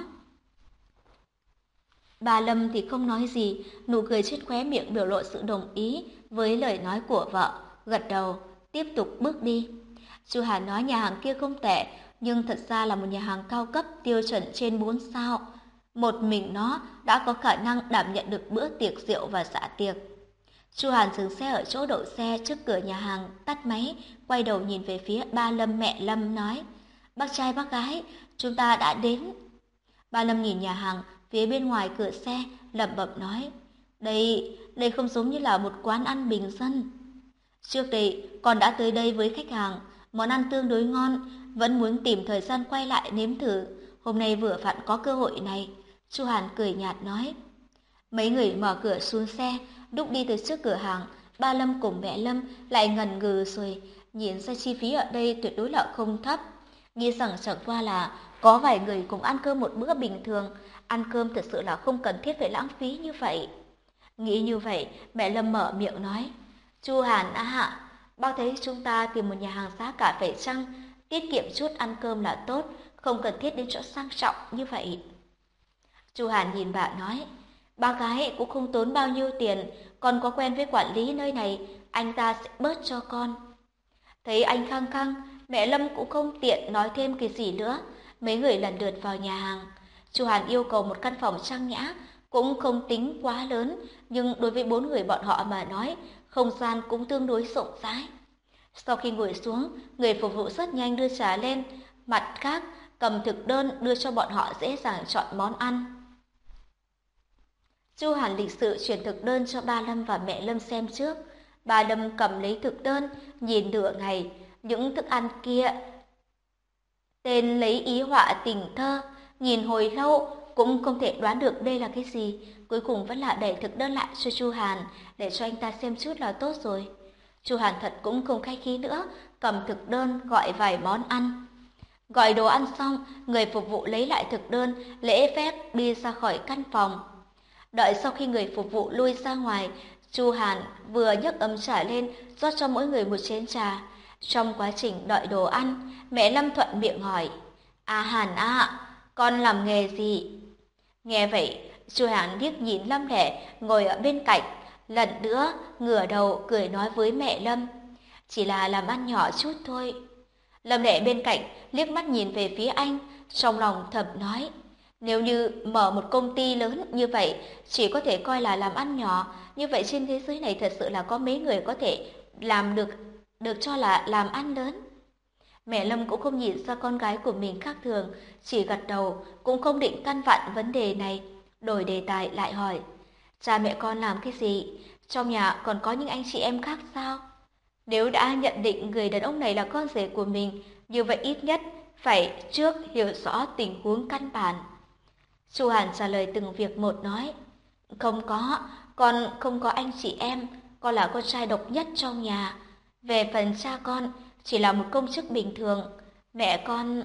Bà Lâm thì không nói gì, nụ cười trên khóe miệng biểu lộ sự đồng ý với lời nói của vợ, gật đầu, tiếp tục bước đi. Chu Hàn nói nhà hàng kia không tệ, nhưng thật ra là một nhà hàng cao cấp tiêu chuẩn trên bốn sao. Một mình nó đã có khả năng đảm nhận được bữa tiệc rượu và dạ tiệc. Chu Hàn dừng xe ở chỗ đậu xe trước cửa nhà hàng, tắt máy, quay đầu nhìn về phía ba Lâm mẹ Lâm nói, bác trai bác gái, chúng ta đã đến. Ba Lâm nhìn nhà hàng, phía bên ngoài cửa xe, lẩm bẩm nói, đây, đây không giống như là một quán ăn bình dân. Trước đây, con đã tới đây với khách hàng, món ăn tương đối ngon, vẫn muốn tìm thời gian quay lại nếm thử. Hôm nay vừa vặn có cơ hội này. Chu Hàn cười nhạt nói. Mấy người mở cửa xuống xe, lúc đi từ trước cửa hàng, ba Lâm cùng mẹ Lâm lại ngần ngừ rồi, nhìn ra chi phí ở đây tuyệt đối là không thấp. Nghĩ rằng chẳng qua là có vài người cùng ăn cơm một bữa bình thường, ăn cơm thật sự là không cần thiết phải lãng phí như vậy. Nghĩ như vậy, mẹ Lâm mở miệng nói, Chu Hàn á hạ, bác thấy chúng ta tìm một nhà hàng giá cả phải chăng, tiết kiệm chút ăn cơm là tốt, không cần thiết đến chỗ sang trọng như vậy. Chu Hàn nhìn bà nói, bác gái cũng không tốn bao nhiêu tiền, còn có quen với quản lý nơi này, anh ta sẽ bớt cho con. Thấy anh khăng khăng, mẹ Lâm cũng không tiện nói thêm cái gì nữa, mấy người lần lượt vào nhà hàng. Chu Hàn yêu cầu một căn phòng trang nhã, cũng không tính quá lớn, nhưng đối với bốn người bọn họ mà nói, không gian cũng tương đối rộng rãi. Sau khi ngồi xuống, người phục vụ rất nhanh đưa trà lên, mặt khác cầm thực đơn đưa cho bọn họ dễ dàng chọn món ăn. Chu Hàn lịch sự chuyển thực đơn cho ba Lâm và mẹ Lâm xem trước. Ba Lâm cầm lấy thực đơn, nhìn nửa ngày, những thức ăn kia tên lấy ý họa tình thơ, nhìn hồi lâu cũng không thể đoán được đây là cái gì, cuối cùng vẫn là đẩy thực đơn lại cho Chu Hàn để cho anh ta xem chút là tốt rồi. Chu Hàn thật cũng không khách khí nữa, cầm thực đơn gọi vài món ăn. Gọi đồ ăn xong, người phục vụ lấy lại thực đơn, lễ phép đi ra khỏi căn phòng. Đợi sau khi người phục vụ lui ra ngoài, Chu Hàn vừa nhấc ấm trà lên, rót cho mỗi người một chén trà. Trong quá trình đợi đồ ăn, mẹ Lâm thuận miệng hỏi, À Hàn à, con làm nghề gì? Nghe vậy, Chu Hàn liếc nhìn Lâm Lệ ngồi ở bên cạnh, lần nữa ngửa đầu cười nói với mẹ Lâm, chỉ là làm ăn nhỏ chút thôi. Lâm Lệ bên cạnh liếc mắt nhìn về phía anh, trong lòng thầm nói, nếu như mở một công ty lớn như vậy, chỉ có thể coi là làm ăn nhỏ, như vậy trên thế giới này thật sự là có mấy người có thể làm được được cho là làm ăn lớn. Mẹ Lâm cũng không nhìn ra con gái của mình khác thường, chỉ gật đầu, cũng không định căn vặn vấn đề này, đổi đề tài lại hỏi, cha mẹ con làm cái gì? Trong nhà còn có những anh chị em khác sao? Nếu đã nhận định người đàn ông này là con rể của mình, như vậy ít nhất phải trước hiểu rõ tình huống căn bản. Chu Hàn trả lời từng việc một nói, không có, con không có anh chị em, con là con trai độc nhất trong nhà. Về phần cha con, chỉ là một công chức bình thường, mẹ con...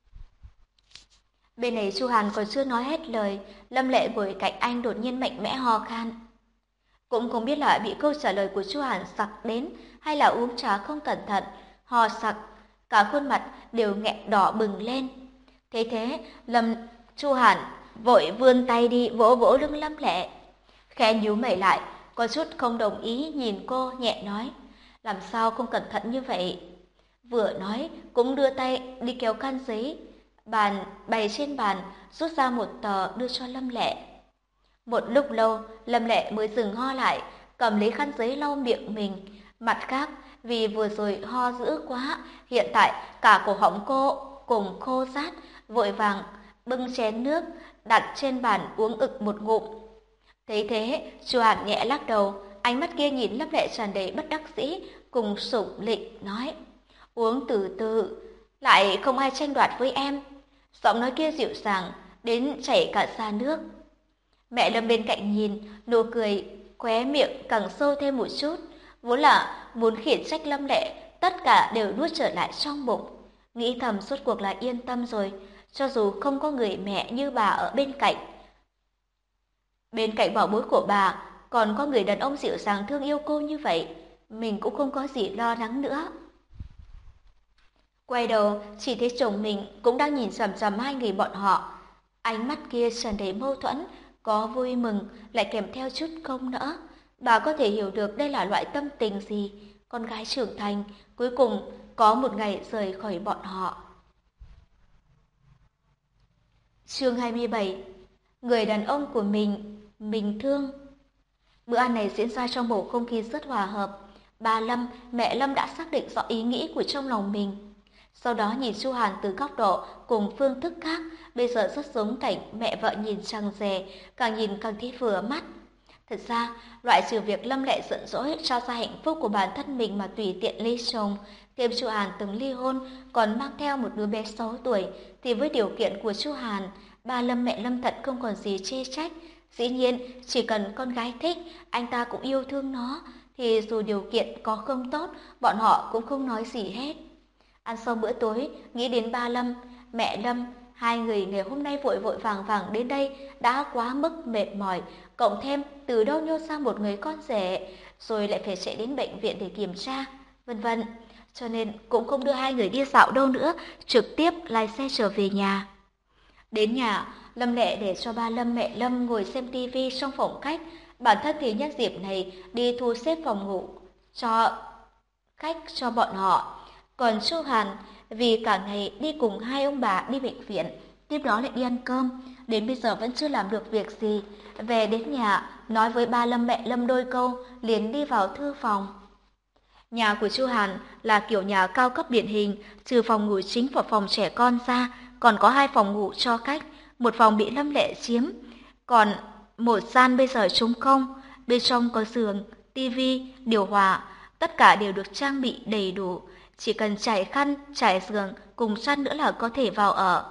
Bên này Chu Hàn còn chưa nói hết lời, Lâm Lệ ngồi cạnh anh đột nhiên mạnh mẽ ho khan. Cũng không biết là bị câu trả lời của Chu Hàn sặc đến hay là uống trà không cẩn thận, ho sặc, cả khuôn mặt đều nghẹn đỏ bừng lên. Thế thế, Lâm Chu Hàn vội vươn tay đi vỗ vỗ lưng Lâm Lệ, khẽ nhíu mày lại, có chút không đồng ý nhìn cô, nhẹ nói, làm sao không cẩn thận như vậy. Vừa nói cũng đưa tay đi kéo khăn giấy bàn bày trên bàn, rút ra một tờ đưa cho Lâm Lệ. Một lúc lâu, Lâm Lệ mới dừng ho lại, cầm lấy khăn giấy lau miệng mình. Mặt khác, vì vừa rồi ho dữ quá, hiện tại cả cổ họng cô cùng khô rát, vội vàng bưng chén nước đặt trên bàn uống ực một ngụm. Thấy thế, Chu Hàn nhẹ lắc đầu, ánh mắt kia nhìn Lâm Lệ tràn đầy bất đắc dĩ cùng sủng lịnh nói: "Uống từ từ, lại không ai tranh đoạt với em." Giọng nói kia dịu dàng đến chảy cả ra nước. Mẹ Lâm bên cạnh nhìn, nụ cười khóe miệng càng sâu thêm một chút, vốn là muốn khiển trách Lâm Lệ, tất cả đều nuốt trở lại trong bụng. Nghĩ thầm suốt cuộc là yên tâm rồi, cho dù không có người mẹ như bà ở bên cạnh. Bên cạnh bảo bối của bà, còn có người đàn ông dịu dàng thương yêu cô như vậy, mình cũng không có gì lo lắng nữa. Quay đầu, chỉ thấy chồng mình cũng đang nhìn chằm chằm hai người bọn họ. Ánh mắt kia tràn đầy mâu thuẫn, có vui mừng, lại kèm theo chút không nỡ. Bà có thể hiểu được đây là loại tâm tình gì, con gái trưởng thành, cuối cùng có một ngày rời khỏi bọn họ. Chương hai mươi bảy. Người đàn ông của mình, mình thương. Bữa ăn này diễn ra trong bầu không khí rất hòa hợp. Bà Lâm, mẹ Lâm đã xác định rõ ý nghĩ của trong lòng mình. Sau đó nhìn Chu Hàn từ góc độ cùng phương thức khác, bây giờ rất giống cảnh mẹ vợ nhìn chằng dè, càng nhìn càng thấy vừa mắt. Thật ra, loại trừ việc Lâm Lệ giận dỗi trao ra hạnh phúc của bản thân mình mà tùy tiện lấy chồng, thêm Chu Hàn từng ly hôn, còn mang theo một đứa bé sáu tuổi, thì với điều kiện của Chu Hàn, ba Lâm mẹ Lâm thật không còn gì chê trách. Dĩ nhiên, chỉ cần con gái thích, anh ta cũng yêu thương nó, thì dù điều kiện có không tốt, bọn họ cũng không nói gì hết. Ăn xong bữa tối, nghĩ đến ba Lâm, mẹ Lâm, hai người ngày hôm nay vội vội vàng vàng đến đây đã quá mức mệt mỏi, cộng thêm từ đâu nhô ra một người con rể, rồi lại phải chạy đến bệnh viện để kiểm tra, vân vân. Cho nên cũng không đưa hai người đi dạo đâu nữa, trực tiếp lái xe trở về nhà. Đến nhà, Lâm Lệ để cho ba Lâm mẹ Lâm ngồi xem tivi trong phòng khách, bản thân thì nhân dịp này đi thu xếp phòng ngủ cho khách cho bọn họ. Còn Chu Hàn vì cả ngày đi cùng hai ông bà đi bệnh viện, tiếp đó lại đi ăn cơm, đến bây giờ vẫn chưa làm được việc gì. Về đến nhà, nói với ba Lâm mẹ Lâm đôi câu, liền đi vào thư phòng. Nhà của Chu Hàn là kiểu nhà cao cấp điển hình, trừ phòng ngủ chính và phòng trẻ con ra, còn có hai phòng ngủ cho khách, một phòng bị Lâm Lệ chiếm, còn một gian bây giờ trống không, bên trong có giường, tivi, điều hòa, tất cả đều được trang bị đầy đủ, chỉ cần trải khăn, trải giường cùng chăn nữa là có thể vào ở.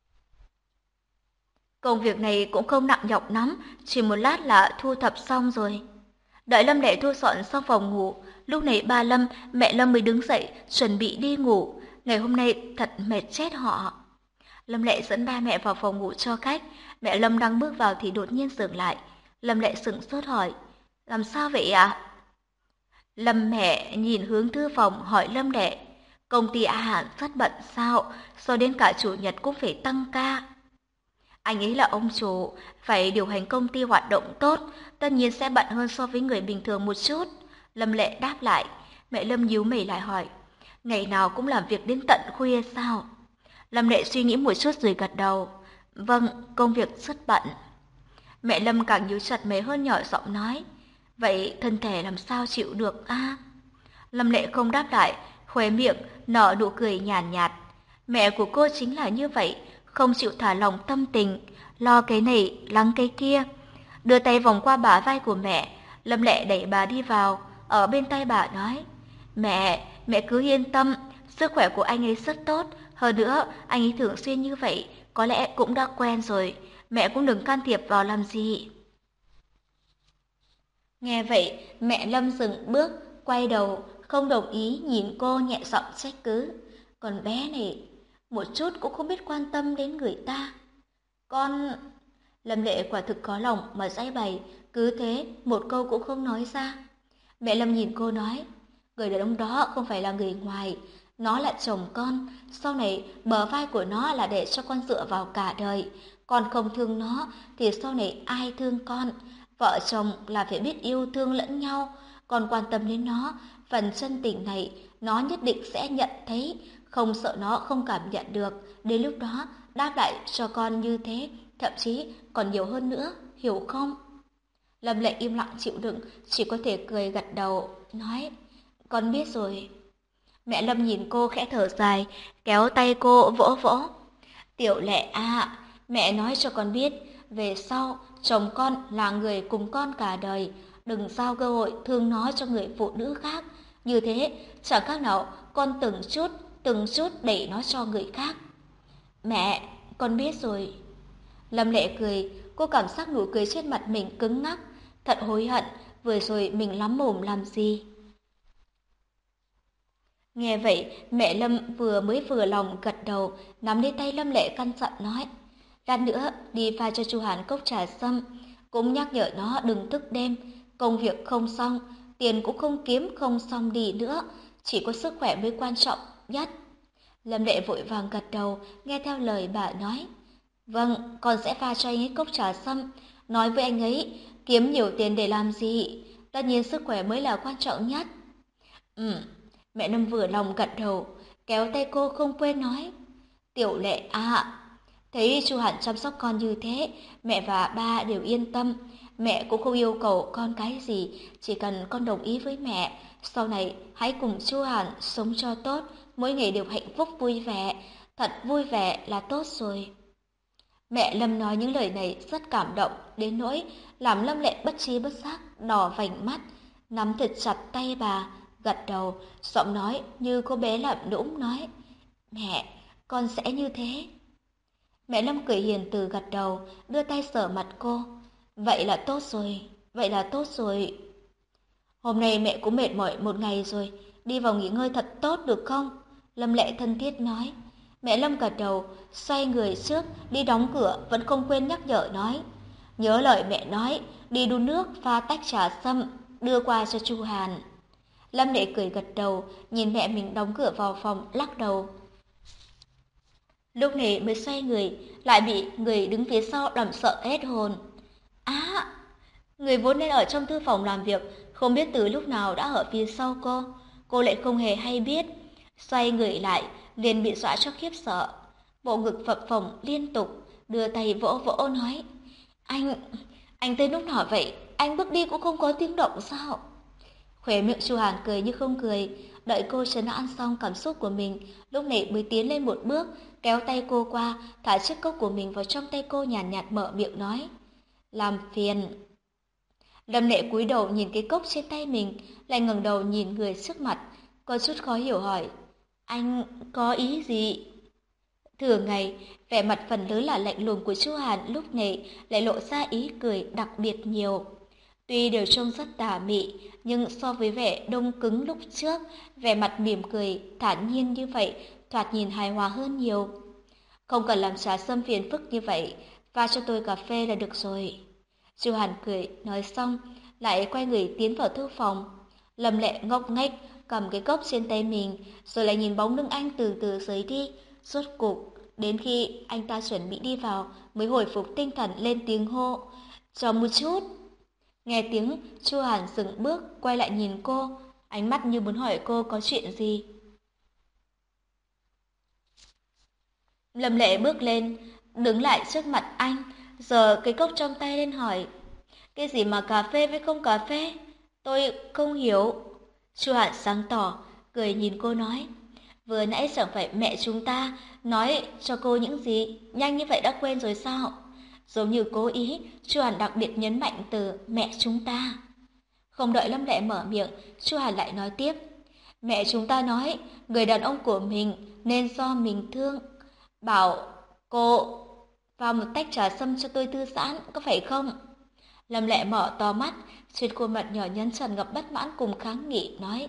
Công việc này cũng không nặng nhọc lắm, chỉ một lát là thu thập xong rồi. Đợi Lâm Lệ thu dọn xong phòng ngủ, lúc này ba Lâm, mẹ Lâm mới đứng dậy chuẩn bị đi ngủ. Ngày hôm nay thật mệt chết họ. Lâm Lệ dẫn ba mẹ vào phòng ngủ cho khách. Mẹ Lâm đang bước vào thì đột nhiên dừng lại. Lâm Lệ sững sốt hỏi, làm sao vậy ạ? À? Lâm mẹ nhìn hướng thư phòng hỏi Lâm Lệ, công ty A Hàn rất bận sao, so đến cả chủ nhật cũng phải tăng ca. Anh ấy là ông chủ, phải điều hành công ty hoạt động tốt, tất nhiên sẽ bận hơn so với người bình thường một chút. Lâm Lệ đáp lại. Mẹ Lâm nhíu mày lại hỏi, ngày nào cũng làm việc đến tận khuya sao? Lâm Lệ suy nghĩ một chút rồi gật đầu. Vâng, công việc rất bận. Mẹ Lâm càng nhíu chặt mày hơn, nhỏ giọng nói, vậy thân thể làm sao chịu được a? À? Lâm Lệ không đáp lại, khóe miệng nở nụ cười nhàn nhạt, nhạt. Mẹ của cô chính là như vậy, không chịu thả lỏng tâm tình, lo cái này lắng cái kia. Đưa tay vòng qua bả vai của mẹ, Lâm Lệ đẩy bà đi vào, ở bên tay bà nói, mẹ, mẹ cứ yên tâm, sức khỏe của anh ấy rất tốt, hơn nữa anh ấy thường xuyên như vậy, có lẽ cũng đã quen rồi, mẹ cũng đừng can thiệp vào làm gì. Nghe vậy, mẹ Lâm dừng bước, quay đầu, không đồng ý nhìn cô, nhẹ giọng trách cứ. Còn bé này, một chút cũng không biết quan tâm đến người ta. Con... Lâm Lệ quả thực có lòng mà giãi bày, cứ thế một câu cũng không nói ra. Mẹ Lâm nhìn cô nói, người đàn ông đó không phải là người ngoài, nó là chồng con, sau này bờ vai của nó là để cho con dựa vào cả đời. Con không thương nó thì sau này ai thương con? Vợ chồng là phải biết yêu thương lẫn nhau, con quan tâm đến nó, phần chân tình này nó nhất định sẽ nhận thấy, không sợ nó không cảm nhận được, đến lúc đó đáp lại cho con như thế, thậm chí còn nhiều hơn nữa, hiểu không? Lâm Lệ im lặng chịu đựng, chỉ có thể cười gật đầu, nói, con biết rồi. Mẹ Lâm nhìn cô khẽ thở dài, kéo tay cô vỗ vỗ. Tiểu Lệ à, mẹ nói cho con biết, về sau chồng con là người cùng con cả đời, đừng giao cơ hội thương nó cho người phụ nữ khác. Như thế, chẳng khác nào con từng chút, từng chút đẩy nó cho người khác. Mẹ, con biết rồi. Lâm Lệ cười, cô cảm giác nụ cười trên mặt mình cứng ngắc, thật hối hận, vừa rồi mình lắm mồm làm gì. Nghe vậy, mẹ Lâm vừa mới vừa lòng gật đầu, nắm lấy tay Lâm Lệ căn dặn nói, lát nữa đi pha cho chu Hàn cốc trà sâm, cũng nhắc nhở nó đừng thức đêm, công việc không xong, tiền cũng không kiếm không xong đi nữa, chỉ có sức khỏe mới quan trọng nhất. Lâm Lệ vội vàng gật đầu, nghe theo lời bà nói. Vâng, con sẽ pha cho anh ấy cốc trà sâm, nói với anh ấy, kiếm nhiều tiền để làm gì, tất nhiên sức khỏe mới là quan trọng nhất. Ừ. Mẹ Lâm vừa lòng gật đầu, kéo tay cô không quên nói. Tiểu Lệ à, thấy chu Hàn chăm sóc con như thế, mẹ và ba đều yên tâm. Mẹ cũng không yêu cầu con cái gì, chỉ cần con đồng ý với mẹ. Sau này hãy cùng chu Hàn sống cho tốt, mỗi ngày đều hạnh phúc vui vẻ. Thật vui vẻ là tốt rồi. Mẹ Lâm nói những lời này rất cảm động, đến nỗi làm Lâm Lệ bất trí bất giác, đỏ vành mắt, nắm thật chặt tay bà, gật đầu, giọng nói như cô bé làm nũng nói, mẹ, con sẽ như thế. Mẹ Lâm cười hiền từ gật đầu, đưa tay sờ mặt cô, vậy là tốt rồi, vậy là tốt rồi. Hôm nay mẹ cũng mệt mỏi một ngày rồi, đi vào nghỉ ngơi thật tốt được không? Lâm Lệ thân thiết nói. Mẹ Lâm gật đầu, xoay người trước, đi đóng cửa, vẫn không quên nhắc nhở nói. Nhớ lời mẹ nói, đi đun nước, pha tách trà sâm, đưa qua cho chu Hàn. Lâm Lệ cười gật đầu, nhìn mẹ mình đóng cửa vào phòng, lắc đầu. Lúc này mới xoay người, lại bị người đứng phía sau làm sợ hết hồn. Á, người vốn nên ở trong thư phòng làm việc, không biết từ lúc nào đã ở phía sau cô. Cô lại không hề hay biết. Xoay người lại, liền bị dọa cho khiếp sợ. Bộ ngực phập phồng liên tục, đưa tay vỗ vỗ nói. Anh, anh tới lúc nào vậy? Anh bước đi cũng không có tiếng động sao? Khóe miệng chu Hàn cười như không cười, đợi cô trấn an xong cảm xúc của mình, lúc này mới tiến lên một bước, kéo tay cô qua, thả chiếc cốc của mình vào trong tay cô, nhàn nhạt, nhạt mở miệng nói. Làm phiền. Lâm Lệ cúi đầu nhìn cái cốc trên tay mình, lại ngẩng đầu nhìn người trước mặt, có chút khó hiểu hỏi. Anh có ý gì? Thường ngày, vẻ mặt phần lớn là lạnh lùng của chu Hàn lúc này lại lộ ra ý cười đặc biệt nhiều. Tuy đều trông rất tà mị, nhưng so với vẻ đông cứng lúc trước, vẻ mặt mỉm cười, thản nhiên như vậy, thoạt nhìn hài hòa hơn nhiều. Không cần làm trà sâm phiền phức như vậy, pha cho tôi cà phê là được rồi. chu Hàn cười, nói xong, lại quay người tiến vào thư phòng. Lâm Lệ ngốc nghếch cầm cái cốc trên tay mình, rồi lại nhìn bóng lưng anh từ từ rời đi. Rốt cục, đến khi anh ta chuẩn bị đi vào, mới hồi phục tinh thần lên tiếng hô. Chờ một chút. Nghe tiếng, chu Hàn dừng bước, quay lại nhìn cô, ánh mắt như muốn hỏi cô có chuyện gì. Lâm Lệ bước lên, đứng lại trước mặt anh, giơ cái cốc trong tay lên hỏi. Cái gì mà cà phê với không cà phê? Tôi không hiểu. chu Hàn sáng tỏ, cười nhìn cô nói. Vừa nãy chẳng phải mẹ chúng ta nói cho cô những gì, nhanh như vậy đã quên rồi sao? Giống như cố ý, chu Hàn đặc biệt nhấn mạnh từ mẹ chúng ta. Không đợi Lâm Lệ mở miệng, chu Hàn lại nói tiếp. Mẹ chúng ta nói, người đàn ông của mình nên do mình thương. Bảo cô vào một tách trà sâm cho tôi thư giãn, có phải không? Lâm Lệ mở to mắt, trên khuôn mặt nhỏ nhắn tràn ngập bất mãn cùng kháng nghị, nói.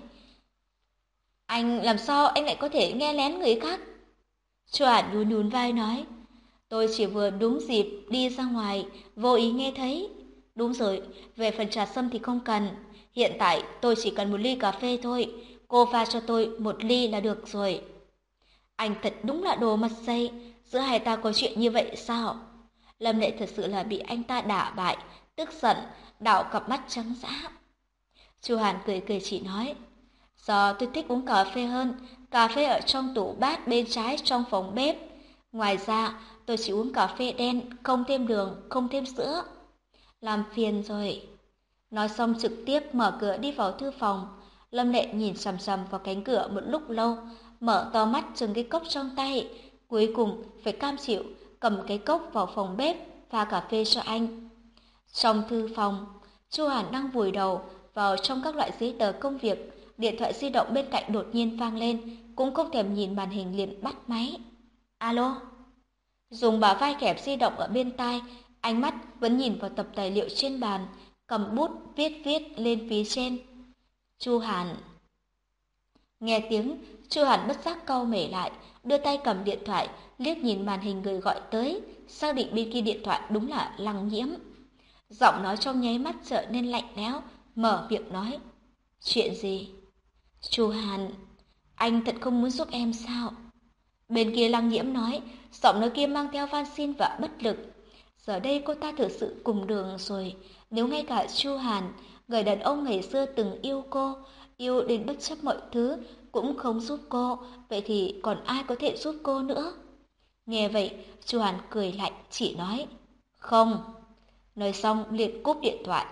Anh làm sao anh lại có thể nghe lén người khác? chu Hàn nhún nhún vai nói. Tôi chỉ vừa đúng dịp đi ra ngoài, vô ý nghe thấy. Đúng rồi, về phần trà sâm thì không cần. Hiện tại tôi chỉ cần một ly cà phê thôi. Cô pha cho tôi một ly là được rồi. Anh thật đúng là đồ mặt dày. Giữa hai ta có chuyện như vậy sao? Lâm Lệ thật sự là bị anh ta đả bại, tức giận, đảo cặp mắt trắng dã. Chu Hàn cười cười chỉ nói, giờ tôi thích uống cà phê hơn, cà phê ở trong tủ bát bên trái trong phòng bếp. Ngoài ra, tôi chỉ uống cà phê đen, không thêm đường, không thêm sữa. Làm phiền rồi. Nói xong trực tiếp mở cửa đi vào thư phòng. Lâm Lệ nhìn chằm chằm vào cánh cửa một lúc lâu, mở to mắt chừng cái cốc trong tay, cuối cùng phải cam chịu cầm cái cốc vào phòng bếp pha cà phê cho anh. Trong thư phòng, Chu Hàn đang vùi đầu vào trong các loại giấy tờ công việc, điện thoại di động bên cạnh đột nhiên vang lên, cũng không thèm nhìn màn hình liền bắt máy. Alo? Dùng bả vai kẹp di động ở bên tai, ánh mắt vẫn nhìn vào tập tài liệu trên bàn, cầm bút viết viết lên phía trên. Chu Hàn. Nghe tiếng, Chu Hàn bất giác cau mày lại, đưa tay cầm điện thoại, liếc nhìn màn hình người gọi tới, xác định bên kia điện thoại đúng là Lăng Nhiễm. Giọng nói trong nháy mắt trở nên lạnh lẽo, mở miệng nói. Chuyện gì? Chu Hàn, anh thật không muốn giúp em sao? Bên kia Lăng Nhiễm nói, giọng nói kia mang theo van xin và bất lực. Giờ đây cô ta thực sự cùng đường rồi. Nếu ngay cả Chu Hàn, người đàn ông ngày xưa từng yêu cô, yêu đến bất chấp mọi thứ, cũng không giúp cô, vậy thì còn ai có thể giúp cô nữa? Nghe vậy, Chu Hàn cười lạnh chỉ nói, không. Nói xong liền cúp điện thoại.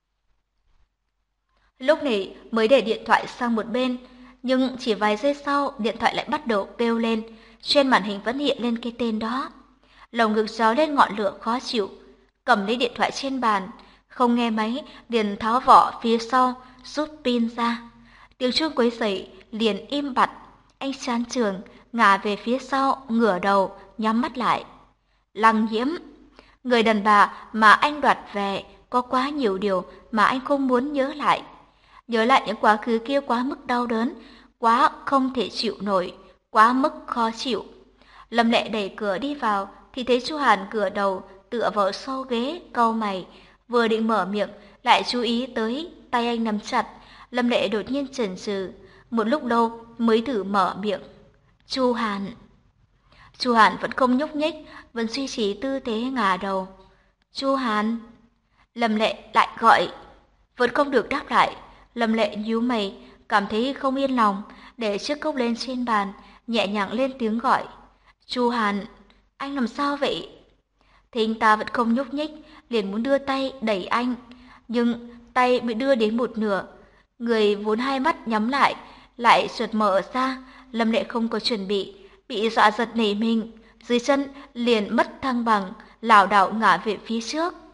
Lúc này mới để điện thoại sang một bên, nhưng chỉ vài giây sau điện thoại lại bắt đầu kêu lên, trên màn hình vẫn hiện lên cái tên đó. Lồng ngực gió lên ngọn lửa khó chịu, cầm lấy điện thoại trên bàn, không nghe máy, liền tháo vỏ phía sau, rút pin ra. Tiếng chuông quấy rầy liền im bặt, anh chán chường ngả về phía sau, ngửa đầu, nhắm mắt lại. Lăng Nhiễm, người đàn bà mà anh đoạt về, có quá nhiều điều mà anh không muốn nhớ lại. Nhớ lại những quá khứ kia quá mức đau đớn, quá không thể chịu nổi, quá mức khó chịu. Lâm Lệ đẩy cửa đi vào, thì thấy Chu Hàn cửa đầu tựa vào sau ghế, cau mày, vừa định mở miệng lại chú ý tới tay anh nắm chặt. Lâm Lệ đột nhiên chần chừ, một lúc lâu mới thử mở miệng. Chu Hàn. Chu Hàn vẫn không nhúc nhích, vẫn duy trì tư thế ngả đầu. Chu Hàn. Lâm Lệ lại gọi, vẫn không được đáp lại. Lâm Lệ nhíu mày, cảm thấy không yên lòng, để chiếc cốc lên trên bàn, nhẹ nhàng lên tiếng gọi. Chu Hàn, anh làm sao vậy? Thì anh ta vẫn không nhúc nhích, liền muốn đưa tay đẩy anh, nhưng tay bị đưa đến một nửa, người vốn hai mắt nhắm lại lại chợt mở ra. Lâm Lệ không có chuẩn bị, bị dọa giật nảy mình, dưới chân liền mất thăng bằng, lảo đảo ngã về phía trước.